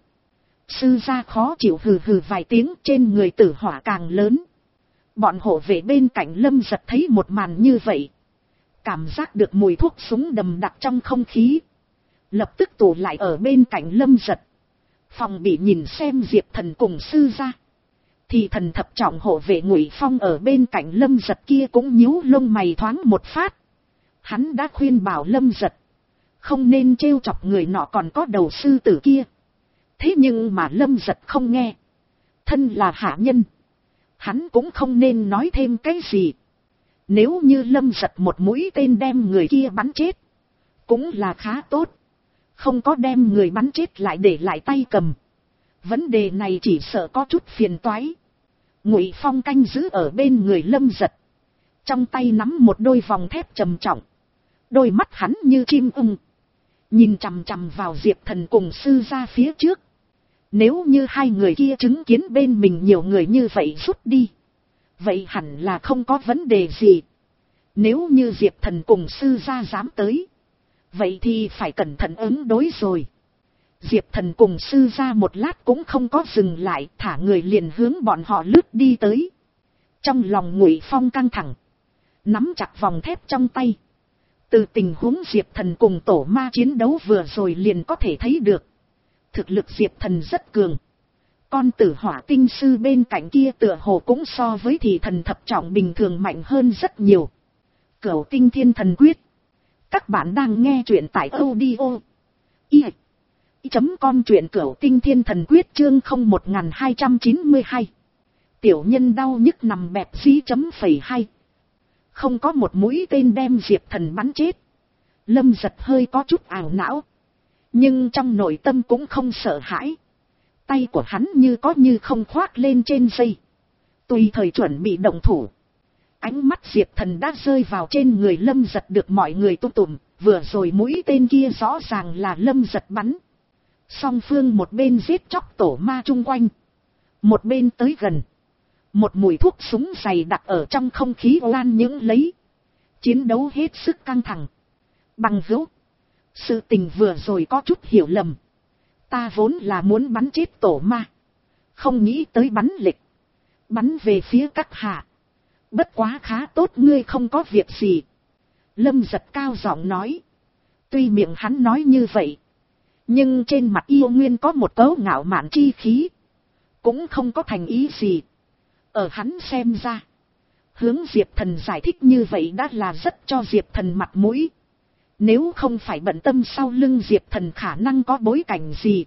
Sư gia khó chịu hừ hừ vài tiếng, trên người tử hỏa càng lớn. Bọn hộ vệ bên cạnh Lâm Giật thấy một màn như vậy, cảm giác được mùi thuốc súng đầm đặc trong không khí, lập tức tụ lại ở bên cạnh Lâm Giật. Phòng bị nhìn xem Diệp Thần cùng sư gia. Thì thần thập trọng hộ vệ Ngụy Phong ở bên cạnh Lâm Giật kia cũng nhíu lông mày thoáng một phát. Hắn đã khuyên bảo Lâm Giật không nên trêu chọc người nọ còn có đầu sư tử kia. Thế nhưng mà Lâm Giật không nghe. Thân là hạ nhân, hắn cũng không nên nói thêm cái gì. Nếu như Lâm Giật một mũi tên đem người kia bắn chết, cũng là khá tốt. Không có đem người bắn chết lại để lại tay cầm. Vấn đề này chỉ sợ có chút phiền toái. Ngụy Phong canh giữ ở bên người Lâm Giật, trong tay nắm một đôi vòng thép trầm trọng. Đôi mắt hắn như chim ưng, nhìn chằm chằm vào Diệp Thần cùng sư gia phía trước. Nếu như hai người kia chứng kiến bên mình nhiều người như vậy rút đi, vậy hẳn là không có vấn đề gì. Nếu như Diệp Thần cùng sư gia dám tới, vậy thì phải cẩn thận ứng đối rồi. Diệp Thần cùng sư gia một lát cũng không có dừng lại, thả người liền hướng bọn họ lướt đi tới. Trong lòng Ngụy Phong căng thẳng, nắm chặt vòng thép trong tay. Từ tình huống Diệp Thần cùng tổ ma chiến đấu vừa rồi liền có thể thấy được, thực lực Diệp Thần rất cường. Con tử hỏa tinh sư bên cạnh kia tựa hồ cũng so với thị thần thập trọng bình thường mạnh hơn rất nhiều. Cửu tinh thiên thần quyết. Các bạn đang nghe truyện tại audio i chấm com truyện cửu tinh thiên thần quyết chương không một hai chín hai. Tiểu nhân đau nhức nằm bẹp dí chấm phẩy hai. Không có một mũi tên đem Diệp Thần bắn chết. Lâm Giật hơi có chút ảo não, nhưng trong nội tâm cũng không sợ hãi. Tay của hắn như có như không khoác lên trên dây, tùy thời chuẩn bị động thủ. Ánh mắt Diệp Thần đã rơi vào trên người Lâm Giật được mọi người tung tùm. Vừa rồi mũi tên kia rõ ràng là Lâm Giật bắn. Song phương một bên giết chóc tổ ma chung quanh, Một bên tới gần. Một mùi thuốc súng dày đặc ở trong không khí lan những lấy. Chiến đấu hết sức căng thẳng. Bằng hữu. Sự tình vừa rồi có chút hiểu lầm. Ta vốn là muốn bắn chết tổ ma. Không nghĩ tới bắn lệch. Bắn về phía các hạ. Bất quá khá tốt, ngươi không có việc gì. Lâm Giật cao giọng nói. Tuy miệng hắn nói như vậy. Nhưng trên mặt yêu nguyên có một cấu ngạo mạn chi khí. Cũng không có thành ý gì. Ở hắn xem ra. Hướng Diệp Thần giải thích như vậy đã là rất cho Diệp Thần mặt mũi. Nếu không phải bận tâm sau lưng Diệp Thần khả năng có bối cảnh gì.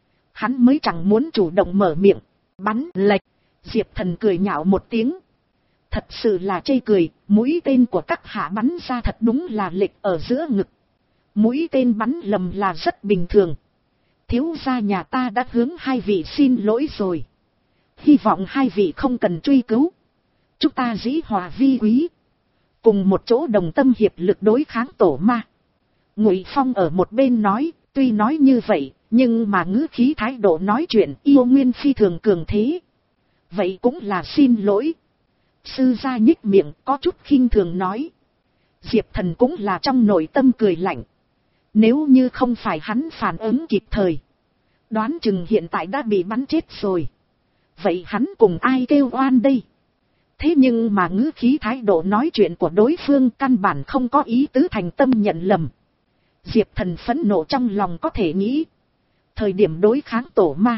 Hắn mới chẳng muốn chủ động mở miệng. Bắn lệch. Diệp Thần cười nhạo một tiếng. Thật sự là chê cười. Mũi tên của các hạ bắn ra thật đúng là lệch ở giữa ngực. Mũi tên bắn lầm là rất bình thường. Thiếu gia nhà ta đã hướng hai vị xin lỗi rồi. Hy vọng hai vị không cần truy cứu. Chúng ta dĩ hòa vi quý. Cùng một chỗ đồng tâm hiệp lực đối kháng tổ ma. Ngụy Phong ở một bên nói. Tuy nói như vậy. Nhưng mà ngữ khí thái độ nói chuyện yêu nguyên phi thường cường thế. Vậy cũng là xin lỗi. Sư gia nhích miệng có chút khinh thường nói. Diệp Thần cũng là trong nội tâm cười lạnh. Nếu như không phải hắn phản ứng kịp thời. Đoán chừng hiện tại đã bị bắn chết rồi. Vậy hắn cùng ai kêu oan đây? Thế nhưng mà ngữ khí thái độ nói chuyện của đối phương căn bản không có ý tứ thành tâm nhận lầm. Diệp Thần phẫn nộ trong lòng có thể nghĩ. Thời điểm đối kháng tổ ma.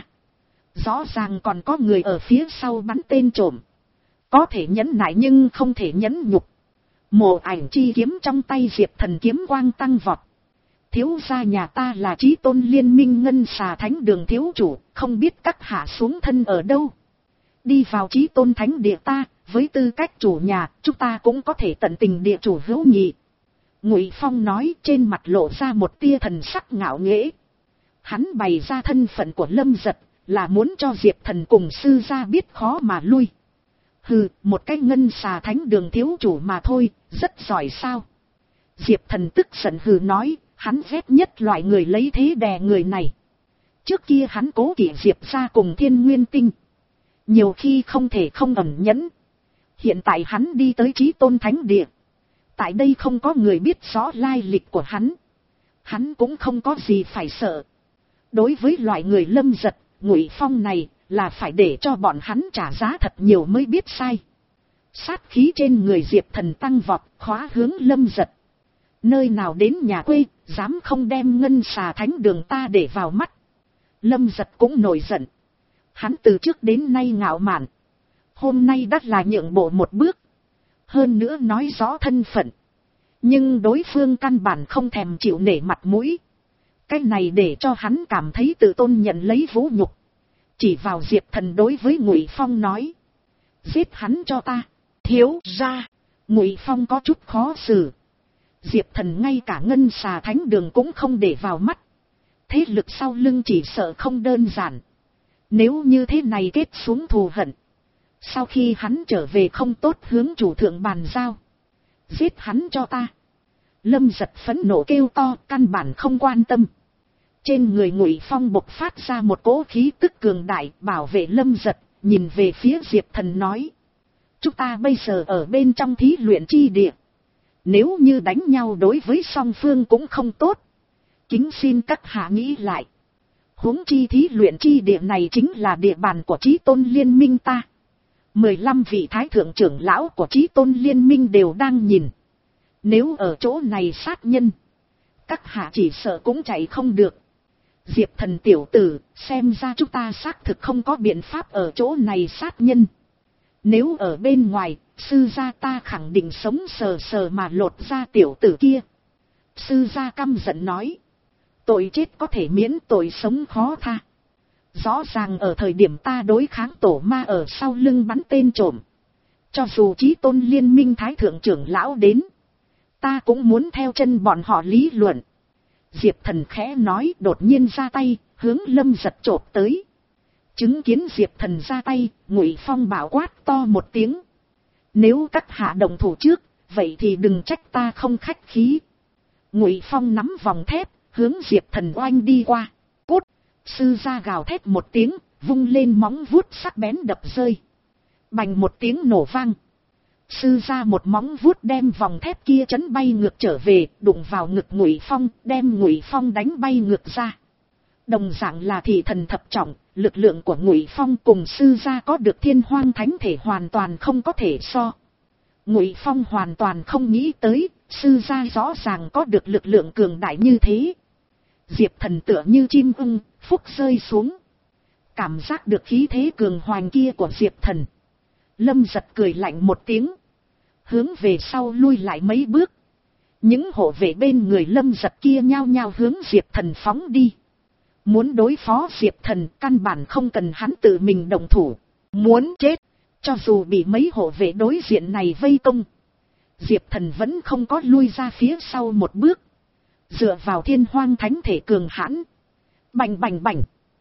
Rõ ràng còn có người ở phía sau bắn tên trộm. Có thể nhẫn nại nhưng không thể nhẫn nhục. Mộ ảnh chi kiếm trong tay Diệp Thần kiếm quang tăng vọt. Thiếu gia nhà ta là Chí Tôn Liên Minh Ngân Xà Thánh Đường thiếu chủ, không biết các hạ xuống thân ở đâu. Đi vào Chí Tôn Thánh Địa ta, với tư cách chủ nhà, chúng ta cũng có thể tận tình địa chủ hữu nghị. Ngụy Phong nói, trên mặt lộ ra một tia thần sắc ngạo nghễ. Hắn bày ra thân phận của Lâm Giật, là muốn cho Diệp Thần cùng sư gia biết khó mà lui. Hừ, một cái Ngân Xà Thánh Đường thiếu chủ mà thôi, rất giỏi sao. Diệp Thần tức giận hừ nói. Hắn ghét nhất loại người lấy thế đè người này. Trước kia hắn cố kỵ Diệp ra cùng Thiên Nguyên Tinh. Nhiều khi không thể không ẩn nhẫn. Hiện tại hắn đi tới Chí Tôn Thánh Địa. Tại đây không có người biết rõ lai lịch của hắn. Hắn cũng không có gì phải sợ. Đối với loại người Lâm Giật, Ngụy Phong này là phải để cho bọn hắn trả giá thật nhiều mới biết sai. Sát khí trên người Diệp Thần tăng vọt, khóa hướng Lâm Giật. Nơi nào đến nhà quê, dám không đem Ngân Xà Thánh Đường ta để vào mắt. Lâm Giật cũng nổi giận. Hắn từ trước đến nay ngạo mạn. Hôm nay đắt là nhượng bộ một bước. Hơn nữa nói rõ thân phận. Nhưng đối phương căn bản không thèm chịu nể mặt mũi. Cái này để cho hắn cảm thấy tự tôn nhận lấy vũ nhục. Chỉ vào Diệp Thần đối với Ngụy Phong nói. Giết hắn cho ta. Thiếu ra. Ngụy Phong có chút khó xử. Diệp Thần ngay cả Ngân Xà Thánh Đường cũng không để vào mắt. Thế lực sau lưng chỉ sợ không đơn giản. Nếu như thế này kết xuống thù hận. Sau khi hắn trở về không tốt hướng chủ thượng bàn giao. Giết hắn cho ta. Lâm Giật phẫn nộ kêu to, căn bản không quan tâm. Trên người Ngụy Phong bộc phát ra một cỗ khí tức cường đại, bảo vệ Lâm Giật, nhìn về phía Diệp Thần nói. Chúng ta bây giờ ở bên trong thí luyện chi địa. Nếu như đánh nhau đối với song phương cũng không tốt. Kính xin các hạ nghĩ lại. Huống chi thí luyện chi địa này chính là địa bàn của Chí Tôn Liên Minh ta. mười lăm vị thái thượng trưởng lão của Chí Tôn Liên Minh đều đang nhìn. Nếu ở chỗ này sát nhân, các hạ chỉ sợ cũng chạy không được. Diệp Thần tiểu tử, xem ra chúng ta xác thực không có biện pháp ở chỗ này sát nhân. Nếu ở bên ngoài, sư gia ta khẳng định sống sờ sờ mà lột ra tiểu tử kia. Sư gia căm giận nói. Tội chết có thể miễn, tội sống khó tha. Rõ ràng ở thời điểm ta đối kháng tổ ma ở sau lưng bắn tên trộm. Cho dù Chí Tôn Liên Minh thái thượng trưởng lão đến, ta cũng muốn theo chân bọn họ lý luận. Diệp Thần khẽ nói, đột nhiên ra tay, hướng Lâm Giật chộp tới. Chứng kiến Diệp Thần ra tay, Ngụy Phong bảo quát to một tiếng. Nếu các hạ đồng thủ trước, vậy thì đừng trách ta không khách khí. Ngụy Phong nắm vòng thép, hướng Diệp Thần oanh đi qua. Cút! Sư gia gào thét một tiếng, vung lên móng vuốt sắc bén đập rơi. Bành một tiếng nổ vang. Sư ra một móng vuốt đem vòng thép kia chấn bay ngược trở về, đụng vào ngực Ngụy Phong, đem Ngụy Phong đánh bay ngược ra. Đồng dạng là thị thần thập trọng, lực lượng của Ngụy Phong cùng sư gia có được thiên hoang thánh thể hoàn toàn không có thể so. Ngụy Phong hoàn toàn không nghĩ tới, sư gia rõ ràng có được lực lượng cường đại như thế. Diệp Thần tựa như chim ưng, phúc rơi xuống. Cảm giác được khí thế cường hoành kia của Diệp Thần. Lâm Giật cười lạnh một tiếng, hướng về sau lui lại mấy bước. Những hộ vệ bên người Lâm Giật kia nhao nhao hướng Diệp Thần phóng đi. Muốn đối phó Diệp Thần căn bản không cần hắn tự mình động thủ. Muốn chết, cho dù bị mấy hộ vệ đối diện này vây công, Diệp Thần vẫn không có lui ra phía sau một bước. Dựa vào thiên hoang thánh thể cường hãn, bành bành bành,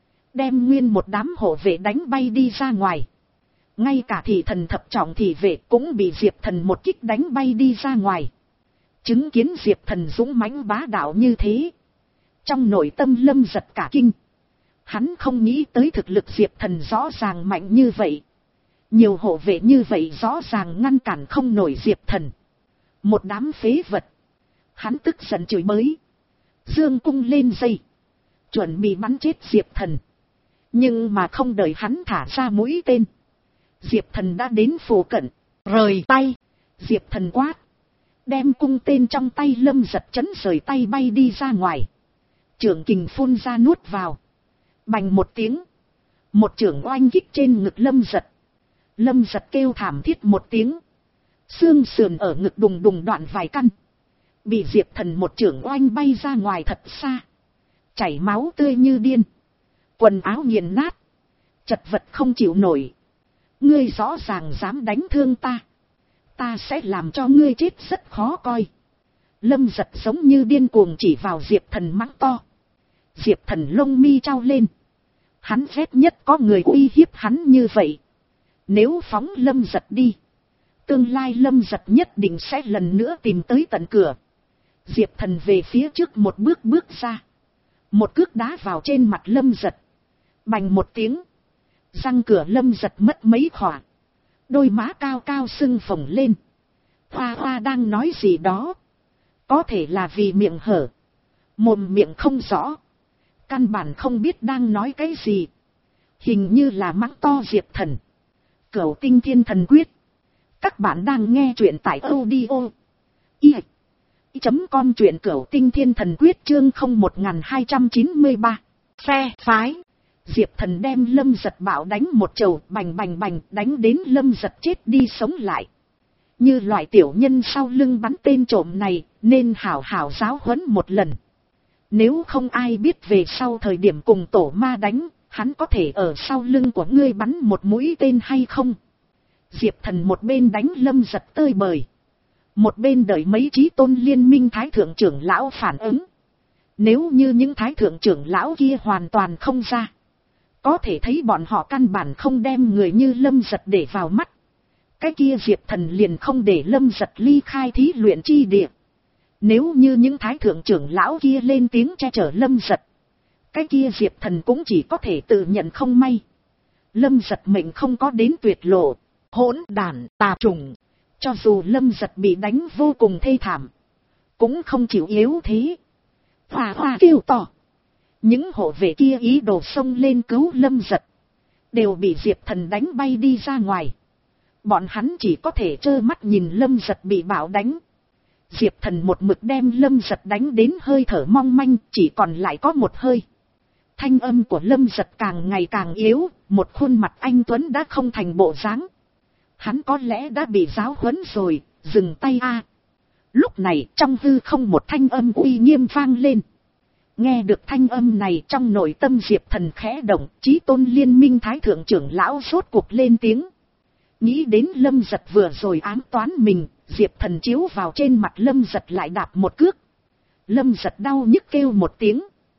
đem nguyên một đám hộ vệ đánh bay đi ra ngoài. Ngay cả thị thần thập trọng thị vệ cũng bị Diệp Thần một kích đánh bay đi ra ngoài. Chứng kiến Diệp Thần dũng mãnh bá đạo như thế, trong nội tâm Lâm Giật cả kinh. Hắn không nghĩ tới thực lực Diệp Thần rõ ràng mạnh như vậy. Nhiều hộ vệ như vậy rõ ràng ngăn cản không nổi Diệp Thần. Một đám phế vật. Hắn tức giận chửi bới, dương cung lên dây, chuẩn bị bắn chết Diệp Thần. Nhưng mà không đợi hắn thả ra mũi tên, Diệp Thần đã đến phủ cận. Rời tay, Diệp Thần quát, đem cung tên trong tay Lâm Giật chấn rời tay bay đi ra ngoài. Chưởng kình phun ra nuốt vào, bành một tiếng, một chưởng oanh kích trên ngực Lâm Giật. Lâm Giật kêu thảm thiết một tiếng, xương sườn ở ngực đùng đùng đoạn vài căn, bị Diệp Thần một chưởng oanh bay ra ngoài thật xa, chảy máu tươi như điên, quần áo nghiền nát, chật vật không chịu nổi. Ngươi rõ ràng dám đánh thương ta, ta sẽ làm cho ngươi chết rất khó coi. Lâm Giật giống như điên cuồng chỉ vào Diệp Thần mắng to. Diệp Thần lông mi trao lên, hắn ghét nhất có người uy hiếp hắn như vậy. Nếu phóng Lâm Giật đi, tương lai Lâm Giật nhất định sẽ lần nữa tìm tới tận cửa. Diệp Thần về phía trước một bước bước ra, một cước đá vào trên mặt Lâm Giật, bành một tiếng, răng cửa Lâm Giật mất mấy khỏa, đôi má cao cao sưng phồng lên. Hoa hoa đang nói gì đó, có thể là vì miệng hở, mồm miệng không rõ, căn bản không biết đang nói cái gì, hình như là mắng to Diệp Thần. Cửu Tinh Thiên Thần Quyết. Các bạn đang nghe truyện tại audio i chấm com, truyện Cửu Tinh Thiên Thần Quyết chương không một hai chín ba. Phe phái. Diệp Thần đem Lâm Giật bạo đánh một chầu, bành bành bành, đánh đến Lâm Giật chết đi sống lại. Như loại tiểu nhân sau lưng bắn tên trộm này, nên hảo hảo giáo huấn một lần. Nếu không ai biết về sau thời điểm cùng tổ ma đánh, hắn có thể ở sau lưng của ngươi bắn một mũi tên hay không? Diệp Thần một bên đánh Lâm Giật tơi bời, một bên đợi mấy chí tôn liên minh thái thượng trưởng lão phản ứng. Nếu như những thái thượng trưởng lão kia hoàn toàn không ra, có thể thấy bọn họ căn bản không đem người như Lâm Giật để vào mắt. Cái kia Diệp Thần liền không để Lâm Giật ly khai thí luyện chi địa. Nếu như những thái thượng trưởng lão kia lên tiếng che chở Lâm Giật, cái kia Diệp Thần cũng chỉ có thể tự nhận không may. Lâm Giật mệnh không có đến tuyệt lộ, hỗn đản tà trùng. Cho dù Lâm Giật bị đánh vô cùng thê thảm, cũng không chịu yếu thế. Hoa hoa kêu to. Những hộ vệ kia ý đồ xông lên cứu Lâm Giật, đều bị Diệp Thần đánh bay đi ra ngoài. Bọn hắn chỉ có thể trơ mắt nhìn Lâm Giật bị bạo đánh. Diệp Thần một mực đem Lâm Giật đánh đến hơi thở mong manh, chỉ còn lại có một hơi. Thanh âm của Lâm Giật càng ngày càng yếu, một khuôn mặt anh tuấn đã không thành bộ dáng. Hắn có lẽ đã bị giáo huấn rồi, dừng tay a. Lúc này trong hư không một thanh âm uy nghiêm vang lên. Nghe được thanh âm này, trong nội tâm Diệp Thần khẽ động, chí tôn liên minh thái thượng trưởng lão rốt cuộc lên tiếng. Nghĩ đến Lâm Giật vừa rồi ám toán mình, Diệp Thần chiếu vào trên mặt Lâm Giật lại đạp một cước. Lâm Giật đau nhức kêu một tiếng,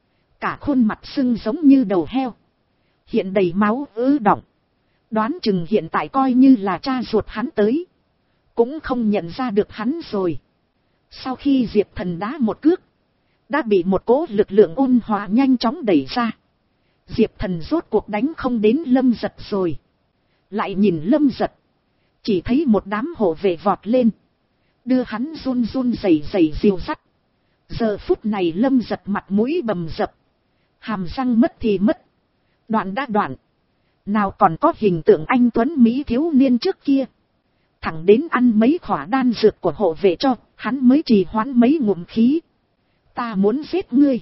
cả khuôn mặt sưng giống như đầu heo, hiện đầy máu ứ đọng. Đoán chừng hiện tại coi như là cha ruột hắn tới, cũng không nhận ra được hắn rồi. Sau khi Diệp Thần đá một cước, đã bị một cỗ lực lượng ôn hòa nhanh chóng đẩy ra. Diệp Thần rốt cuộc đánh không đến Lâm Giật rồi. Lại nhìn Lâm Giật. Chỉ thấy một đám hộ vệ vọt lên. Đưa hắn run run rẩy rẩy dìu dắt. Giờ phút này Lâm Giật mặt mũi bầm dập. Hàm răng mất thì mất. Đoạn đã đoạn. Nào còn có hình tượng anh tuấn Mỹ thiếu niên trước kia. Thẳng đến ăn mấy khỏa đan dược của hộ vệ cho, hắn mới trì hoãn mấy ngụm khí. Ta muốn giết ngươi.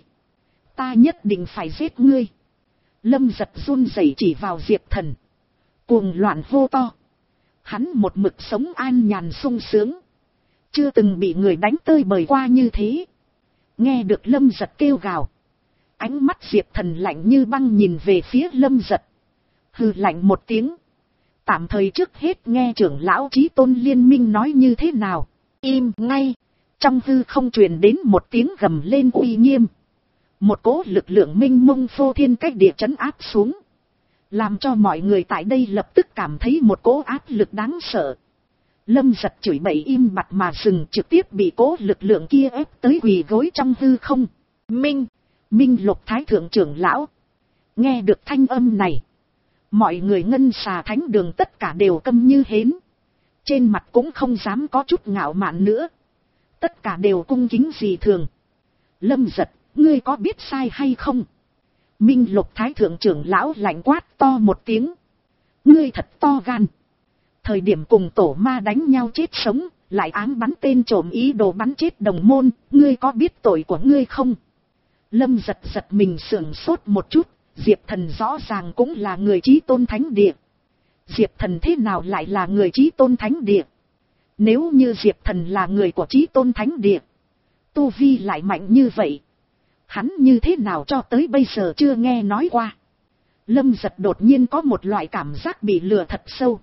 Ta nhất định phải giết ngươi. Lâm Giật run rẩy chỉ vào Diệp Thần. Cuồng loạn hô to. Hắn một mực sống an nhàn sung sướng. Chưa từng bị người đánh tơi bời qua như thế. Nghe được Lâm Giật kêu gào. Ánh mắt Diệp Thần lạnh như băng nhìn về phía Lâm Giật. Hừ lạnh một tiếng. Tạm thời trước hết nghe trưởng lão Chí Tôn Liên Minh nói như thế nào. Im ngay. Trong hư không truyền đến một tiếng gầm lên uy nghiêm. Một cỗ lực lượng minh mông phô thiên cách địa chấn áp xuống. Làm cho mọi người tại đây lập tức cảm thấy một cỗ áp lực đáng sợ. Lâm Giật chửi bậy im bặt mà dừng, trực tiếp bị cỗ lực lượng kia ép tới quỳ gối trong hư không. Minh, Minh Lục Thái Thượng trưởng lão. Nghe được thanh âm này. Mọi người ngân xà thánh đường tất cả đều câm như hến. Trên mặt cũng không dám có chút ngạo mạn nữa. Tất cả đều cung kính dị thường. Lâm Giật, ngươi có biết sai hay không? Minh Lục Thái Thượng trưởng lão lạnh quát to một tiếng. Ngươi thật to gan. Thời điểm cùng tổ ma đánh nhau chết sống, lại ám bắn tên trộm ý đồ bắn chết đồng môn, ngươi có biết tội của ngươi không? Lâm Giật giật mình sưởng sốt một chút, Diệp Thần rõ ràng cũng là người Chí Tôn Thánh Địa. Diệp Thần thế nào lại là người Chí Tôn Thánh Địa? Nếu như Diệp Thần là người của Chí Tôn Thánh Địa, tu vi lại mạnh như vậy, hắn như thế nào cho tới bây giờ chưa nghe nói qua. Lâm Giật đột nhiên có một loại cảm giác bị lừa thật sâu.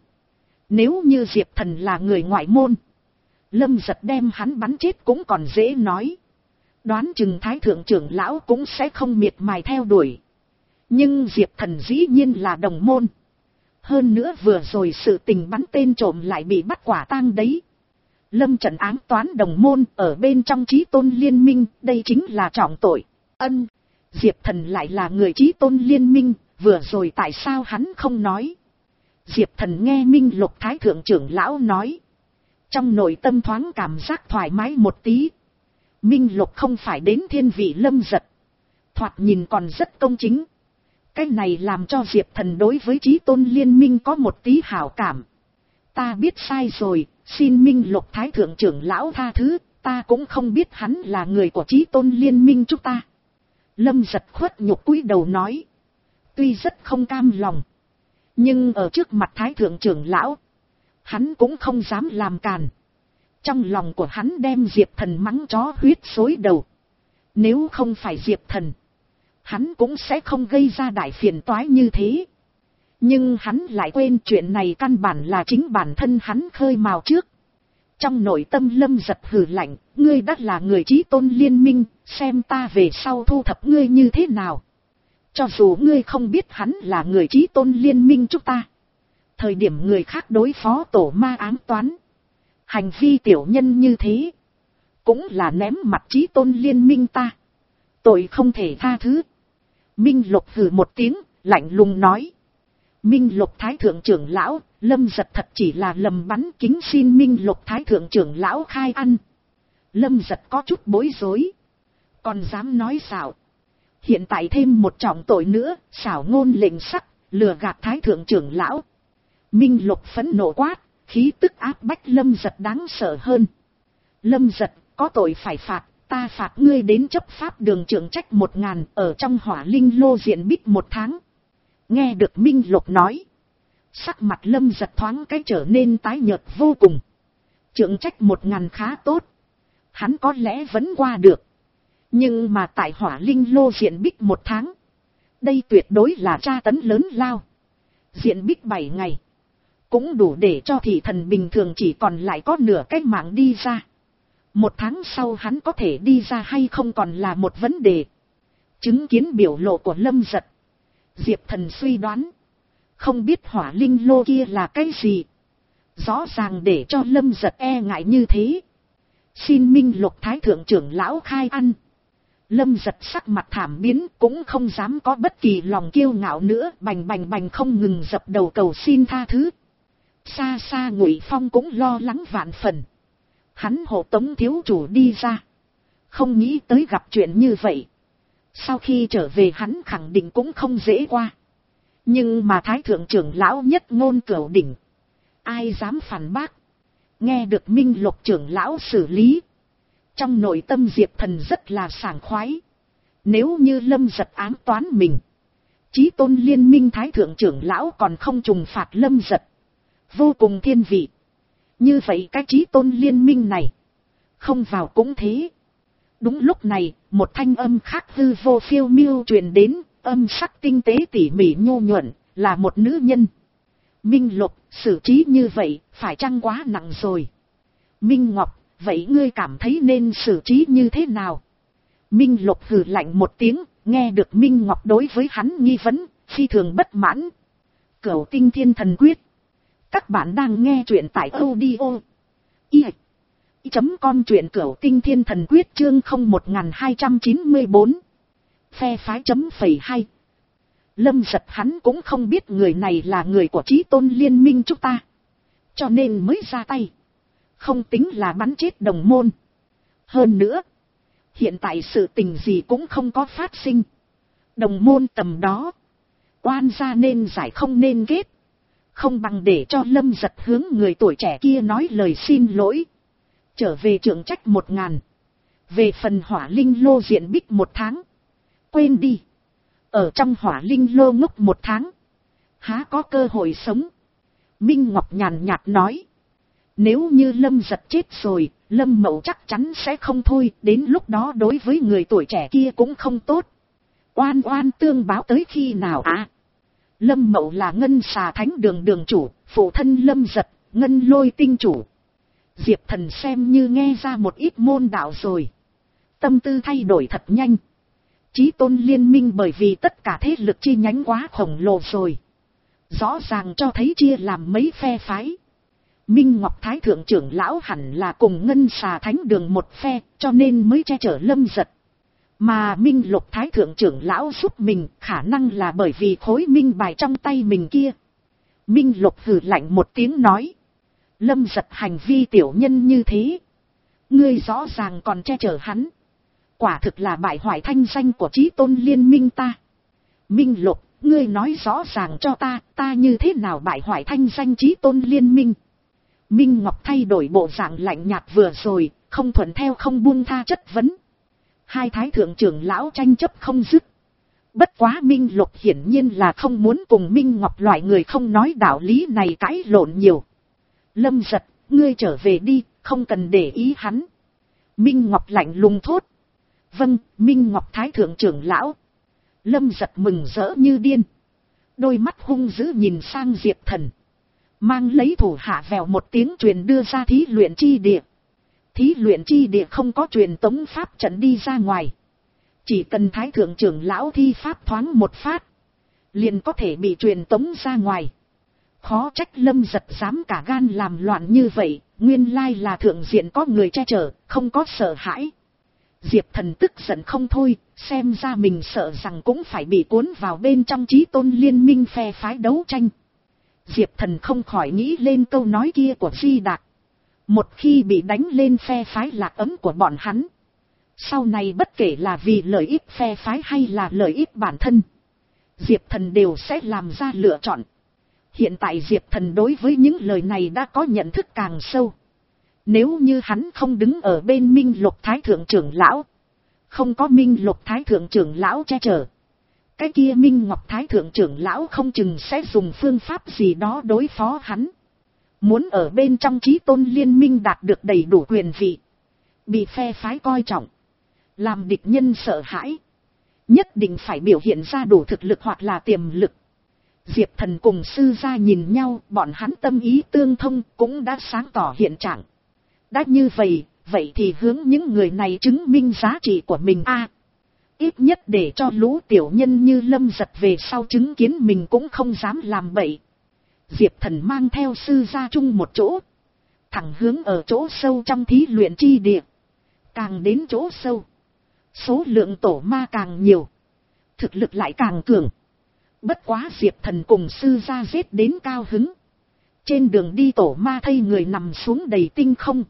Nếu như Diệp Thần là người ngoại môn, Lâm Giật đem hắn bắn chết cũng còn dễ nói. Đoán chừng Thái Thượng trưởng lão cũng sẽ không miệt mài theo đuổi. Nhưng Diệp Thần dĩ nhiên là đồng môn. Hơn nữa vừa rồi sự tình bắn tên trộm lại bị bắt quả tang đấy. Lâm trận ám toán đồng môn ở bên trong Chí Tôn Liên Minh, đây chính là trọng tội. Ân, Diệp Thần lại là người Chí Tôn Liên Minh, vừa rồi tại sao hắn không nói? Diệp Thần nghe Minh Lục Thái Thượng trưởng lão nói. Trong nội tâm thoáng cảm giác thoải mái một tí. Minh Lục không phải đến thiên vị Lâm Giật. Thoạt nhìn còn rất công chính. Cái này làm cho Diệp Thần đối với Chí Tôn Liên Minh có một tí hảo cảm. Ta biết sai rồi, xin Minh Lục Thái Thượng trưởng lão tha thứ, ta cũng không biết hắn là người của Chí Tôn Liên Minh chúng ta. Lâm Giật khuất nhục cúi đầu nói. Tuy rất không cam lòng, nhưng ở trước mặt Thái Thượng trưởng lão, hắn cũng không dám làm càn. Trong lòng của hắn đem Diệp Thần mắng chó huyết xối đầu. Nếu không phải Diệp Thần, hắn cũng sẽ không gây ra đại phiền toái như thế. Nhưng hắn lại quên chuyện này căn bản là chính bản thân hắn khơi mào trước. Trong nội tâm Lâm Giật hừ lạnh, ngươi đã là người Chí Tôn Liên Minh, xem ta về sau thu thập ngươi như thế nào. Cho dù ngươi không biết hắn là người Chí Tôn Liên Minh chúng ta. Thời điểm người khác đối phó tổ ma ám toán. Hành vi tiểu nhân như thế, cũng là ném mặt Chí Tôn Liên Minh ta. Tội không thể tha thứ. Minh Lục hừ một tiếng, lạnh lùng nói. Minh Lục Thái Thượng trưởng lão, Lâm Giật thật chỉ là lầm bắn, kính xin Minh Lục Thái Thượng trưởng lão khai ăn. Lâm Giật có chút bối rối. Còn dám nói xạo. Hiện tại thêm một trọng tội nữa, xảo ngôn lệnh sắc, lừa gạt Thái Thượng trưởng lão. Minh Lục phẫn nộ quát, khí tức áp bách Lâm Giật đáng sợ hơn. Lâm Giật, có tội phải phạt, ta phạt ngươi đến chấp pháp đường trưởng trách một ngàn, ở trong hỏa linh lô diện bích một tháng. Nghe được Minh Lục nói, sắc mặt Lâm Giật thoáng cái trở nên tái nhợt vô cùng. Trưởng trách một ngàn khá tốt, hắn có lẽ vẫn qua được. Nhưng mà tại hỏa linh lô diện bích một tháng, đây tuyệt đối là tra tấn lớn lao. Diện bích bảy ngày, cũng đủ để cho thị thần bình thường chỉ còn lại có nửa cái mạng đi ra. Một tháng sau hắn có thể đi ra hay không còn là một vấn đề. Chứng kiến biểu lộ của Lâm Giật, Diệp Thần suy đoán, không biết hỏa linh lô kia là cái gì. Rõ ràng để cho Lâm Giật e ngại như thế. Xin Minh Lục Thái Thượng trưởng lão khai ăn. Lâm Giật sắc mặt thảm biến, cũng không dám có bất kỳ lòng kiêu ngạo nữa, bành bành bành không ngừng dập đầu cầu xin tha thứ. Xa xa Ngụy Phong cũng lo lắng vạn phần. Hắn hộ tống thiếu chủ đi ra, không nghĩ tới gặp chuyện như vậy. Sau khi trở về hắn khẳng định cũng không dễ qua. Nhưng mà Thái thượng trưởng lão nhất ngôn cửu đỉnh, ai dám phản bác. Nghe được Minh Lục trưởng lão xử lý, trong nội tâm Diệp Thần rất là sảng khoái. Nếu như Lâm Giật ám toán mình, Chí Tôn liên minh Thái thượng trưởng lão còn không trừng phạt Lâm Giật, vô cùng thiên vị. Như vậy cái Chí Tôn liên minh này không vào cũng thế. Đúng lúc này, một thanh âm khác hư vô phiêu miêu truyền đến, âm sắc tinh tế tỉ mỉ nhu nhuận, là một nữ nhân. Minh Lục, xử trí như vậy, phải chăng quá nặng rồi? Minh Ngọc, vậy ngươi cảm thấy nên xử trí như thế nào? Minh Lục hừ lạnh một tiếng, nghe được Minh Ngọc đối với hắn nghi vấn, phi thường bất mãn. Cửu Tinh Thiên Thần Quyết. Các bạn đang nghe truyện tại audio i chấm com truyện Cửu Tinh Thiên Thần Quyết chương không một hai chín bốn. Phe phái chấm phẩy hai. Lâm Giật hắn cũng không biết người này là người của Chí Tôn liên minh chúng ta, cho nên mới ra tay. Không tính là bắn chết đồng môn. Hơn nữa, hiện tại sự tình gì cũng không có phát sinh. Đồng môn tầm đó, oan gia nên giải không nên kết. Không bằng để cho Lâm Giật hướng người tuổi trẻ kia nói lời xin lỗi, trở về trưởng trách một ngàn. Về phần hỏa linh lô diện bích một tháng, quên đi. Ở trong hỏa linh lô ngốc một tháng, há có cơ hội sống. Minh Ngọc nhàn nhạt nói. Nếu như Lâm Giật chết rồi, Lâm Mậu chắc chắn sẽ không thôi. Đến lúc đó đối với người tuổi trẻ kia cũng không tốt. Oan oan tương báo tới khi nào à? Lâm Mậu là Ngân Xà Thánh Đường đường chủ, phụ thân Lâm Giật, Ngân Lôi tinh chủ. Diệp Thần xem như nghe ra một ít môn đạo rồi. Tâm tư thay đổi thật nhanh. Chí Tôn liên minh bởi vì tất cả thế lực chi nhánh quá khổng lồ rồi. Rõ ràng cho thấy chia làm mấy phe phái. Minh Ngọc Thái thượng trưởng lão hẳn là cùng Ngân Xà Thánh Đường một phe, cho nên mới che chở Lâm Giật. Mà Minh Lục Thái thượng trưởng lão giúp mình, khả năng là bởi vì khối minh bài trong tay mình kia. Minh Lục hừ lạnh một tiếng nói. Lâm Giật hành vi tiểu nhân như thế, ngươi rõ ràng còn che chở hắn, quả thực là bại hoại thanh danh của Chí Tôn liên minh ta. Minh Lục, ngươi nói rõ ràng cho ta, ta như thế nào bại hoại thanh danh Chí Tôn liên minh? Minh Ngọc thay đổi bộ dạng lạnh nhạt vừa rồi, không thuận theo không buông tha chất vấn. Hai thái thượng trưởng lão tranh chấp không dứt. Bất quá Minh Lục hiển nhiên là không muốn cùng Minh Ngọc loại người không nói đạo lý này cãi lộn nhiều. Lâm Giật, ngươi trở về đi, không cần để ý hắn. Minh Ngọc lạnh lùng thốt. Vâng, Minh Ngọc Thái thượng trưởng lão. Lâm Giật mừng rỡ như điên. Đôi mắt hung dữ nhìn sang Diệp Thần. Mang lấy thủ hạ vèo một tiếng truyền đưa ra thí luyện chi địa. Thí luyện chi địa không có truyền tống pháp trận đi ra ngoài. Chỉ cần Thái thượng trưởng lão thi pháp thoáng một phát, liền có thể bị truyền tống ra ngoài. Khó trách Lâm Giật dám cả gan làm loạn như vậy, nguyên lai là thượng diện có người che chở, không có sợ hãi. Diệp Thần tức giận không thôi, xem ra mình sợ rằng cũng phải bị cuốn vào bên trong Chí Tôn liên minh phe phái đấu tranh. Diệp Thần không khỏi nghĩ lên câu nói kia của Di Đạc. Một khi bị đánh lên phe phái lạc ấm của bọn hắn, sau này bất kể là vì lợi ích phe phái hay là lợi ích bản thân, Diệp Thần đều sẽ làm ra lựa chọn. Hiện tại Diệp Thần đối với những lời này đã có nhận thức càng sâu. Nếu như hắn không đứng ở bên Minh Lục Thái thượng trưởng lão, không có Minh Lục Thái thượng trưởng lão che chở, cái kia Minh Ngọc Thái thượng trưởng lão không chừng sẽ dùng phương pháp gì đó đối phó hắn. Muốn ở bên trong Chí Tôn liên minh đạt được đầy đủ quyền vị, bị phe phái coi trọng, làm địch nhân sợ hãi, nhất định phải biểu hiện ra đủ thực lực hoặc là tiềm lực. Diệp Thần cùng sư gia nhìn nhau, bọn hắn tâm ý tương thông cũng đã sáng tỏ hiện trạng. Đã như vậy, vậy thì hướng những người này chứng minh giá trị của mình a. Ít nhất để cho lũ tiểu nhân như Lâm Giật về sau chứng kiến mình cũng không dám làm bậy. Diệp Thần mang theo sư gia chung một chỗ, thẳng hướng ở chỗ sâu trong thí luyện chi địa. Càng đến chỗ sâu, Số lượng tổ ma càng nhiều, thực lực lại càng cường. Bất quá Diệp Thần cùng sư gia giết đến cao hứng. Trên đường đi tổ ma thây người nằm xuống đầy tinh không.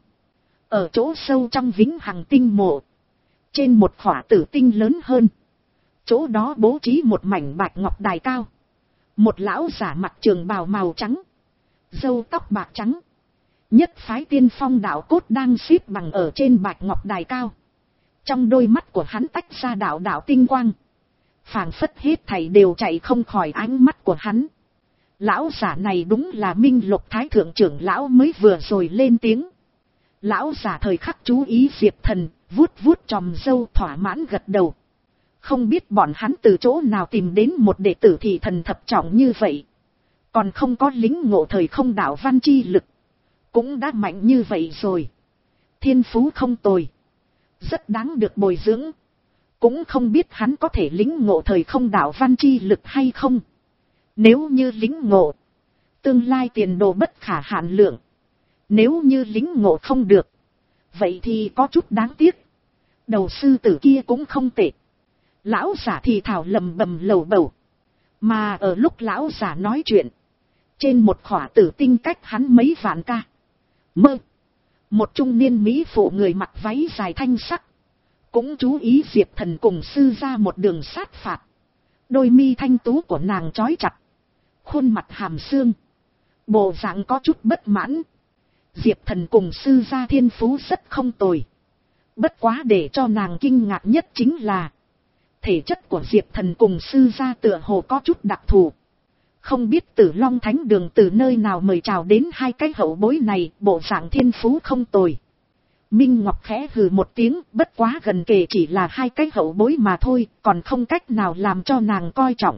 Ở chỗ sâu trong vĩnh hằng tinh mộ, trên một khỏa tử tinh lớn hơn, chỗ đó bố trí một mảnh bạch ngọc đài cao. Một lão giả mặc trường bào màu trắng, râu tóc bạc trắng, nhất phái tiên phong đạo cốt đang xếp bằng ở trên bạch ngọc đài cao. Trong đôi mắt của hắn tách ra đạo đạo tinh quang, phảng phất hết thảy đều chạy không khỏi ánh mắt của hắn. Lão giả này đúng là Minh Lục Thái thượng trưởng lão mới vừa rồi lên tiếng. Lão giả thời khắc chú ý Diệp Thần, vuốt vuốt chòm râu thỏa mãn gật đầu. Không biết bọn hắn từ chỗ nào tìm đến một đệ tử thị thần thập trọng như vậy. Còn không có lính ngộ thời không đạo văn chi lực, cũng đã mạnh như vậy rồi. Thiên phú không tồi, rất đáng được bồi dưỡng. Cũng không biết hắn có thể lính ngộ thời không đạo văn chi lực hay không. Nếu như lính ngộ, tương lai tiền đồ bất khả hạn lượng. Nếu như lính ngộ không được, vậy thì có chút đáng tiếc. Đầu sư tử kia cũng không tệ. Lão giả thì thảo lầm bầm lầu bầu. Mà ở lúc lão giả nói chuyện, trên một khỏa tử tinh cách hắn mấy vạn ca mơ, một trung niên mỹ phụ người mặc váy dài thanh sắc, cũng chú ý Diệp Thần cùng sư ra một đường sát phạt. Đôi mi thanh tú của nàng trói chặt, khuôn mặt hàm xương, bộ dạng có chút bất mãn. Diệp Thần cùng sư gia thiên phú rất không tồi. Bất quá để cho nàng kinh ngạc nhất chính là thể chất của Diệp Thần cùng sư gia tựa hồ có chút đặc thù. Không biết Tử Long Thánh Đường từ nơi nào mời chào đến hai cái hậu bối này, bộ dạng thiên phú không tồi. Minh Ngọc khẽ hừ một tiếng, bất quá gần kề chỉ là hai cái hậu bối mà thôi, còn không cách nào làm cho nàng coi trọng.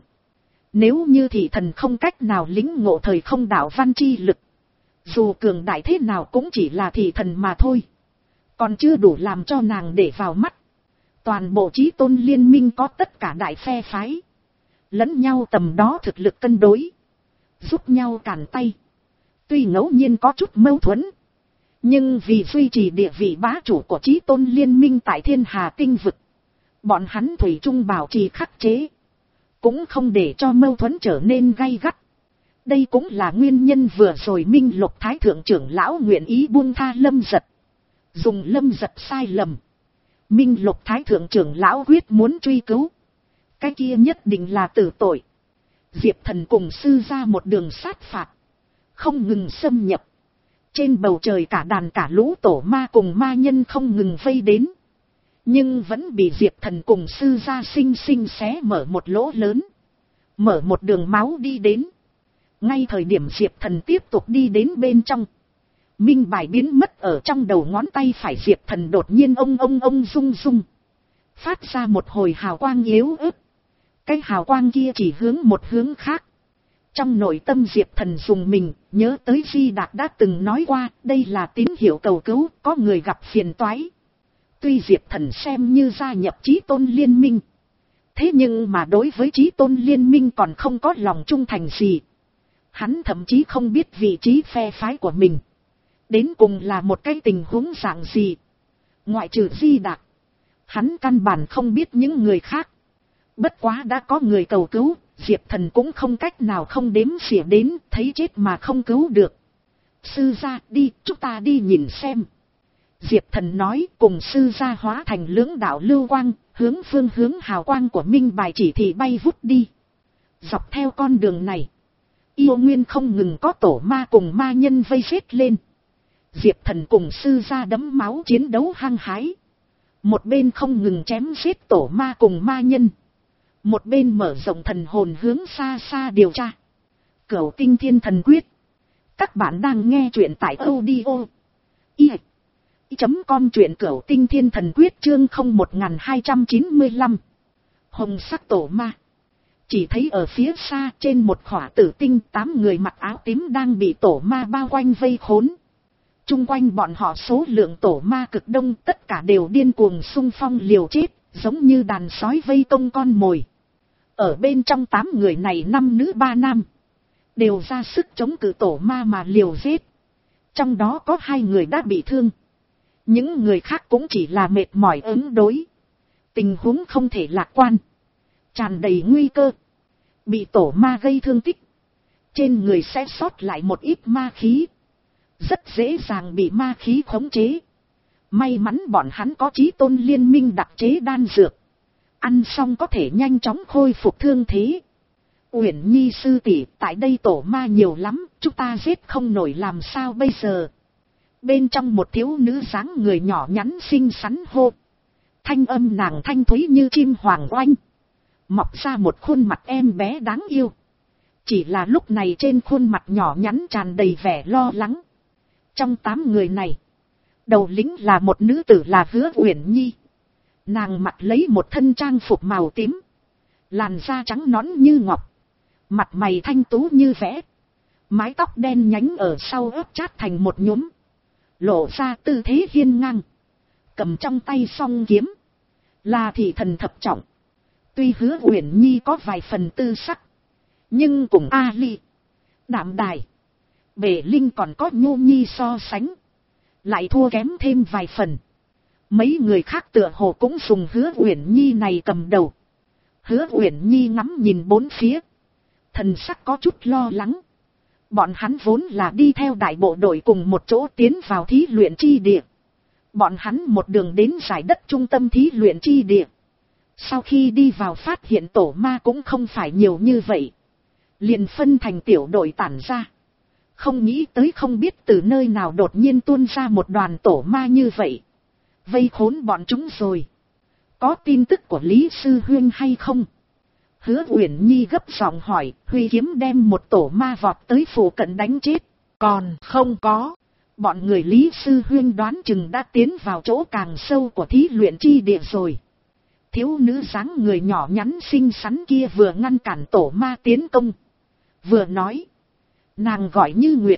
Nếu như thị thần không cách nào lĩnh ngộ thời không đạo văn chi lực, dù cường đại thế nào cũng chỉ là thị thần mà thôi, còn chưa đủ làm cho nàng để vào mắt. Toàn bộ Chí Tôn liên minh có tất cả đại phe phái, lẫn nhau tầm đó thực lực cân đối, giúp nhau cản tay. Tuy ngẫu nhiên có chút mâu thuẫn, nhưng vì duy trì địa vị bá chủ của Chí Tôn liên minh tại Thiên Hà tinh vực, bọn hắn thủy chung bảo trì khắc chế, cũng không để cho mâu thuẫn trở nên gay gắt. Đây cũng là nguyên nhân vừa rồi Minh Lục Thái thượng trưởng lão nguyện ý buông tha Lâm Giật. Dùng Lâm Giật sai lầm, Minh Lục Thái thượng trưởng lão quyết muốn truy cứu, cái kia nhất định là tử tội. Diệp Thần cùng sư ra một đường sát phạt, không ngừng xâm nhập. Trên bầu trời cả đàn cả lũ tổ ma cùng ma nhân không ngừng vây đến, nhưng vẫn bị Diệp Thần cùng sư ra xinh xinh xé mở một lỗ lớn, mở một đường máu đi đến. Ngay thời điểm Diệp Thần tiếp tục đi đến bên trong, minh bài biến mất ở trong đầu ngón tay phải. Diệp Thần đột nhiên ông ông ông rung rung, phát ra một hồi hào quang yếu ớt. Cái hào quang kia chỉ hướng một hướng khác. Trong nội tâm Diệp Thần dùng mình, nhớ tới Di Đạc đã từng nói qua, đây là tín hiệu cầu cứu, có người gặp phiền toái. Tuy Diệp Thần xem như gia nhập Chí Tôn liên minh, thế nhưng mà đối với Chí Tôn liên minh còn không có lòng trung thành gì. Hắn thậm chí không biết vị trí phe phái của mình đến cùng là một cái tình huống dạng gì. Ngoại trừ Di Đạc, hắn căn bản không biết những người khác. Bất quá đã có người cầu cứu, Diệp Thần cũng không cách nào không đếm xỉa đến, thấy chết mà không cứu được. Sư gia đi, chúng ta đi nhìn xem. Diệp Thần nói, cùng sư gia hóa thành lưỡng đạo lưu quang, hướng phương hướng hào quang của minh bài chỉ thị bay vút đi. Dọc theo con đường này, yêu nguyên không ngừng có tổ ma cùng ma nhân vây giết lên. Diệp Thần cùng sư gia đấm máu chiến đấu hăng hái, một bên không ngừng chém giết tổ ma cùng ma nhân, một bên mở rộng thần hồn hướng xa xa điều tra. Cửu Tinh Thiên Thần Quyết. Các bạn đang nghe truyện tại audio i chấm com, truyện Cửu Tinh Thiên Thần Quyết chương không một hai chín lăm. Hồng sắc tổ ma. Chỉ thấy ở phía xa trên một khỏa tử tinh, tám người mặc áo tím đang bị tổ ma bao quanh vây khốn. Trung quanh bọn họ số lượng tổ ma cực đông, tất cả đều điên cuồng xung phong liều chết, giống như đàn sói vây công con mồi. Ở bên trong tám người này, năm nữ ba nam, đều ra sức chống cự tổ ma mà liều giết. Trong đó có hai người đã bị thương, những người khác cũng chỉ là mệt mỏi ứng đối. Tình huống không thể lạc quan. Tràn đầy nguy cơ. Bị tổ ma gây thương tích. Trên người sẽ sót lại một ít ma khí. Rất dễ dàng bị ma khí khống chế. May mắn bọn hắn có chí tôn liên minh đặc chế đan dược. Ăn xong có thể nhanh chóng khôi phục thương thế. Uyển Nhi sư tỷ, tại đây tổ ma nhiều lắm, chúng ta giết không nổi làm sao bây giờ. Bên trong một thiếu nữ dáng người nhỏ nhắn xinh xắn hô. Thanh âm nàng thanh thúy như chim hoàng oanh. Mọc ra một khuôn mặt em bé đáng yêu. Chỉ là lúc này trên khuôn mặt nhỏ nhắn tràn đầy vẻ lo lắng. Trong tám người này, đầu lĩnh là một nữ tử là Hứa Uyển Nhi. Nàng mặc lấy một thân trang phục màu tím. Làn da trắng nõn như ngọc. Mặt mày thanh tú như vẽ. Mái tóc đen nhánh ở sau ướp chát thành một nhúm. Lộ ra tư thế hiên ngang. Cầm trong tay song kiếm. Là thị thần thập trọng. Tuy Hứa Uyển Nhi có vài phần tư sắc. Nhưng cùng A Ly, Đạm Đài, Bể Linh còn có Nhô Nhi so sánh. Lại thua kém thêm vài phần. Mấy người khác tựa hồ cũng dùng Hứa Uyển Nhi này cầm đầu. Hứa Uyển Nhi ngắm nhìn bốn phía. Thần sắc có chút lo lắng. Bọn hắn vốn là đi theo đại bộ đội cùng một chỗ tiến vào thí luyện chi địa. Bọn hắn một đường đến giải đất trung tâm thí luyện chi địa. Sau khi đi vào phát hiện tổ ma cũng không phải nhiều như vậy. Liền phân thành tiểu đội tản ra. Không nghĩ tới không biết từ nơi nào đột nhiên tuôn ra một đoàn tổ ma như vậy. Vây khốn bọn chúng rồi. Có tin tức của Lý Sư Huyên hay không? Hứa Uyển Nhi gấp giọng hỏi. Huy kiếm đem một tổ ma vọt tới phủ cận đánh chết. Còn không có. Bọn người Lý Sư Huyên đoán chừng đã tiến vào chỗ càng sâu của thí luyện chi địa rồi. Thiếu nữ dáng người nhỏ nhắn xinh xắn kia vừa ngăn cản tổ ma tiến công. Vừa nói. Nàng gọi Như Nguyệt.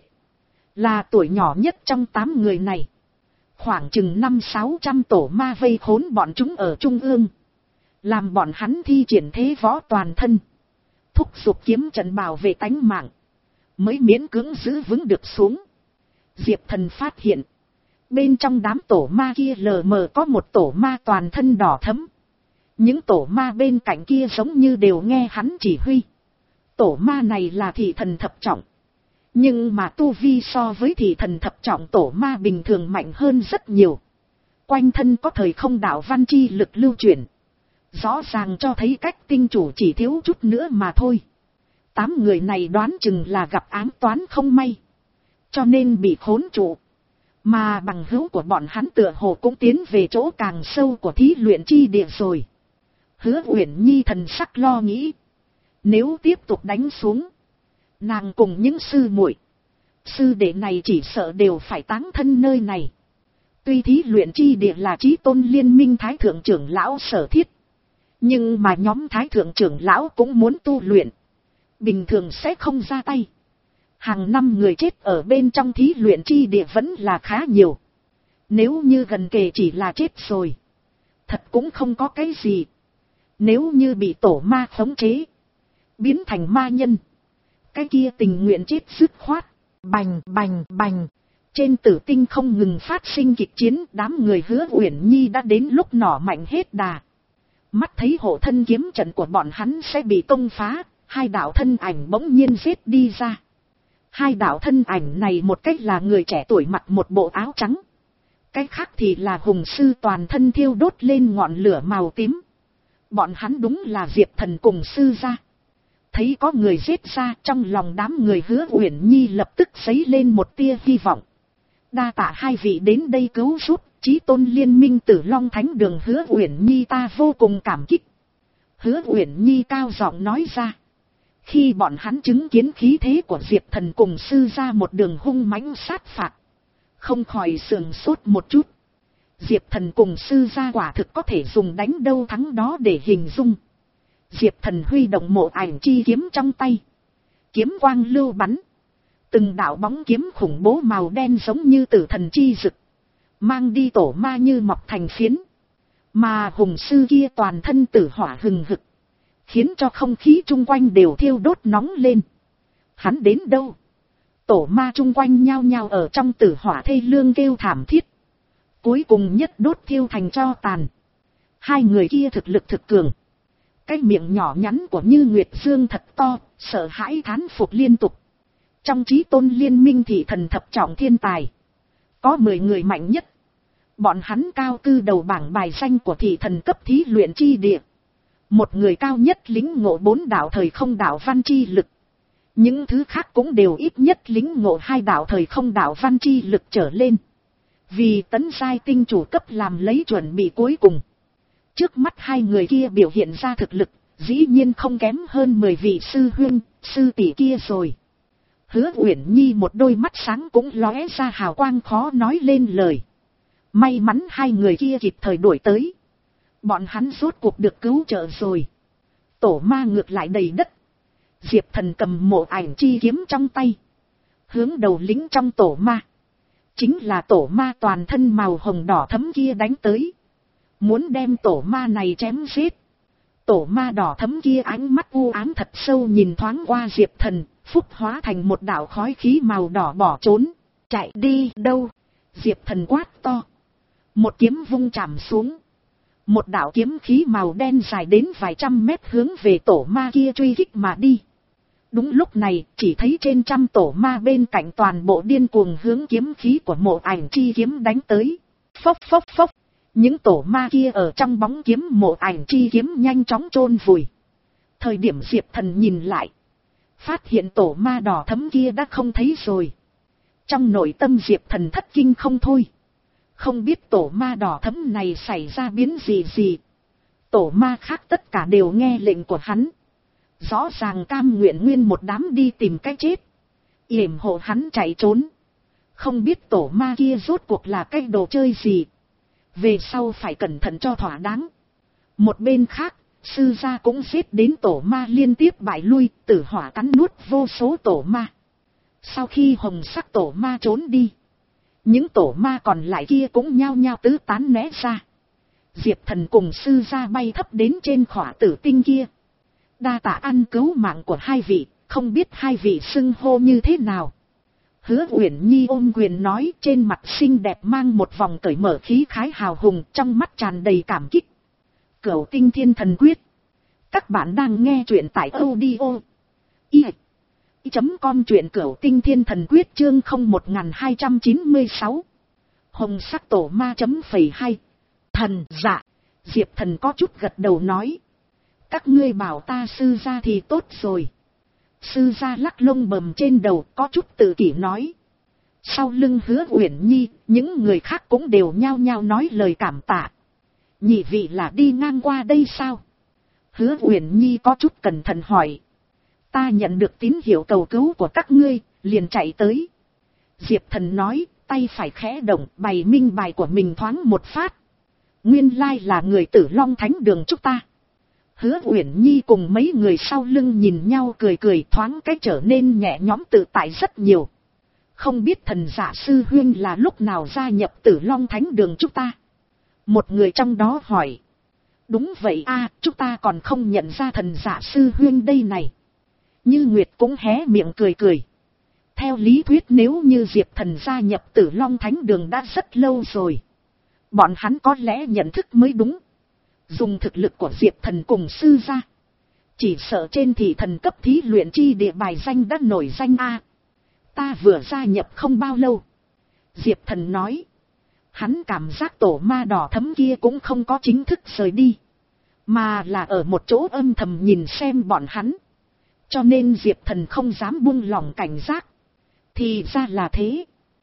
Là tuổi nhỏ nhất trong tám người này. Khoảng chừng năm sáu trăm tổ ma vây khốn bọn chúng ở trung ương. Làm bọn hắn thi triển thế võ toàn thân. Thúc giục kiếm trận bảo vệ tánh mạng. Mới miễn cưỡng giữ vững được xuống. Diệp Thần phát hiện. Bên trong đám tổ ma kia lờ mờ có một tổ ma toàn thân đỏ thẫm. Những tổ ma bên cạnh kia giống như đều nghe hắn chỉ huy. Tổ ma này là thị thần thập trọng. Nhưng mà tu vi so với thị thần thập trọng tổ ma bình thường mạnh hơn rất nhiều. Quanh thân có thời không đạo văn chi lực lưu chuyển. Rõ ràng cho thấy cách tinh chủ chỉ thiếu chút nữa mà thôi. Tám người này đoán chừng là gặp ám toán không may. Cho nên bị khốn trụ. Mà bằng hữu của bọn hắn tựa hồ cũng tiến về chỗ càng sâu của thí luyện chi địa rồi. Hứa Uyển Nhi thần sắc lo nghĩ. Nếu tiếp tục đánh xuống. Nàng cùng những sư muội, sư đệ này chỉ sợ đều phải táng thân nơi này. Tuy thí luyện chi địa là chí tôn liên minh thái thượng trưởng lão sở thiết. Nhưng mà nhóm thái thượng trưởng lão cũng muốn tu luyện. Bình thường sẽ không ra tay. Hàng năm người chết ở bên trong thí luyện chi địa vẫn là khá nhiều. Nếu như gần kề chỉ là chết rồi. Thật cũng không có cái gì. Nếu như bị tổ ma khống chế. Biến thành ma nhân. Cái kia tình nguyện chết dứt khoát. Bành bành bành. Trên tử tinh không ngừng phát sinh kịch chiến. Đám người Hứa Uyển Nhi đã đến lúc nỏ mạnh hết đà. Mắt thấy hộ thân kiếm trận của bọn hắn sẽ bị công phá. Hai đạo thân ảnh bỗng nhiên giết đi ra. Hai đạo thân ảnh này một cách là người trẻ tuổi mặc một bộ áo trắng. Cái khác thì là hùng sư toàn thân thiêu đốt lên ngọn lửa màu tím. Bọn hắn đúng là Diệp Thần cùng sư gia. Thấy có người giết ra, trong lòng đám người Hứa Uyển Nhi lập tức dấy lên một tia hy vọng. Đa tạ hai vị đến đây cứu giúp, chí tôn liên minh Tử Long Thánh Đường Hứa Uyển Nhi ta vô cùng cảm kích. Hứa Uyển Nhi cao giọng nói ra. Khi bọn hắn chứng kiến khí thế của Diệp Thần cùng sư gia một đường hung mãnh sát phạt. Không khỏi sườn sốt một chút. Diệp Thần cùng sư gia quả thực có thể dùng đánh đâu thắng đó để hình dung. Diệp Thần huy động mộ ảnh chi kiếm trong tay. Kiếm quang lưu bắn. Từng đạo bóng kiếm khủng bố màu đen giống như tử thần chi rực. Mang đi tổ ma như mọc thành phiến. Mà hùng sư kia toàn thân tử hỏa hừng hực. Khiến cho không khí chung quanh đều thiêu đốt nóng lên. Hắn đến đâu? Tổ ma chung quanh nhao nhao ở trong tử hỏa thê lương kêu thảm thiết. Cuối cùng nhất đốt thiêu thành tro tàn. Hai người kia thực lực thực cường. Cái miệng nhỏ nhắn của Như Nguyệt Dương thật to, sợ hãi thán phục liên tục. Trong chí tôn liên minh thị thần thập trọng thiên tài, có mười người mạnh nhất. Bọn hắn cao cư đầu bảng bài danh của thị thần cấp thí luyện chi địa. Một người cao nhất lĩnh ngộ bốn đạo thời không đạo văn chi lực. Những thứ khác cũng đều ít nhất lĩnh ngộ hai đạo thời không đạo văn chi lực trở lên. Vì tấn giai tinh chủ cấp làm lấy chuẩn bị cuối cùng. Trước mắt hai người kia biểu hiện ra thực lực, dĩ nhiên không kém hơn mười vị sư huynh, sư tỷ kia rồi. Hứa Uyển Nhi một đôi mắt sáng cũng lóe ra hào quang khó nói lên lời. May mắn hai người kia kịp thời đuổi tới. Bọn hắn rốt cuộc được cứu trợ rồi. Tổ ma ngược lại đầy đất. Diệp Thần cầm mộ ảnh chi kiếm trong tay. Hướng đầu lính trong tổ ma. Chính là tổ ma toàn thân màu hồng đỏ thấm kia đánh tới. Muốn đem tổ ma này chém giết. Tổ ma đỏ thấm kia ánh mắt u ám thật sâu nhìn thoáng qua Diệp Thần. Phúc hóa thành một đạo khói khí màu đỏ bỏ trốn. Chạy đi đâu? Diệp Thần quát to. Một kiếm vung chạm xuống. Một đạo kiếm khí màu đen dài đến vài trăm mét hướng về tổ ma kia truy kích mà đi. Đúng lúc này, chỉ thấy trên trăm tổ ma bên cạnh toàn bộ điên cuồng hướng kiếm khí của mộ ảnh chi kiếm đánh tới. Phốc phốc phốc, những tổ ma kia ở trong bóng kiếm mộ ảnh chi kiếm nhanh chóng chôn vùi. Thời điểm Diệp Thần nhìn lại, phát hiện tổ ma đỏ thấm kia đã không thấy rồi. Trong nội tâm Diệp Thần thất kinh không thôi. Không biết tổ ma đỏ thấm này xảy ra biến gì gì. Tổ ma khác tất cả đều nghe lệnh của hắn. Rõ ràng cam nguyện nguyên một đám đi tìm cái chết. Yểm hộ hắn chạy trốn. Không biết tổ ma kia rốt cuộc là cái đồ chơi gì. Về sau phải cẩn thận cho thỏa đáng. Một bên khác, sư gia cũng giết đến tổ ma liên tiếp bại lui, tử hỏa cắn nuốt vô số tổ ma. Sau khi hồng sắc tổ ma trốn đi, những tổ ma còn lại kia cũng nhao nhao tứ tán né ra. Diệp Thần cùng sư gia bay thấp đến trên khỏa tử tinh kia. Đa tạ ăn cứu mạng của hai vị, không biết hai vị xưng hô như thế nào. Hứa Uyển Nhi ôm quyền nói, trên mặt xinh đẹp mang một vòng cởi mở khí khái hào hùng, trong mắt tràn đầy cảm kích. Cửu Tinh Thiên Thần Quyết. Các bạn đang nghe truyện tại audio i chấm com, truyện Cửu Tinh Thiên Thần Quyết chương không một hai chín sáu. Hồng sắc tổ ma chấm phẩy hai. Thần dạ. Diệp Thần có chút gật đầu nói. Các ngươi bảo ta sư gia thì tốt rồi. Sư gia lắc lông bầm trên đầu, có chút tự kỷ nói. Sau lưng Hứa Uyển Nhi, những người khác cũng đều nhao nhao nói lời cảm tạ. Nhị vị là đi ngang qua đây sao? Hứa Uyển Nhi có chút cẩn thận hỏi. Ta nhận được tín hiệu cầu cứu của các ngươi, liền chạy tới. Diệp Thần nói, tay phải khẽ động, bày minh bài của mình thoáng một phát. Nguyên lai là người Tử Long Thánh Đường chúng ta. Hứa Uyển Nhi cùng mấy người sau lưng nhìn nhau cười cười, thoáng cái trở nên nhẹ nhõm tự tại rất nhiều. Không biết thần dạ sư huynh là lúc nào gia nhập Tử Long Thánh Đường chúng ta? Một người trong đó hỏi. Đúng vậy a, chúng ta còn không nhận ra thần dạ sư huynh đây này. Như Nguyệt cũng hé miệng cười cười. Theo lý thuyết nếu như Diệp Thần gia nhập Tử Long Thánh Đường đã rất lâu rồi. Bọn hắn có lẽ nhận thức mới đúng. Dùng thực lực của Diệp Thần cùng sư gia, chỉ sợ trên thị thần cấp thí luyện chi địa bài danh đã nổi danh a. Ta vừa gia nhập không bao lâu. Diệp Thần nói. Hắn cảm giác tổ ma đỏ thấm kia cũng không có chính thức rời đi, mà là ở một chỗ âm thầm nhìn xem bọn hắn. Cho nên Diệp Thần không dám buông lỏng cảnh giác. Thì ra là thế.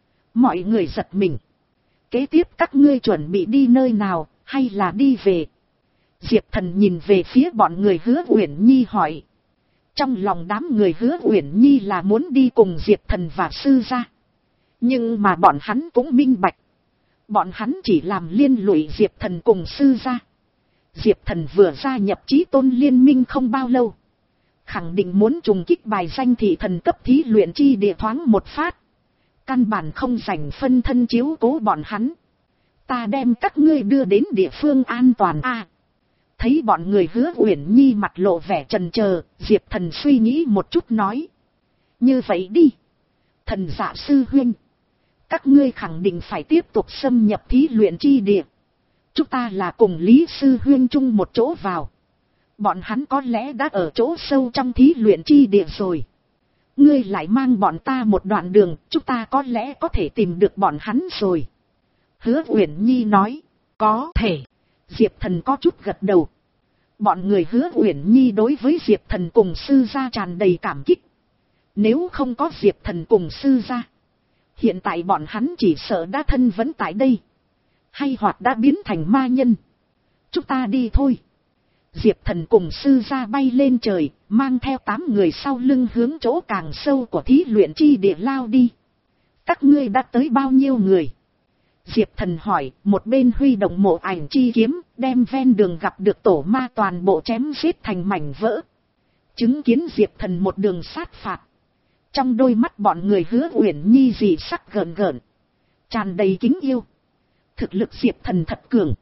Mọi người giật mình. Kế tiếp các ngươi chuẩn bị đi nơi nào, hay là đi về? Diệp Thần nhìn về phía bọn người Hứa Uyển Nhi hỏi. Trong lòng đám người Hứa Uyển Nhi là muốn đi cùng Diệp Thần và sư gia. Nhưng mà bọn hắn cũng minh bạch. Bọn hắn chỉ làm liên lụy Diệp Thần cùng sư gia. Diệp Thần vừa gia nhập Chí Tôn Liên Minh không bao lâu. Khẳng định muốn trùng kích bài danh thị thần cấp thí luyện chi địa thoáng một phát. Căn bản không dành phân thân chiếu cố bọn hắn. Ta đem các ngươi đưa đến địa phương an toàn a. À, thấy bọn người Hứa Uyển Nhi mặt lộ vẻ chần chờ, Diệp Thần suy nghĩ một chút nói. Như vậy đi. Thần dạ sư huynh. Các ngươi khẳng định phải tiếp tục xâm nhập thí luyện chi địa. Chúng ta là cùng Lý Sư Huyên chung một chỗ vào. Bọn hắn có lẽ đã ở chỗ sâu trong thí luyện chi địa rồi. Ngươi lại mang bọn ta một đoạn đường, chúng ta có lẽ có thể tìm được bọn hắn rồi. Hứa Uyển Nhi nói, có thể. Diệp Thần có chút gật đầu. Bọn người Hứa Uyển Nhi đối với Diệp Thần cùng sư gia tràn đầy cảm kích. Nếu không có Diệp Thần cùng sư gia, hiện tại bọn hắn chỉ sợ đã thân vẫn tại đây. Hay hoặc đã biến thành ma nhân. Chúng ta đi thôi. Diệp Thần cùng sư gia bay lên trời, mang theo tám người sau lưng hướng chỗ càng sâu của thí luyện chi địa lao đi. Các ngươi đã tới bao nhiêu người? Diệp Thần hỏi, một bên huy động mộ ảnh chi kiếm, đem ven đường gặp được tổ ma toàn bộ chém giết thành mảnh vỡ. Chứng kiến Diệp Thần một đường sát phạt. Trong đôi mắt bọn người Hứa Uyển Nhi dị sắc gợn gợn, tràn đầy kính yêu. Thực lực Diệp Thần thật cường.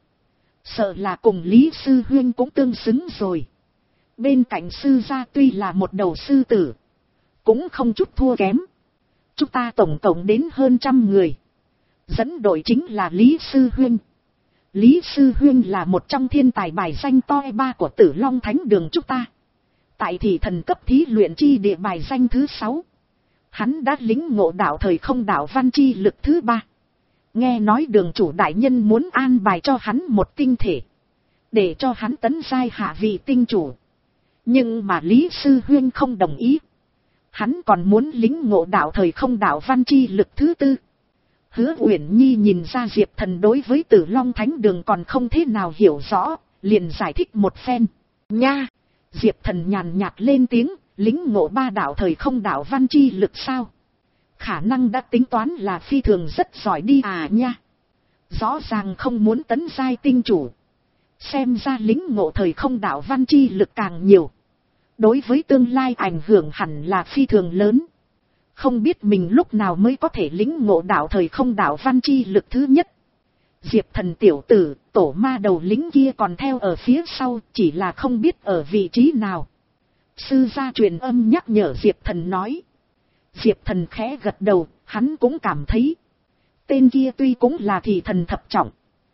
Sợ là cùng Lý Sư Huyên cũng tương xứng rồi. Bên cạnh sư gia tuy là một đầu sư tử, cũng không chút thua kém. Chúng ta tổng cộng đến hơn trăm người. Dẫn đội chính là Lý Sư Huyên. Lý Sư Huyên là một trong thiên tài bài danh toi ba của Tử Long Thánh Đường chúng ta. Tại thị thần cấp thí luyện chi địa bài danh thứ sáu. Hắn đã lĩnh ngộ đạo thời không đạo văn chi lực thứ ba. Nghe nói đường chủ đại nhân muốn an bài cho hắn một tinh thể, để cho hắn tấn giai hạ vị tinh chủ. Nhưng mà Lý Sư Huyên không đồng ý. Hắn còn muốn lĩnh ngộ đạo thời không đạo văn chi lực thứ tư. Hứa Uyển Nhi nhìn ra Diệp Thần đối với Tử Long Thánh Đường còn không thế nào hiểu rõ, liền giải thích một phen. Nha! Diệp Thần nhàn nhạt lên tiếng, lĩnh ngộ ba đạo thời không đạo văn chi lực sao? Khả năng đã tính toán là phi thường rất giỏi đi à nha. Rõ ràng không muốn tấn giai tinh chủ. Xem ra lĩnh ngộ thời không đạo văn chi lực càng nhiều. Đối với tương lai ảnh hưởng hẳn là phi thường lớn. Không biết mình lúc nào mới có thể lĩnh ngộ đạo thời không đạo văn chi lực thứ nhất. Diệp Thần tiểu tử, tổ ma đầu lính kia còn theo ở phía sau, chỉ là không biết ở vị trí nào. Sư gia truyền âm nhắc nhở Diệp Thần nói. Diệp Thần khẽ gật đầu, hắn cũng cảm thấy. Tên kia tuy cũng là thị thần thập trọng.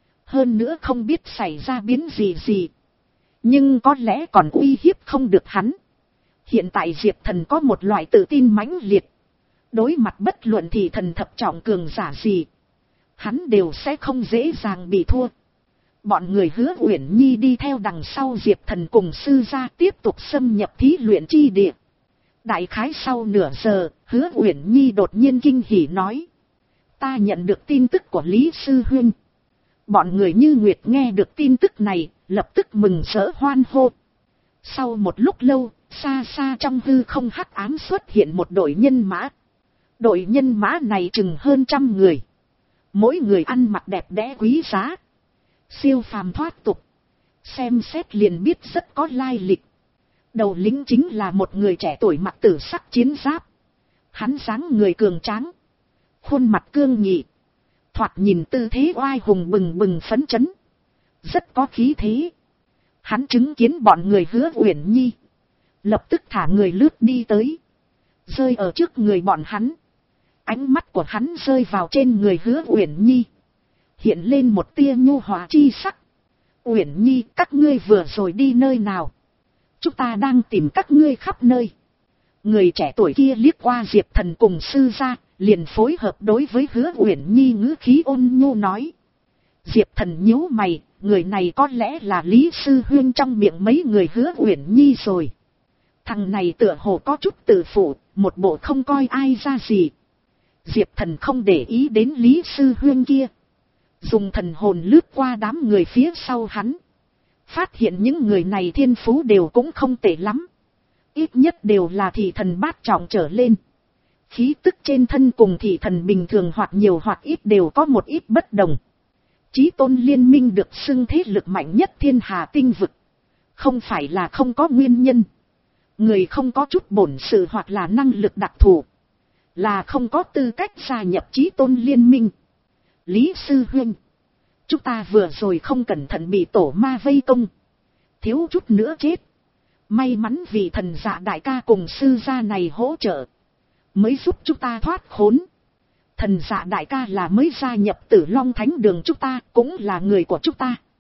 Hơn nữa không biết xảy ra biến gì gì. Nhưng có lẽ còn uy hiếp không được hắn. Hiện tại Diệp Thần có một loại tự tin mãnh liệt. Đối mặt bất luận thị thần thập trọng cường giả gì, hắn đều sẽ không dễ dàng bị thua. Bọn người Hứa Uyển Nhi đi theo đằng sau Diệp Thần cùng sư gia tiếp tục xâm nhập thí luyện chi địa. Đại khái sau nửa giờ, Hứa Uyển Nhi đột nhiên kinh hỉ nói. Ta nhận được tin tức của Lý Sư Huyên. Bọn người Như Nguyệt nghe được tin tức này, lập tức mừng rỡ hoan hô. Sau một lúc lâu, xa xa trong hư không hắc ám xuất hiện một đội nhân mã. Đội nhân mã này chừng hơn trăm người. Mỗi người ăn mặc đẹp đẽ quý giá. Siêu phàm thoát tục. Xem xét liền biết rất có lai lịch. Đầu lính chính là một người trẻ tuổi mặc tử sắc chiến giáp. Hắn dáng người cường tráng. Khuôn mặt cương nghị. Thoạt nhìn tư thế oai hùng bừng bừng phấn chấn. Rất có khí thế. Hắn chứng kiến bọn người Hứa Uyển Nhi. Lập tức thả người lướt đi tới. Rơi ở trước người bọn hắn. Ánh mắt của hắn rơi vào trên người Hứa Uyển Nhi. Hiện lên một tia nhu hòa chi sắc. Uyển Nhi, các ngươi vừa rồi đi nơi nào? Chúng ta đang tìm các ngươi khắp nơi. Người trẻ tuổi kia liếc qua Diệp Thần cùng sư gia, liền phối hợp đối với Hứa Uyển Nhi ngữ khí ôn nhu nói. Diệp Thần nhíu mày, người này có lẽ là Lý Sư Huyên trong miệng mấy người Hứa Uyển Nhi rồi. Thằng này tựa hồ có chút tự phụ, một bộ không coi ai ra gì. Diệp Thần không để ý đến Lý Sư Huyên kia. Dùng thần hồn lướt qua đám người phía sau hắn. Phát hiện những người này thiên phú đều cũng không tệ lắm. Ít nhất đều là thị thần bát trọng trở lên. Khí tức trên thân cùng thị thần bình thường hoặc nhiều hoặc ít đều có một ít bất đồng. Chí Tôn Liên Minh được xưng thế lực mạnh nhất thiên hà tinh vực. Không phải là không có nguyên nhân. Người không có chút bổn sự hoặc là năng lực đặc thù, là không có tư cách gia nhập Chí Tôn Liên Minh. Lý Sư Huynh, chúng ta vừa rồi không cẩn thận bị tổ ma vây công. Thiếu chút nữa chết. May mắn vì thần dạ đại ca cùng sư gia này hỗ trợ, mới giúp chúng ta thoát khốn. Thần dạ đại ca là mới gia nhập Tử Long Thánh Đường chúng ta, cũng là người của chúng ta.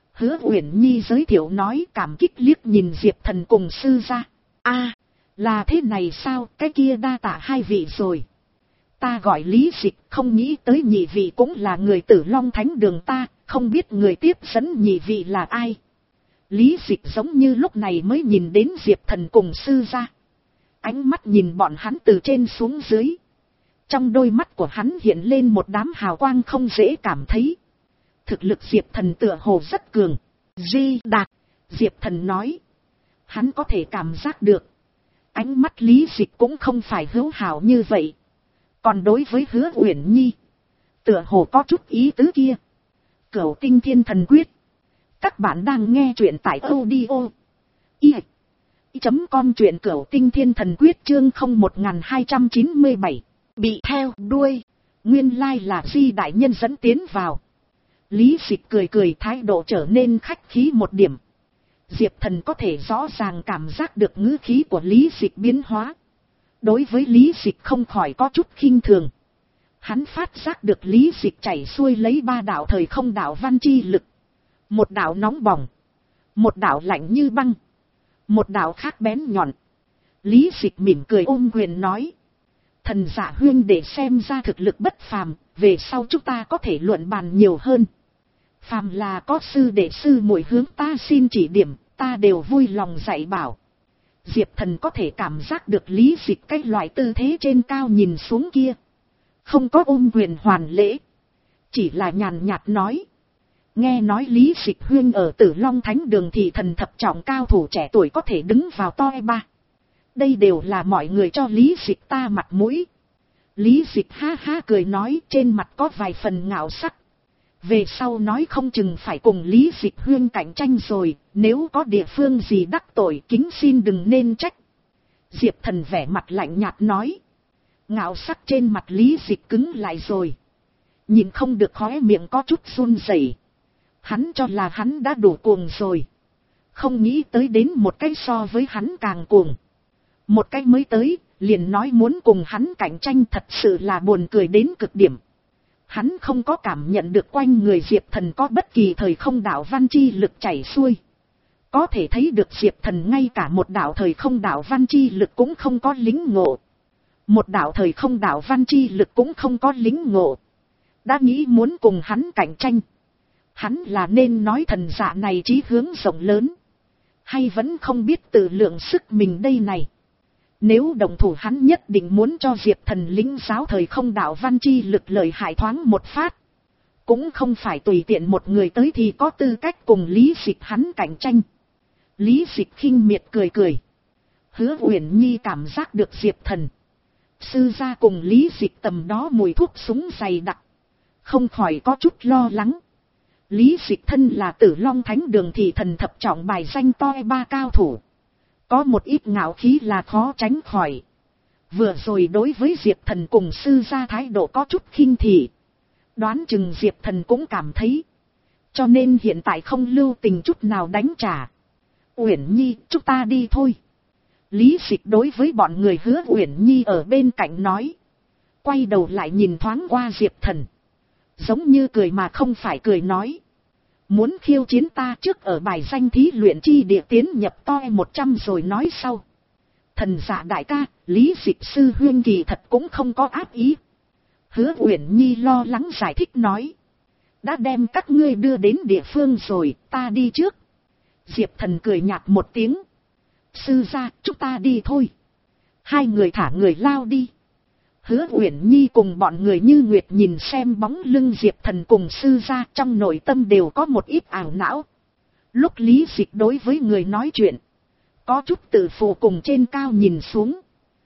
Hứa Uyển Nhi giới thiệu nói, cảm kích liếc nhìn Diệp Thần cùng sư gia. A, là thế này sao, cái kia đa tạ hai vị rồi. Ta gọi Lý Dịch, không nghĩ tới nhị vị cũng là người Tử Long Thánh Đường ta, không biết người tiếp dẫn nhị vị là ai. Lý Dịch giống như lúc này mới nhìn đến Diệp Thần cùng sư gia. Ánh mắt nhìn bọn hắn từ trên xuống dưới. Trong đôi mắt của hắn hiện lên một đám hào quang không dễ cảm thấy. Thực lực Diệp Thần tựa hồ rất cường. Di Đạc, Diệp Thần nói. Hắn có thể cảm giác được. Ánh mắt Lý Dịch cũng không phải hữu hảo như vậy. Còn đối với Hứa Uyển Nhi, tựa hồ có chút ý tứ kia. Cửu Tinh Thiên Thần Quyết. Các bạn đang nghe truyện tại audio i chấm com, truyện Cửu Tinh Thiên Thần Quyết chương không một hai chín bảy. Bị theo đuôi. Nguyên lai là Di đại nhân dẫn tiến vào. Lý Dịch cười cười, thái độ trở nên khách khí một điểm. Diệp Thần có thể rõ ràng cảm giác được ngữ khí của Lý Dịch biến hóa. Đối với Lý Dịch không khỏi có chút khinh thường. Hắn phát giác được Lý Dịch chảy xuôi lấy ba đạo thời không đạo văn chi lực. Một đạo nóng bỏng, một đạo lạnh như băng, một đạo khác bén nhọn. Lý Dịch mỉm cười ôm quyền nói. Thần Dạ huynh để xem ra thực lực bất phàm, về sau chúng ta có thể luận bàn nhiều hơn. Phàm là có sư đệ sư muội hướng ta xin chỉ điểm, ta đều vui lòng dạy bảo. Diệp Thần có thể cảm giác được Lý Dịch cái loại tư thế trên cao nhìn xuống kia. Không có ôm quyền hoàn lễ. Chỉ là nhàn nhạt nói. Nghe nói Lý Dịch huynh ở Tử Long Thánh Đường thì thần thập trọng cao thủ trẻ tuổi có thể đứng vào toi ba. Đây đều là mọi người cho Lý Dịch ta mặt mũi. Lý Dịch ha ha cười nói, trên mặt có vài phần ngạo sắc. Về sau nói không chừng phải cùng Lý Dịch huynh cạnh tranh rồi, nếu có địa phương gì đắc tội kính xin đừng nên trách. Diệp Thần vẻ mặt lạnh nhạt nói. Ngạo sắc trên mặt Lý Dịch cứng lại rồi. Nhìn không được khóe miệng có chút run rẩy. Hắn cho là hắn đã đủ cuồng rồi. Không nghĩ tới đến một cái so với hắn càng cuồng. Một cái mới tới, liền nói muốn cùng hắn cạnh tranh, thật sự là buồn cười đến cực điểm. Hắn không có cảm nhận được quanh người Diệp Thần có bất kỳ thời không đạo văn chi lực chảy xuôi. Có thể thấy được Diệp Thần ngay cả một đạo thời không đạo văn chi lực cũng không có lính ngộ. Một đạo thời không đạo văn chi lực cũng không có lính ngộ. Đã nghĩ muốn cùng hắn cạnh tranh. Hắn là nên nói thần dạ này chí hướng rộng lớn. Hay vẫn không biết tự lượng sức mình đây này. Nếu đồng thủ hắn nhất định muốn cho Diệp Thần lĩnh giáo thời không đạo văn chi lực lợi hại thoáng một phát. Cũng không phải tùy tiện một người tới thì có tư cách cùng Lý Dịch hắn cạnh tranh. Lý Dịch khinh miệt cười cười. Hứa Uyển Nhi cảm giác được Diệp Thần, sư gia cùng Lý Dịch tầm đó mùi thuốc súng dày đặc. Không khỏi có chút lo lắng. Lý Dịch thân là Tử Long Thánh Đường thì thần thập trọng bài danh toi ba cao thủ. Có một ít ngạo khí là khó tránh khỏi. Vừa rồi đối với Diệp Thần cùng sư gia thái độ có chút khinh thị. Đoán chừng Diệp Thần cũng cảm thấy. Cho nên hiện tại không lưu tình chút nào đánh trả. Uyển Nhi, chúng ta đi thôi. Lý Dịch đối với bọn người Hứa Uyển Nhi ở bên cạnh nói. Quay đầu lại nhìn thoáng qua Diệp Thần. Giống như cười mà không phải cười nói. Muốn khiêu chiến ta trước ở bài danh thí luyện chi địa tiến nhập toi một trăm rồi nói sau. Thần Dạ đại ca, Lý Dịch sư huynh kỳ thật cũng không có ác ý. Hứa Uyển Nhi lo lắng giải thích nói. Đã đem các ngươi đưa đến địa phương rồi, ta đi trước. Diệp Thần cười nhạt một tiếng. Sư gia, chúng ta đi thôi. Hai người thả người lao đi. Hứa Uyển Nhi cùng bọn người Như Nguyệt nhìn xem bóng lưng Diệp Thần cùng sư gia, trong nội tâm đều có một ít ảo não. Lúc Lý Dịch đối với người nói chuyện, có chút tự phụ cùng trên cao nhìn xuống.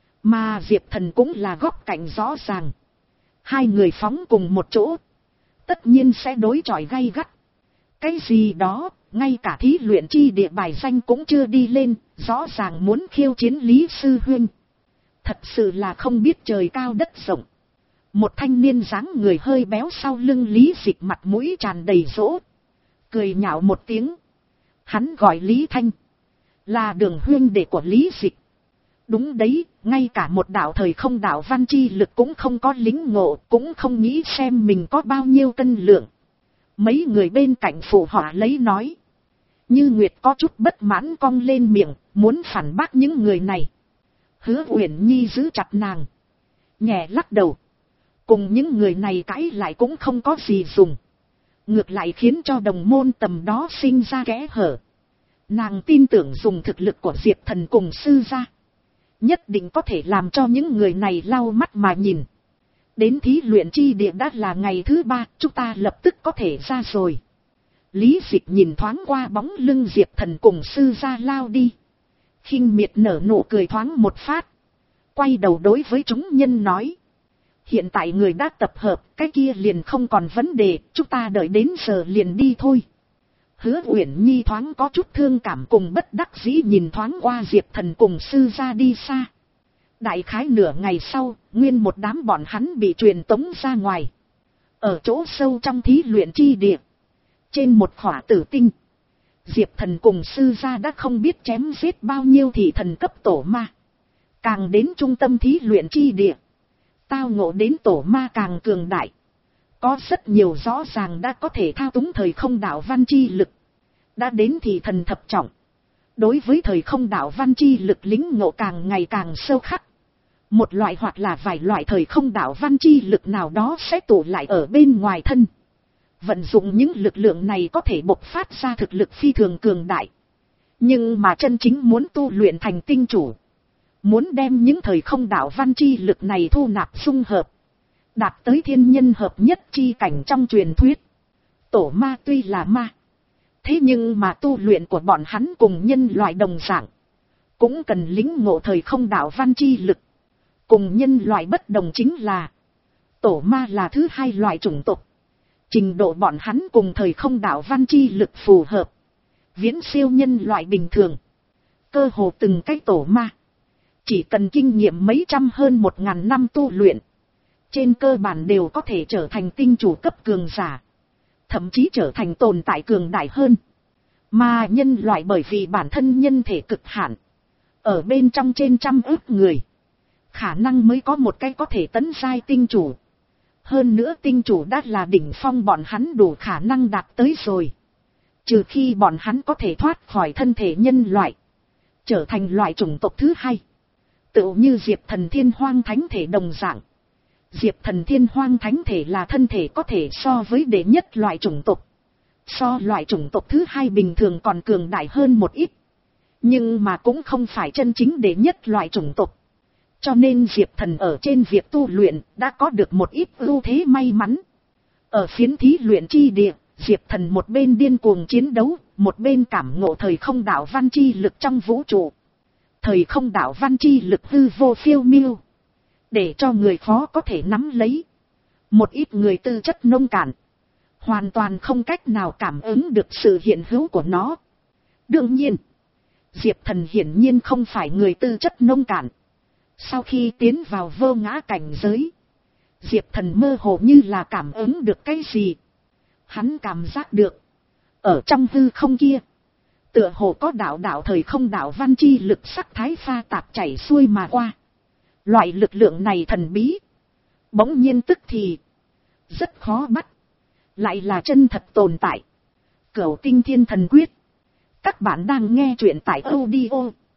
Mà Diệp Thần cũng là góc cạnh rõ ràng. Hai người phóng cùng một chỗ, tất nhiên sẽ đối chọi gay gắt. Cái gì đó, ngay cả thí luyện chi địa bài danh cũng chưa đi lên, rõ ràng muốn khiêu chiến Lý sư huynh. Thật sự là không biết trời cao đất rộng. Một thanh niên dáng người hơi béo sau lưng Lý Dịch mặt mũi tràn đầy dỗ. Cười nhạo một tiếng. Hắn gọi Lý Thanh. Là đường huynh đệ của Lý Dịch. Đúng đấy, ngay cả một đạo thời không đạo văn chi lực cũng không có lính ngộ, cũng không nghĩ xem mình có bao nhiêu cân lượng. Mấy người bên cạnh phụ họa lấy nói. Như Nguyệt có chút bất mãn cong lên miệng, muốn phản bác những người này. Hứa Uyển Nhi giữ chặt nàng, nhẹ lắc đầu. Cùng những người này cãi lại cũng không có gì dùng. Ngược lại khiến cho đồng môn tầm đó sinh ra kẽ hở. Nàng tin tưởng dùng thực lực của Diệp Thần cùng sư gia, nhất định có thể làm cho những người này lau mắt mà nhìn. Đến thí luyện chi địa đã là ngày thứ ba, chúng ta lập tức có thể ra rồi. Lý Dịch nhìn thoáng qua bóng lưng Diệp Thần cùng sư gia lao đi, khinh miệt nở nụ cười thoáng một phát, quay đầu đối với chúng nhân nói. Hiện tại người đã tập hợp, cái kia liền không còn vấn đề, chúng ta đợi đến giờ liền đi thôi. Hứa Uyển Nhi thoáng có chút thương cảm cùng bất đắc dĩ nhìn thoáng qua Diệp Thần cùng sư gia đi xa. Đại khái nửa ngày sau, nguyên một đám bọn hắn bị truyền tống ra ngoài. Ở chỗ sâu trong thí luyện chi địa, trên một khỏa tử tinh, Diệp Thần cùng sư gia đã không biết chém giết bao nhiêu thị thần cấp tổ ma. Càng đến trung tâm thí luyện chi địa, tao ngộ đến tổ ma càng cường đại. Có rất nhiều rõ ràng đã có thể thao túng thời không đạo văn chi lực. Đã đến thị thần thập trọng. Đối với thời không đạo văn chi lực lĩnh ngộ càng ngày càng sâu khắc. Một loại hoặc là vài loại thời không đạo văn chi lực nào đó sẽ tụ lại ở bên ngoài thân. Vận dụng những lực lượng này có thể bộc phát ra thực lực phi thường cường đại. Nhưng mà chân chính muốn tu luyện thành tinh chủ, muốn đem những thời không đạo văn chi lực này thu nạp dung hợp, đạt tới thiên nhân hợp nhất chi cảnh trong truyền thuyết. Tổ ma tuy là ma, thế nhưng mà tu luyện của bọn hắn cùng nhân loại đồng dạng, cũng cần lĩnh ngộ thời không đạo văn chi lực. Cùng nhân loại bất đồng chính là, tổ ma là thứ hai loại chủng tộc. Trình độ bọn hắn cùng thời không đạo văn chi lực phù hợp, viễn siêu nhân loại bình thường. Cơ hồ từng cái tổ ma, chỉ cần kinh nghiệm mấy trăm hơn một ngàn năm tu luyện, trên cơ bản đều có thể trở thành tinh chủ cấp cường giả, thậm chí trở thành tồn tại cường đại hơn. Mà nhân loại bởi vì bản thân nhân thể cực hạn, ở bên trong trên trăm ức người, khả năng mới có một cái có thể tấn giai tinh chủ. Hơn nữa tinh chủ đã là đỉnh phong, bọn hắn đủ khả năng đạt tới rồi. Trừ khi bọn hắn có thể thoát khỏi thân thể nhân loại, trở thành loại chủng tộc thứ hai. Tựu như Diệp Thần Thiên Hoang Thánh Thể đồng dạng. Diệp Thần Thiên Hoang Thánh Thể là thân thể có thể so với đệ nhất loại chủng tộc. So loại chủng tộc thứ hai bình thường còn cường đại hơn một ít. Nhưng mà cũng không phải chân chính đệ nhất loại chủng tộc. Cho nên Diệp Thần ở trên việc tu luyện đã có được một ít ưu thế may mắn. Ở phiến thí luyện chi địa, Diệp Thần một bên điên cuồng chiến đấu, một bên cảm ngộ thời không đạo văn chi lực trong vũ trụ. Thời không đạo văn chi lực hư vô phiêu miêu, để cho người khó có thể nắm lấy. Một ít người tư chất nông cạn, hoàn toàn không cách nào cảm ứng được sự hiện hữu của nó. Đương nhiên, Diệp Thần hiển nhiên không phải người tư chất nông cạn. Sau khi tiến vào vô ngã cảnh giới, Diệp Thần mơ hồ như là cảm ứng được cái gì. Hắn cảm giác được, ở trong hư không kia, tựa hồ có đạo đạo thời không đạo văn chi lực sắc thái pha tạp chảy xuôi mà qua. Loại lực lượng này thần bí, bỗng nhiên tức thì rất khó bắt, lại là chân thật tồn tại. Cửu Tinh Thiên Thần Quyết. Các bạn đang nghe truyện tại audio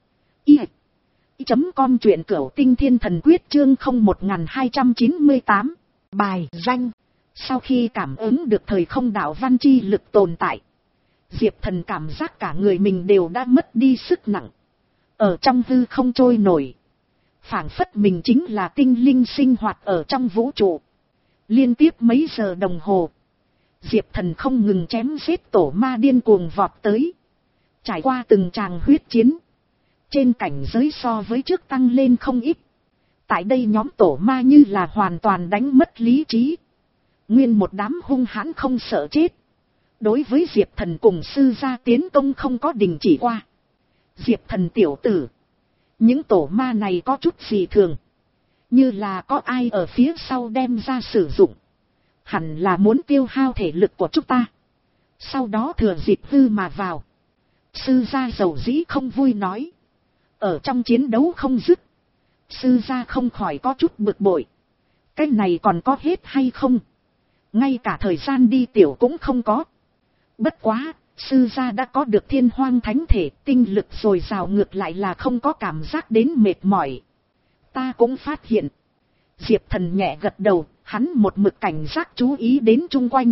i chấm com, truyện Cửu Tinh Thiên Thần Quyết chương không một hai chín tám. Bài danh. Sau khi cảm ứng được thời không đạo văn chi lực tồn tại, Diệp Thần cảm giác cả người mình đều đã mất đi sức nặng, ở trong hư không trôi nổi, phảng phất mình chính là tinh linh sinh hoạt ở trong vũ trụ. Liên tiếp mấy giờ đồng hồ, Diệp Thần không ngừng chém giết tổ ma điên cuồng vọt tới, trải qua từng tràng huyết chiến, trên cảnh giới so với trước tăng lên không ít. Tại đây nhóm tổ ma như là hoàn toàn đánh mất lý trí, nguyên một đám hung hãn không sợ chết, đối với Diệp Thần cùng sư gia tiến công không có đình chỉ qua. Diệp Thần tiểu tử, những tổ ma này có chút gì thường, như là có ai ở phía sau đem ra sử dụng, hẳn là muốn tiêu hao thể lực của chúng ta, sau đó thừa dịp hư mà vào. Sư gia dầu dĩ không vui nói. Ở trong chiến đấu không dứt, sư gia không khỏi có chút bực bội. Cái này còn có hết hay không? ngay cả thời gian đi tiểu cũng không có. Bất quá, sư gia đã có được thiên hoang thánh thể, tinh lực dồi dào, ngược lại là không có cảm giác đến mệt mỏi. Ta cũng phát hiện. Diệp Thần nhẹ gật đầu, hắn một mực cảnh giác chú ý đến chung quanh.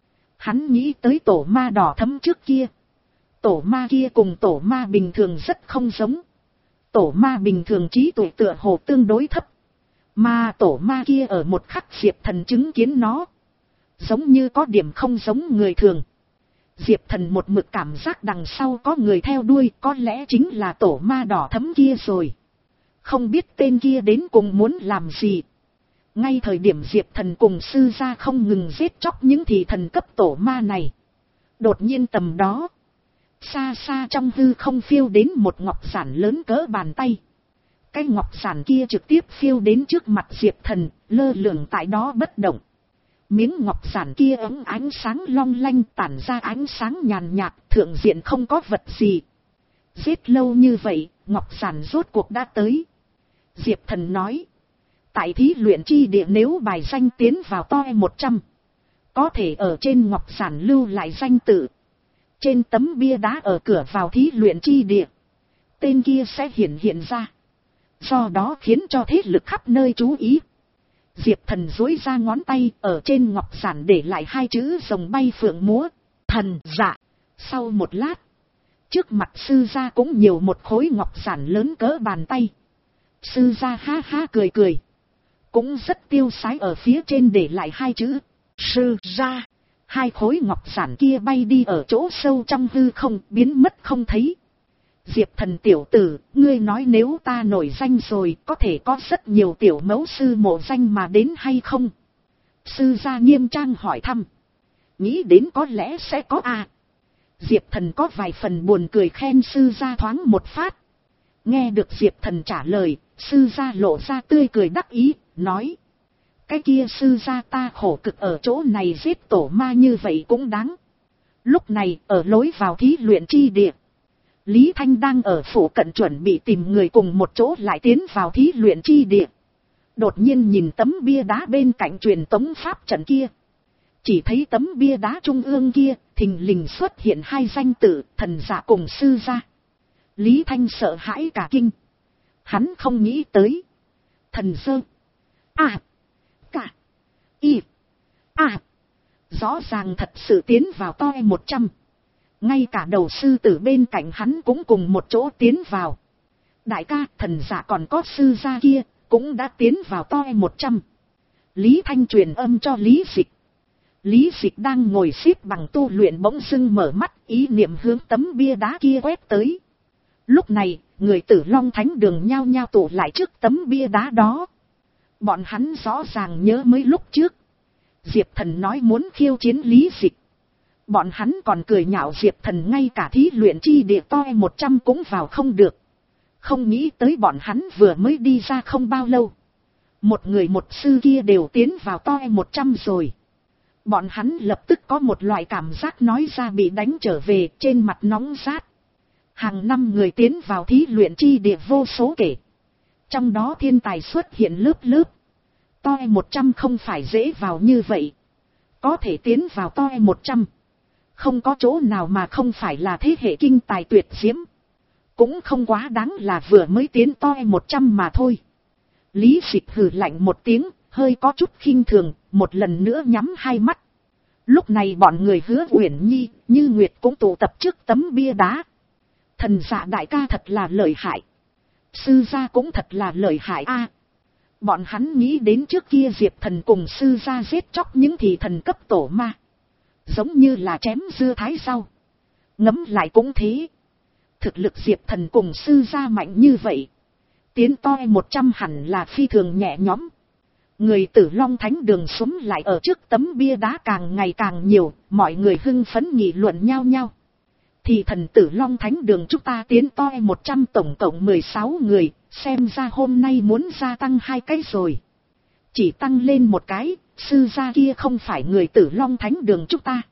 Hắn nghĩ tới tổ ma đỏ thẫm trước kia. Tổ ma kia cùng tổ ma bình thường rất không giống. Tổ ma bình thường trí tuệ tựa hồ tương đối thấp. Mà tổ ma kia ở một khắc Diệp Thần chứng kiến nó. Giống như có điểm không giống người thường. Diệp Thần một mực cảm giác đằng sau có người theo đuôi, có lẽ chính là tổ ma đỏ thẫm kia rồi. Không biết tên kia đến cùng muốn làm gì. Ngay thời điểm Diệp Thần cùng sư gia không ngừng giết chóc những thị thần cấp tổ ma này. Đột nhiên tầm đó, xa xa trong hư không phiêu đến một ngọc giản lớn cỡ bàn tay. Cái ngọc giản kia trực tiếp phiêu đến trước mặt Diệp Thần, lơ lửng tại đó bất động. Miếng ngọc giản kia ấm ánh sáng long lanh, tản ra ánh sáng nhàn nhạt, thượng diện không có vật gì. Giết lâu như vậy, ngọc giản rốt cuộc đã tới. Diệp Thần nói, tại thí luyện chi địa nếu bài danh tiến vào toe một trăm, có thể ở trên ngọc giản lưu lại danh tự. Trên tấm bia đá ở cửa vào thí luyện chi địa, tên kia sẽ hiện hiện ra. Do đó khiến cho thế lực khắp nơi chú ý. Diệp Thần duỗi ra ngón tay, ở trên ngọc giản để lại hai chữ rồng bay phượng múa, thần dạ. Sau một lát, trước mặt sư gia cũng nhiều một khối ngọc giản lớn cỡ bàn tay. Sư gia ha ha cười cười, cũng rất tiêu sái ở phía trên để lại hai chữ sư gia. Hai khối ngọc giản kia bay đi ở chỗ sâu trong hư không, biến mất không thấy. Diệp Thần tiểu tử, ngươi nói nếu ta nổi danh rồi, có thể có rất nhiều tiểu mẫu sư mộ danh mà đến hay không? Sư gia nghiêm trang hỏi thăm. Nghĩ đến có lẽ sẽ có à. Diệp Thần có vài phần buồn cười khen sư gia thoáng một phát. Nghe được Diệp Thần trả lời, sư gia lộ ra tươi cười đắc ý, nói. Cái kia sư gia ta khổ cực ở chỗ này giết tổ ma như vậy cũng đáng. Lúc này, ở lối vào thí luyện chi địa, Lý Thanh đang ở phủ cận chuẩn bị tìm người cùng một chỗ lại tiến vào thí luyện chi địa. Đột nhiên nhìn tấm bia đá bên cạnh truyền tống pháp trận kia. Chỉ thấy tấm bia đá trung ương kia, thình lình xuất hiện hai danh tự, thần giả cùng sư gia. Lý Thanh sợ hãi cả kinh. Hắn không nghĩ tới. Thần dơ. À. Cả. Y. À. Rõ ràng thật sự tiến vào toe một trăm. Ngay cả đầu sư tử bên cạnh hắn cũng cùng một chỗ tiến vào. Đại ca, thần giả còn có sư gia kia, cũng đã tiến vào toe một trăm. Lý Thanh truyền âm cho Lý Dịch. Lý Dịch đang ngồi xếp bằng tu luyện bỗng dưng mở mắt, ý niệm hướng tấm bia đá kia quét tới. Lúc này, người Tử Long Thánh Đường nhao nhao tụ lại trước tấm bia đá đó. Bọn hắn rõ ràng nhớ mấy lúc trước. Diệp Thần nói muốn khiêu chiến Lý Dịch. Bọn hắn còn cười nhạo Diệp Thần ngay cả thí luyện chi địa toe một trăm cũng vào không được. Không nghĩ tới bọn hắn vừa mới đi ra không bao lâu. Một người một sư kia đều tiến vào toe một trăm rồi. Bọn hắn lập tức có một loại cảm giác nói ra bị đánh trở về, trên mặt nóng rát. Hàng năm người tiến vào thí luyện chi địa vô số kể. Trong đó thiên tài xuất hiện lớp lớp. Toe một trăm không phải dễ vào như vậy. Có thể tiến vào toe một trăm. Không có chỗ nào mà không phải là thế hệ kinh tài tuyệt diễm. Cũng không quá đáng là vừa mới tiến toe một trăm mà thôi. Lý Dịch hừ lạnh một tiếng, hơi có chút khinh thường, một lần nữa nhắm hai mắt. Lúc này bọn người Hứa Uyển Nhi, Như Nguyệt cũng tụ tập trước tấm bia đá. Thần dạ đại ca thật là lợi hại. Sư gia cũng thật là lợi hại a. Bọn hắn nghĩ đến trước kia Diệp Thần cùng sư gia giết chóc những thị thần cấp tổ ma. Giống như là chém dưa thái rau. Ngấm lại cũng thế. Thực lực Diệp Thần cùng sư gia mạnh như vậy. Tiến toe một trăm hẳn là phi thường nhẹ nhõm. Người Tử Long Thánh Đường xúm lại ở trước tấm bia đá càng ngày càng nhiều. Mọi người hưng phấn nghị luận nhau nhau. Thì thần Tử Long Thánh Đường chúng ta tiến toe một trăm tổng cộng mười sáu người. Xem ra hôm nay muốn gia tăng hai cái rồi. Chỉ tăng lên một cái. Sư gia kia không phải người Tử Long Thánh Đường chúng ta.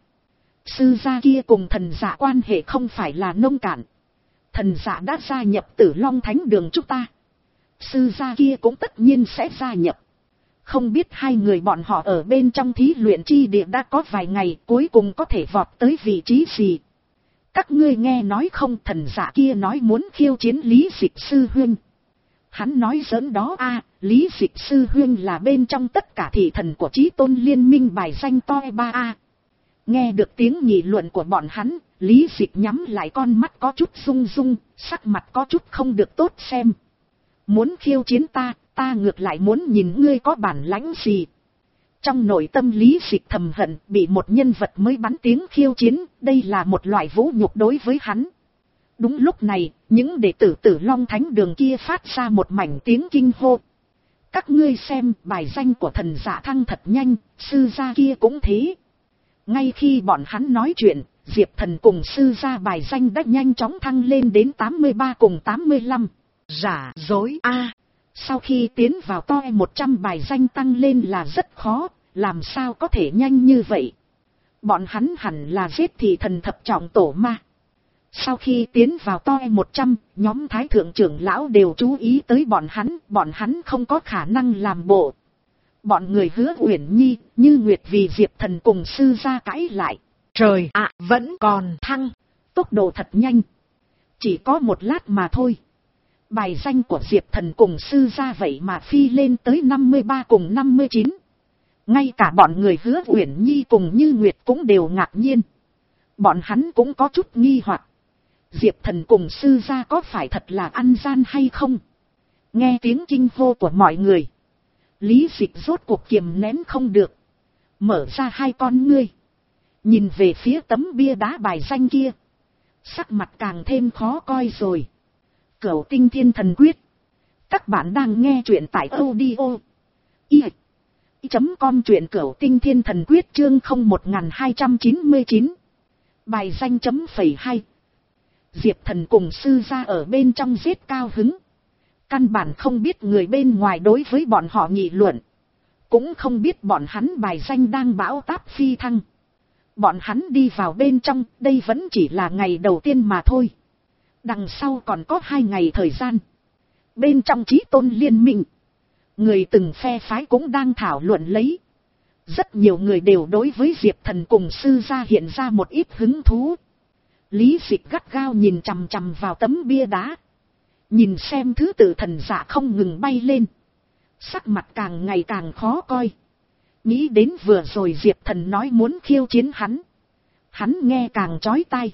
Sư gia kia cùng thần giả quan hệ không phải là nông cạn. Thần giả đã gia nhập Tử Long Thánh Đường chúng ta. Sư gia kia cũng tất nhiên sẽ gia nhập. Không biết hai người bọn họ ở bên trong thí luyện chi địa đã có vài ngày, cuối cùng có thể vọt tới vị trí gì. Các ngươi nghe nói không, thần giả kia nói muốn khiêu chiến Lý Dịch Sư Huynh. Hắn nói giỡn đó a, Lý Dịch Sư Huynh là bên trong tất cả thị thần của Chí Tôn Liên Minh bài danh toi ba a. Nghe được tiếng nghị luận của bọn hắn, Lý Dịch nhắm lại con mắt có chút rung rung, sắc mặt có chút không được tốt xem. Muốn khiêu chiến ta, ta ngược lại muốn nhìn ngươi có bản lãnh gì. Trong nội tâm Lý Dịch thầm hận, bị một nhân vật mới bắn tiếng khiêu chiến, đây là một loại vũ nhục đối với hắn. Đúng lúc này, những đệ tử Tử Long Thánh Đường kia phát ra một mảnh tiếng kinh hô. Các ngươi xem, bài danh của thần giả thăng thật nhanh, sư gia kia cũng thế. Ngay khi bọn hắn nói chuyện, Diệp Thần cùng sư gia bài danh đã nhanh chóng thăng lên đến tám mươi ba cùng tám mươi lăm. Giả dối a. Sau khi tiến vào toi một trăm bài danh tăng lên là rất khó, làm sao có thể nhanh như vậy. Bọn hắn hẳn là giết thị thần thập trọng tổ ma. Sau khi tiến vào toi một trăm, nhóm thái thượng trưởng lão đều chú ý tới bọn hắn, bọn hắn không có khả năng làm bộ. Bọn người Hứa Uyển Nhi, Như Nguyệt vì Diệp Thần cùng sư gia cãi lại. Trời ạ, vẫn còn thăng, tốc độ thật nhanh. Chỉ có một lát mà thôi. Bài danh của Diệp Thần cùng sư gia vậy mà phi lên tới năm mươi ba cùng năm mươi chín. Ngay cả bọn người Hứa Uyển Nhi cùng Như Nguyệt cũng đều ngạc nhiên. Bọn hắn cũng có chút nghi hoặc. Diệp Thần cùng sư gia có phải thật là ăn gian hay không? Nghe tiếng kinh hô của mọi người. Lý Dịch rốt cuộc kiềm nén không được. Mở ra hai con ngươi. Nhìn về phía tấm bia đá bài danh kia. Sắc mặt càng thêm khó coi rồi. Cửu Tinh Thiên Thần Quyết. Các bạn đang nghe truyện tại audio i chấm com, truyện Cửu Tinh Thiên Thần Quyết chương không một hai chín chín. Bài danh chấm phẩy hai. Diệp Thần cùng sư gia ở bên trong giết cao hứng. Căn bản không biết người bên ngoài đối với bọn họ nghị luận. Cũng không biết bọn hắn bài danh đang bão táp phi thăng. Bọn hắn đi vào bên trong, đây vẫn chỉ là ngày đầu tiên mà thôi. Đằng sau còn có hai ngày thời gian. Bên trong Chí Tôn Liên Minh, người từng phe phái cũng đang thảo luận lấy. Rất nhiều người đều đối với Diệp Thần cùng sư gia hiện ra một ít hứng thú. Lý Dịch gắt gao nhìn chằm chằm vào tấm bia đá. Nhìn xem thứ tự thần giả không ngừng bay lên. Sắc mặt càng ngày càng khó coi. Nghĩ đến vừa rồi Diệp Thần nói muốn khiêu chiến hắn. Hắn nghe càng chói tai.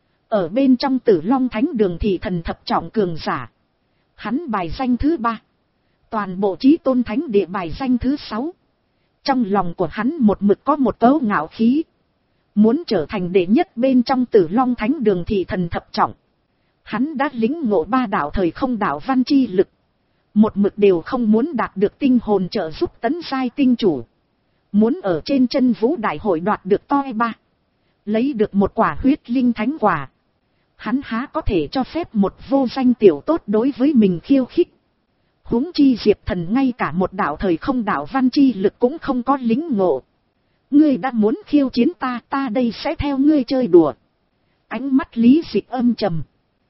Ở bên trong Tử Long Thánh Đường thì thần thập trọng cường giả. Hắn bài danh thứ ba. Toàn bộ Chí Tôn Thánh Địa bài danh thứ sáu. Trong lòng của hắn một mực có một cấu ngạo khí. Muốn trở thành đệ nhất bên trong Tử Long Thánh Đường thì thần thập trọng. Hắn đã lĩnh ngộ ba đạo thời không đạo văn chi lực. Một mực đều không muốn đạt được tinh hồn trợ giúp tấn giai tinh chủ. Muốn ở trên chân vũ đại hội đoạt được toi ba. Lấy được một quả huyết linh thánh quả. Hắn há có thể cho phép một vô danh tiểu tốt đối với mình khiêu khích. Huống chi Diệp Thần ngay cả một đạo thời không đạo văn chi lực cũng không có lĩnh ngộ. Ngươi đã muốn khiêu chiến ta, ta đây sẽ theo ngươi chơi đùa. Ánh mắt Lý Dịch âm trầm.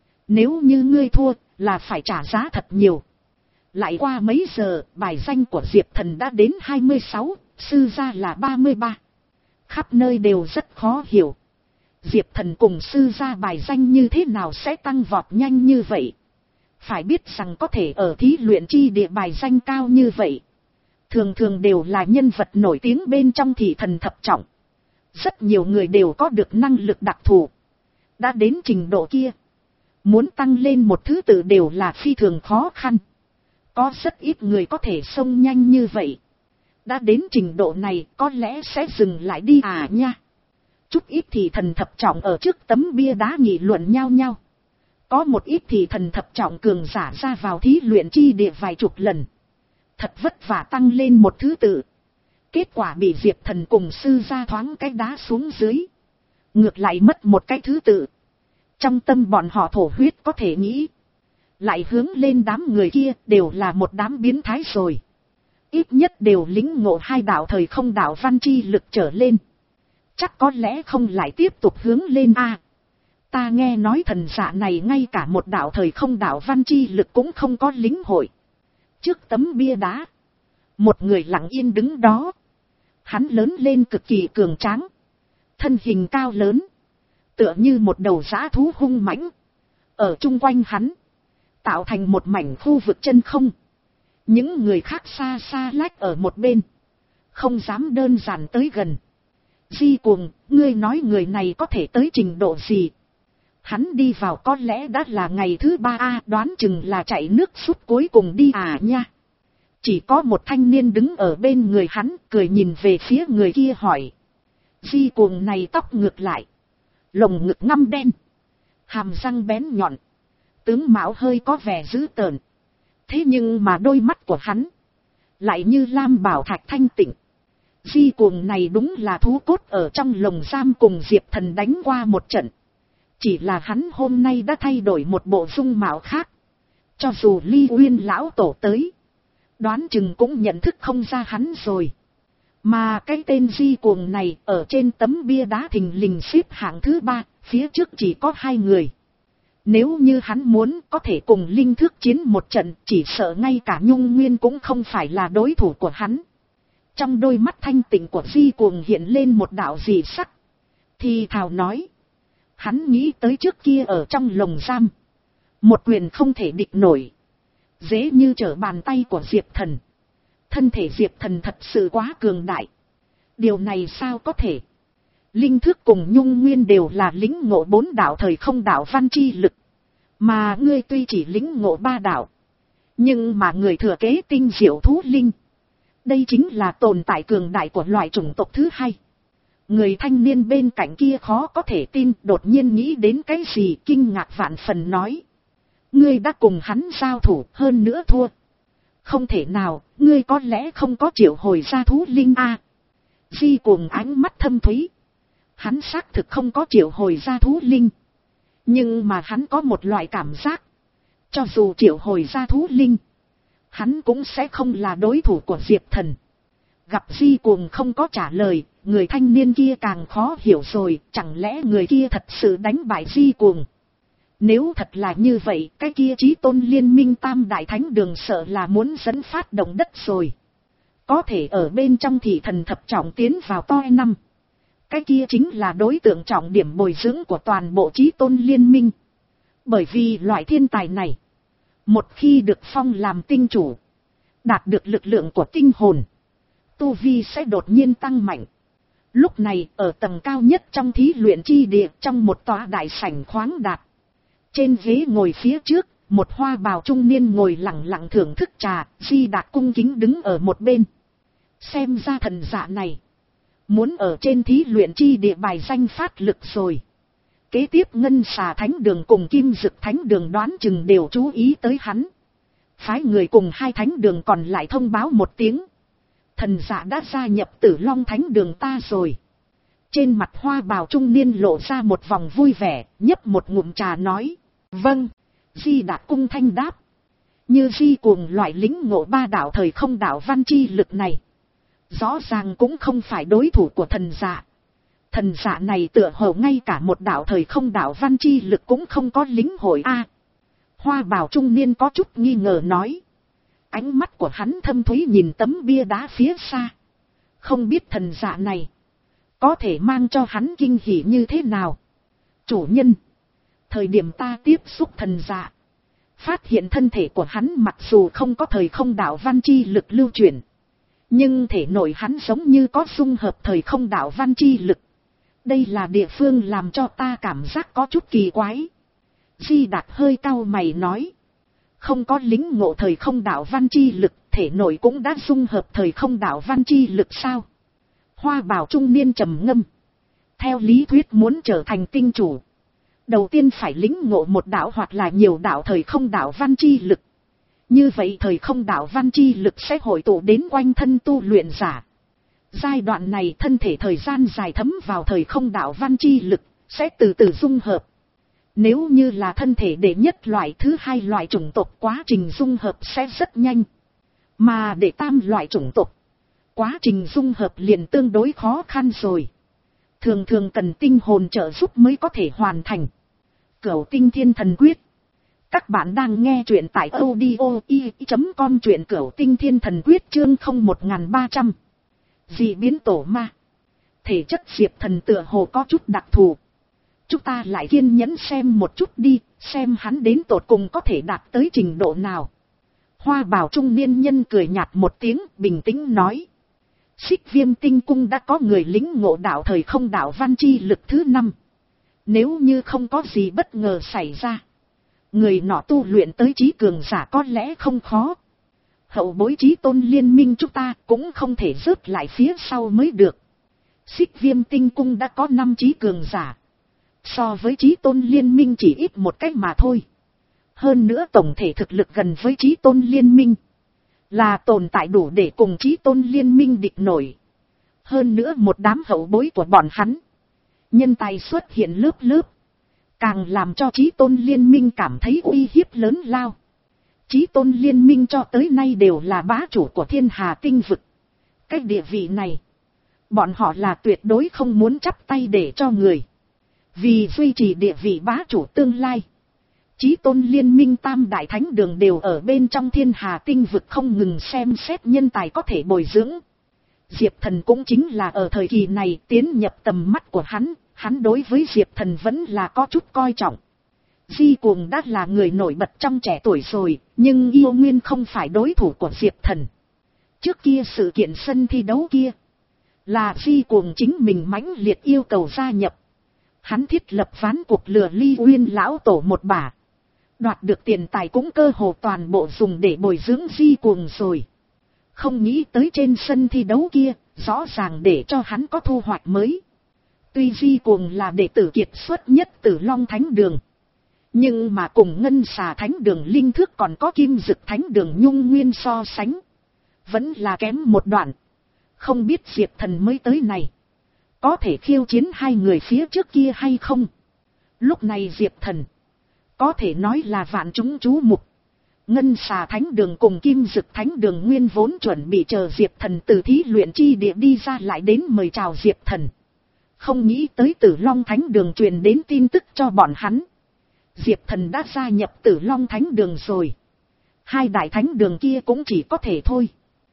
Nếu như ngươi thua, là phải trả giá thật nhiều. Lại qua mấy giờ, bài danh của Diệp Thần đã đến hai mươi sáu, sư gia là ba mươi ba. Khắp nơi đều rất khó hiểu. Diệp Thần cùng sư gia bài danh như thế nào sẽ tăng vọt nhanh như vậy? Phải biết rằng có thể ở thí luyện chi địa bài danh cao như vậy. Thường thường đều là nhân vật nổi tiếng bên trong thị thần thập trọng. Rất nhiều người đều có được năng lực đặc thù. Đã đến trình độ kia. Muốn tăng lên một thứ tự đều là phi thường khó khăn. Có rất ít người có thể xông nhanh như vậy. Đã đến trình độ này có lẽ sẽ dừng lại đi à nha. Chút ít thì thần thập trọng ở trước tấm bia đá nghị luận nhau nhau. Có một ít thì thần thập trọng cường giả ra vào thí luyện chi địa vài chục lần. Thật vất vả tăng lên một thứ tự. Kết quả bị Diệp Thần cùng sư gia thoáng cái đá xuống dưới. Ngược lại mất một cái thứ tự. Trong tâm bọn họ thổ huyết có thể nghĩ. Lại hướng lên đám người kia đều là một đám biến thái rồi. Ít nhất đều lĩnh ngộ hai đạo thời không đạo văn chi lực trở lên. Chắc có lẽ không lại tiếp tục hướng lên a. À, ta nghe nói thần giả này ngay cả một đạo thời không đạo văn chi lực cũng không có lĩnh hội. Trước tấm bia đá, Một người lặng yên đứng đó. Hắn lớn lên cực kỳ cường tráng. Thân hình cao lớn. Tựa như một đầu dã thú hung mãnh. Ở chung quanh hắn. Tạo thành một mảnh khu vực chân không. Những người khác xa xa lách ở một bên. Không dám đơn giản tới gần. Di Cuồng, ngươi nói người này có thể tới trình độ gì? Hắn đi vào có lẽ đã là ngày thứ ba a, đoán chừng là chạy nước rút cuối cùng đi à nha. Chỉ có một thanh niên đứng ở bên người hắn, cười nhìn về phía người kia hỏi. Di Cuồng này tóc ngược lại. Lồng ngực ngăm đen. Hàm răng bén nhọn. Tướng mạo hơi có vẻ dữ tợn. Thế nhưng mà đôi mắt của hắn lại như lam bảo thạch thanh tịnh. Di Cuồng này đúng là thú cốt ở trong lồng giam cùng Diệp Thần đánh qua một trận. Chỉ là hắn hôm nay đã thay đổi một bộ dung mạo khác. Cho dù Ly Uyên lão tổ tới, đoán chừng cũng nhận thức không ra hắn rồi. Mà cái tên Di Cuồng này ở trên tấm bia đá thình lình xếp hạng thứ ba, phía trước chỉ có hai người. Nếu như hắn muốn có thể cùng Linh Thước chiến một trận, chỉ sợ ngay cả Nhung Nguyên cũng không phải là đối thủ của hắn. Trong đôi mắt thanh tịnh của Di Cuồng hiện lên một đạo dị sắc. Thì thào nói. Hắn nghĩ tới trước kia ở trong lồng giam. Một quyền không thể địch nổi. Dễ như trở bàn tay của Diệp Thần. Thân thể Diệp Thần thật sự quá cường đại. Điều này sao có thể? Linh Thước cùng Nhung Nguyên đều là lĩnh ngộ bốn đạo thời không đạo văn chi lực. Mà ngươi tuy chỉ lĩnh ngộ ba đạo. Nhưng mà người thừa kế tinh diệu thú linh. Đây chính là tồn tại cường đại của loại chủng tộc thứ hai. Người thanh niên bên cạnh kia khó có thể tin, đột nhiên nghĩ đến cái gì, kinh ngạc vạn phần nói. Ngươi đã cùng hắn giao thủ, hơn nữa thua. Không thể nào, ngươi có lẽ không có triệu hồi ra thú linh a. Di Cuồng ánh mắt thâm thúy. Hắn xác thực không có triệu hồi ra thú linh. Nhưng mà hắn có một loại cảm giác. Cho dù triệu hồi ra thú linh, hắn cũng sẽ không là đối thủ của Diệp Thần. Gặp Di Cuồng không có trả lời, người thanh niên kia càng khó hiểu rồi, chẳng lẽ người kia thật sự đánh bại Di Cuồng. Nếu thật là như vậy, cái kia Chí Tôn Liên Minh Tam Đại Thánh Đường sợ là muốn dẫn phát động đất rồi. Có thể ở bên trong thị thần thập trọng tiến vào to năm. Cái kia chính là đối tượng trọng điểm bồi dưỡng của toàn bộ Chí Tôn Liên Minh. Bởi vì loại thiên tài này, một khi được phong làm tinh chủ, đạt được lực lượng của tinh hồn, tu vi sẽ đột nhiên tăng mạnh. Lúc này ở tầng cao nhất trong thí luyện chi địa, trong một tòa đại sảnh khoáng đạt. Trên ghế ngồi phía trước, một hoa bào trung niên ngồi lặng lặng thưởng thức trà, Di Đạt cung kính đứng ở một bên. Xem ra thần dạ này muốn ở trên thí luyện chi địa bài danh phát lực rồi. Kế tiếp Ngân Xà Thánh Đường cùng Kim Dực Thánh Đường đoán chừng đều chú ý tới hắn. Phái người cùng hai thánh đường còn lại thông báo một tiếng. Thần dạ đã gia nhập Tử Long Thánh Đường ta rồi. Trên mặt hoa bào trung niên lộ ra một vòng vui vẻ, nhấp một ngụm trà nói. Vâng, Di Đạt cung thanh đáp. Như Di Cuồng loại lính ngộ ba đạo thời không đạo văn chi lực này, rõ ràng cũng không phải đối thủ của thần dạ. Thần dạ này tựa hồ ngay cả một đạo thời không đạo văn chi lực cũng không có lính hội a. Hoa bào trung niên có chút nghi ngờ nói. Ánh mắt của hắn thâm thúy nhìn tấm bia đá phía xa. Không biết thần dạ này có thể mang cho hắn kinh hỉ như thế nào. Chủ nhân, thời điểm ta tiếp xúc thần dạ, phát hiện thân thể của hắn mặc dù không có thời không đạo văn chi lực lưu chuyển, nhưng thể nội hắn giống như có dung hợp thời không đạo văn chi lực. Đây là địa phương làm cho ta cảm giác có chút kỳ quái. Di Đạt hơi cau mày nói. Không có lính ngộ thời không đạo văn chi lực, thể nội cũng đã dung hợp thời không đạo văn chi lực sao? Hoa bào trung niên trầm ngâm. Theo lý thuyết muốn trở thành tinh chủ, đầu tiên phải lính ngộ một đạo hoặc là nhiều đạo thời không đạo văn chi lực. Như vậy thời không đạo văn chi lực sẽ hội tụ đến quanh thân tu luyện giả. Giai đoạn này thân thể thời gian dài thấm vào thời không đạo văn chi lực, sẽ từ từ dung hợp. Nếu như là thân thể đệ nhất loại, thứ hai loại chủng tộc, quá trình dung hợp sẽ rất nhanh. Mà đệ tam loại chủng tộc, quá trình dung hợp liền tương đối khó khăn rồi. Thường thường cần tinh hồn trợ giúp mới có thể hoàn thành. Cửu tinh thiên thần quyết. Các bạn đang nghe truyện tại audio i chấm com, truyện cửu tinh thiên thần quyết chương không một ba trăm. Dị biến tổ ma. Thể chất Diệp Thần tựa hồ có chút đặc thù. Chúng ta lại kiên nhẫn xem một chút đi, xem hắn đến tột cùng có thể đạt tới trình độ nào. Hoa bào trung niên nhân cười nhạt một tiếng, bình tĩnh nói. Xích Viêm Tinh Cung đã có người lĩnh ngộ đạo thời không đạo văn chi lực thứ năm. Nếu như không có gì bất ngờ xảy ra, người nọ tu luyện tới trí cường giả có lẽ không khó. Hậu bối Chí Tôn liên minh chúng ta cũng không thể rớt lại phía sau mới được. Xích Viêm Tinh Cung đã có năm trí cường giả. So với Chí Tôn liên minh chỉ ít một cách mà thôi. Hơn nữa tổng thể thực lực gần với Chí Tôn liên minh. Là tồn tại đủ để cùng Chí Tôn liên minh địch nổi. Hơn nữa một đám hậu bối của bọn hắn. Nhân tài xuất hiện lớp lớp. Càng làm cho Chí Tôn liên minh cảm thấy uy hiếp lớn lao. Chí Tôn liên minh cho tới nay đều là bá chủ của thiên hà tinh vực. Cái địa vị này, bọn họ là tuyệt đối không muốn chắp tay để cho người. Vì duy trì địa vị bá chủ tương lai, Chí Tôn liên minh tam đại thánh đường đều ở bên trong thiên hà tinh vực không ngừng xem xét nhân tài có thể bồi dưỡng. Diệp Thần cũng chính là ở thời kỳ này tiến nhập tầm mắt của hắn, hắn đối với Diệp Thần vẫn là có chút coi trọng. Di Cuồng đã là người nổi bật trong trẻ tuổi rồi, nhưng yêu nguyên không phải đối thủ của Diệp Thần. Trước kia sự kiện sân thi đấu kia, là Di Cuồng chính mình mãnh liệt yêu cầu gia nhập. Hắn thiết lập ván cuộc lừa Ly Uyên lão tổ một bả. Đoạt được tiền tài cũng cơ hồ toàn bộ dùng để bồi dưỡng Di Cuồng rồi. Không nghĩ tới trên sân thi đấu kia, rõ ràng để cho hắn có thu hoạch mới. Tuy Di Cuồng là đệ tử kiệt xuất nhất Tử Long Thánh Đường, nhưng mà cùng Ngân Xà Thánh Đường Linh Thước còn có Kim Dực Thánh Đường Nhung Nguyên so sánh, vẫn là kém một đoạn. Không biết Diệp Thần mới tới này, có thể khiêu chiến hai người phía trước kia hay không? Lúc này Diệp Thần, có thể nói là vạn chúng chú mục. Ngân Xà Thánh Đường cùng Kim Dực Thánh Đường nguyên vốn chuẩn bị chờ Diệp Thần từ thí luyện chi địa đi ra lại đến mời chào Diệp Thần. Không nghĩ tới Tử Long Thánh Đường truyền đến tin tức cho bọn hắn. Diệp Thần đã gia nhập Tử Long Thánh Đường rồi. Hai đại thánh đường kia cũng chỉ có thể thôi.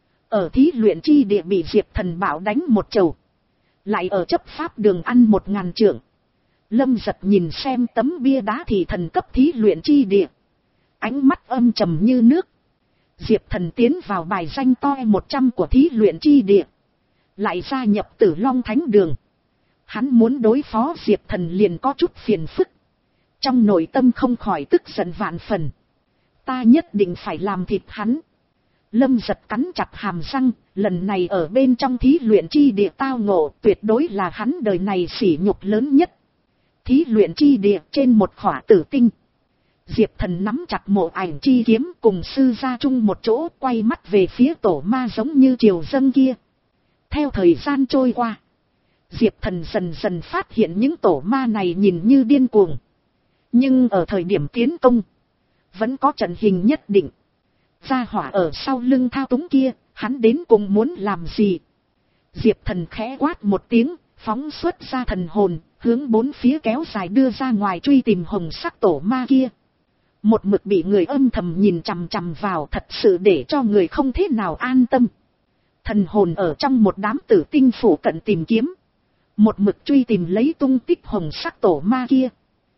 Ở thí luyện chi địa bị Diệp Thần bạo đánh một chầu. Lại ở chấp pháp đường ăn một ngàn trượng. Lâm Giật nhìn xem tấm bia đá thì thần cấp thí luyện chi địa. Ánh mắt âm trầm như nước. Diệp Thần tiến vào bài danh to một trăm của thí luyện chi địa. Lại gia nhập Tử Long Thánh Đường. Hắn muốn đối phó Diệp Thần liền có chút phiền phức. Trong nội tâm không khỏi tức giận vạn phần. Ta nhất định phải làm thịt hắn. Lâm Giật cắn chặt hàm răng, lần này ở bên trong thí luyện chi địa tao ngộ tuyệt đối là hắn đời này sỉ nhục lớn nhất. Thí luyện chi địa trên một khỏa tử tinh. Diệp Thần nắm chặt mộ ảnh chi kiếm cùng sư gia chung một chỗ quay mắt về phía tổ ma giống như triều dâng kia. Theo thời gian trôi qua, Diệp Thần dần dần phát hiện những tổ ma này nhìn như điên cuồng. Nhưng ở thời điểm tiến công, vẫn có trận hình nhất định. Gia hỏa ở sau lưng thao túng kia, hắn đến cùng muốn làm gì? Diệp Thần khẽ quát một tiếng, phóng xuất ra thần hồn, hướng bốn phía kéo dài đưa ra ngoài truy tìm hồng sắc tổ ma kia. Một mực bị người âm thầm nhìn chằm chằm vào thật sự để cho người không thế nào an tâm. Thần hồn ở trong một đám tử tinh phủ cận tìm kiếm. Một mực truy tìm lấy tung tích hồng sắc tổ ma kia.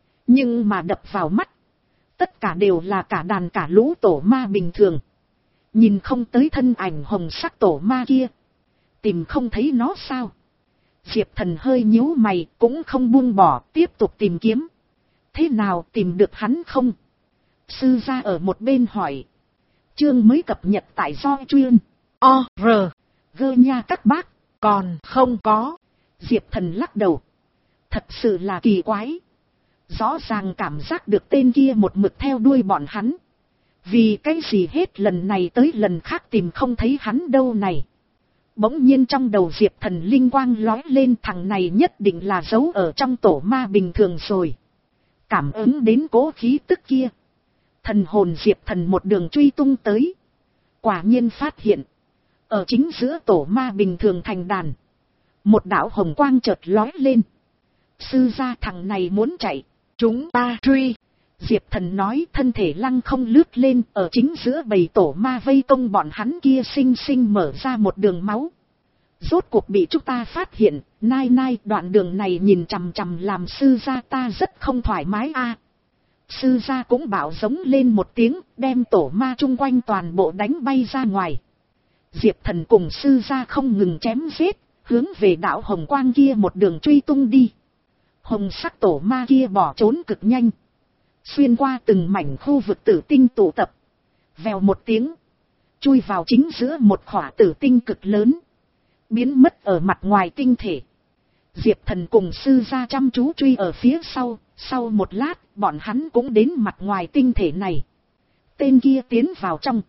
Nhưng mà đập vào mắt, tất cả đều là cả đàn cả lũ tổ ma bình thường. Nhìn không tới thân ảnh hồng sắc tổ ma kia. Tìm không thấy nó sao? Diệp Thần hơi nhíu mày cũng không buông bỏ, tiếp tục tìm kiếm. Thế nào, tìm được hắn không? Sư gia ở một bên hỏi. Chương mới cập nhật tại do chuyên. O, R, gơ nha các bác. Còn không có. Diệp Thần lắc đầu. Thật sự là kỳ quái. Rõ ràng cảm giác được tên kia một mực theo đuôi bọn hắn. Vì cái gì hết lần này tới lần khác tìm không thấy hắn đâu này. Bỗng nhiên trong đầu Diệp Thần linh quang lói lên, thằng này nhất định là giấu ở trong tổ ma bình thường rồi. Cảm ứng đến cố khí tức kia. Thần hồn Diệp Thần một đường truy tung tới. Quả nhiên phát hiện. Ở chính giữa tổ ma bình thường thành đàn. Một đạo hồng quang chợt lói lên. Sư gia thằng này muốn chạy. Chúng ta truy. Diệp Thần nói, thân thể lăng không lướt lên, ở chính giữa bầy tổ ma vây công bọn hắn kia xinh xinh mở ra một đường máu. Rốt cuộc bị chúng ta phát hiện, nai nai đoạn đường này nhìn chằm chằm làm sư gia ta rất không thoải mái a. Sư gia cũng bảo giống lên một tiếng, đem tổ ma chung quanh toàn bộ đánh bay ra ngoài. Diệp Thần cùng sư gia không ngừng chém giết, hướng về đạo hồng quang kia một đường truy tung đi. Hồng sắc tổ ma kia bỏ trốn cực nhanh, xuyên qua từng mảnh khu vực tử tinh tụ tập, vèo một tiếng, chui vào chính giữa một khỏa tử tinh cực lớn, biến mất ở mặt ngoài tinh thể. Diệp Thần cùng sư gia chăm chú truy ở phía sau, sau một lát bọn hắn cũng đến mặt ngoài tinh thể này. Tên kia tiến vào trong.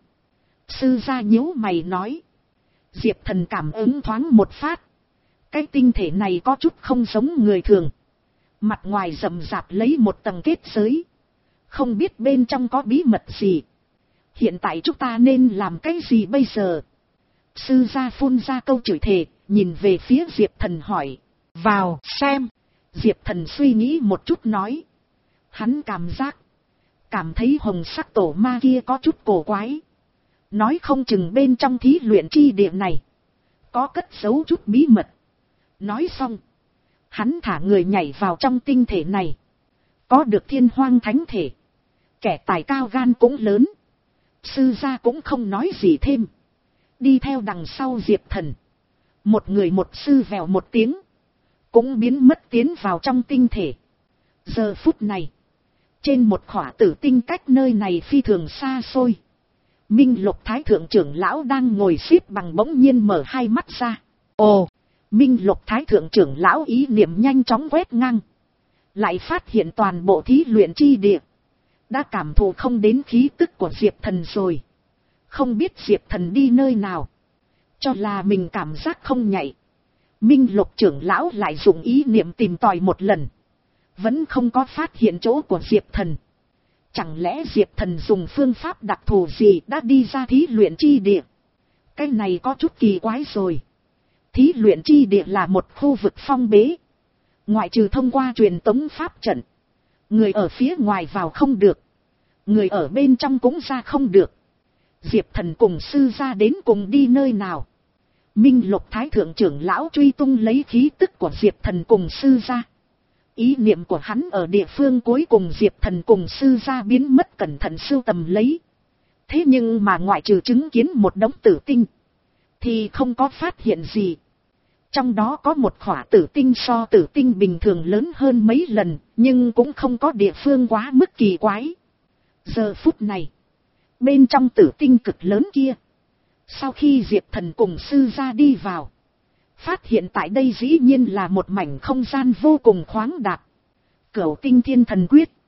Sư gia nhíu mày nói. Diệp Thần cảm ứng thoáng một phát. Cái tinh thể này có chút không giống người thường. Mặt ngoài rậm rạp lấy một tầng kết giới. Không biết bên trong có bí mật gì. Hiện tại chúng ta nên làm cái gì bây giờ? Sư gia phun ra câu chửi thề, nhìn về phía Diệp Thần hỏi. Vào xem. Diệp Thần suy nghĩ một chút nói. Hắn cảm giác. Cảm thấy hồng sắc tổ ma kia có chút cổ quái. Nói không chừng bên trong thí luyện chi địa này. Có cất giấu chút bí mật. Nói xong. Hắn thả người nhảy vào trong tinh thể này. Có được thiên hoang thánh thể. Kẻ tài cao gan cũng lớn. Sư gia cũng không nói gì thêm. Đi theo đằng sau Diệp Thần. Một người một sư vèo một tiếng. Cũng biến mất tiến vào trong tinh thể. Giờ phút này. Trên một khỏa tử tinh cách nơi này phi thường xa xôi. Minh Lục Thái Thượng trưởng lão đang ngồi xếp bằng bỗng nhiên mở hai mắt ra. Ồ! Minh Lục Thái Thượng trưởng lão ý niệm nhanh chóng quét ngang. Lại phát hiện toàn bộ thí luyện chi địa. Đã cảm thụ không đến khí tức của Diệp Thần rồi. Không biết Diệp Thần đi nơi nào. Cho là mình cảm giác không nhạy. Minh Lục trưởng lão lại dùng ý niệm tìm tòi một lần. Vẫn không có phát hiện chỗ của Diệp Thần. Chẳng lẽ Diệp Thần dùng phương pháp đặc thù gì đã đi ra thí luyện chi địa? Cái này có chút kỳ quái rồi. Thí luyện chi địa là một khu vực phong bế. Ngoại trừ thông qua truyền tống pháp trận. Người ở phía ngoài vào không được. Người ở bên trong cũng ra không được. Diệp Thần cùng sư gia đến cùng đi nơi nào? Minh Lục Thái Thượng trưởng lão truy tung lấy khí tức của Diệp Thần cùng sư gia. Ý niệm của hắn ở địa phương cuối cùng Diệp Thần cùng sư gia biến mất cẩn thận sưu tầm lấy. Thế nhưng mà ngoại trừ chứng kiến một đống tử tinh. Thì không có phát hiện gì. Trong đó có một khỏa tử tinh so tử tinh bình thường lớn hơn mấy lần. Nhưng cũng không có địa phương quá mức kỳ quái. Giờ phút này. Bên trong tử tinh cực lớn kia. Sau khi Diệp Thần cùng sư gia đi vào. Phát hiện tại đây dĩ nhiên là một mảnh không gian vô cùng khoáng đạt. Cửu tinh thiên thần quyết.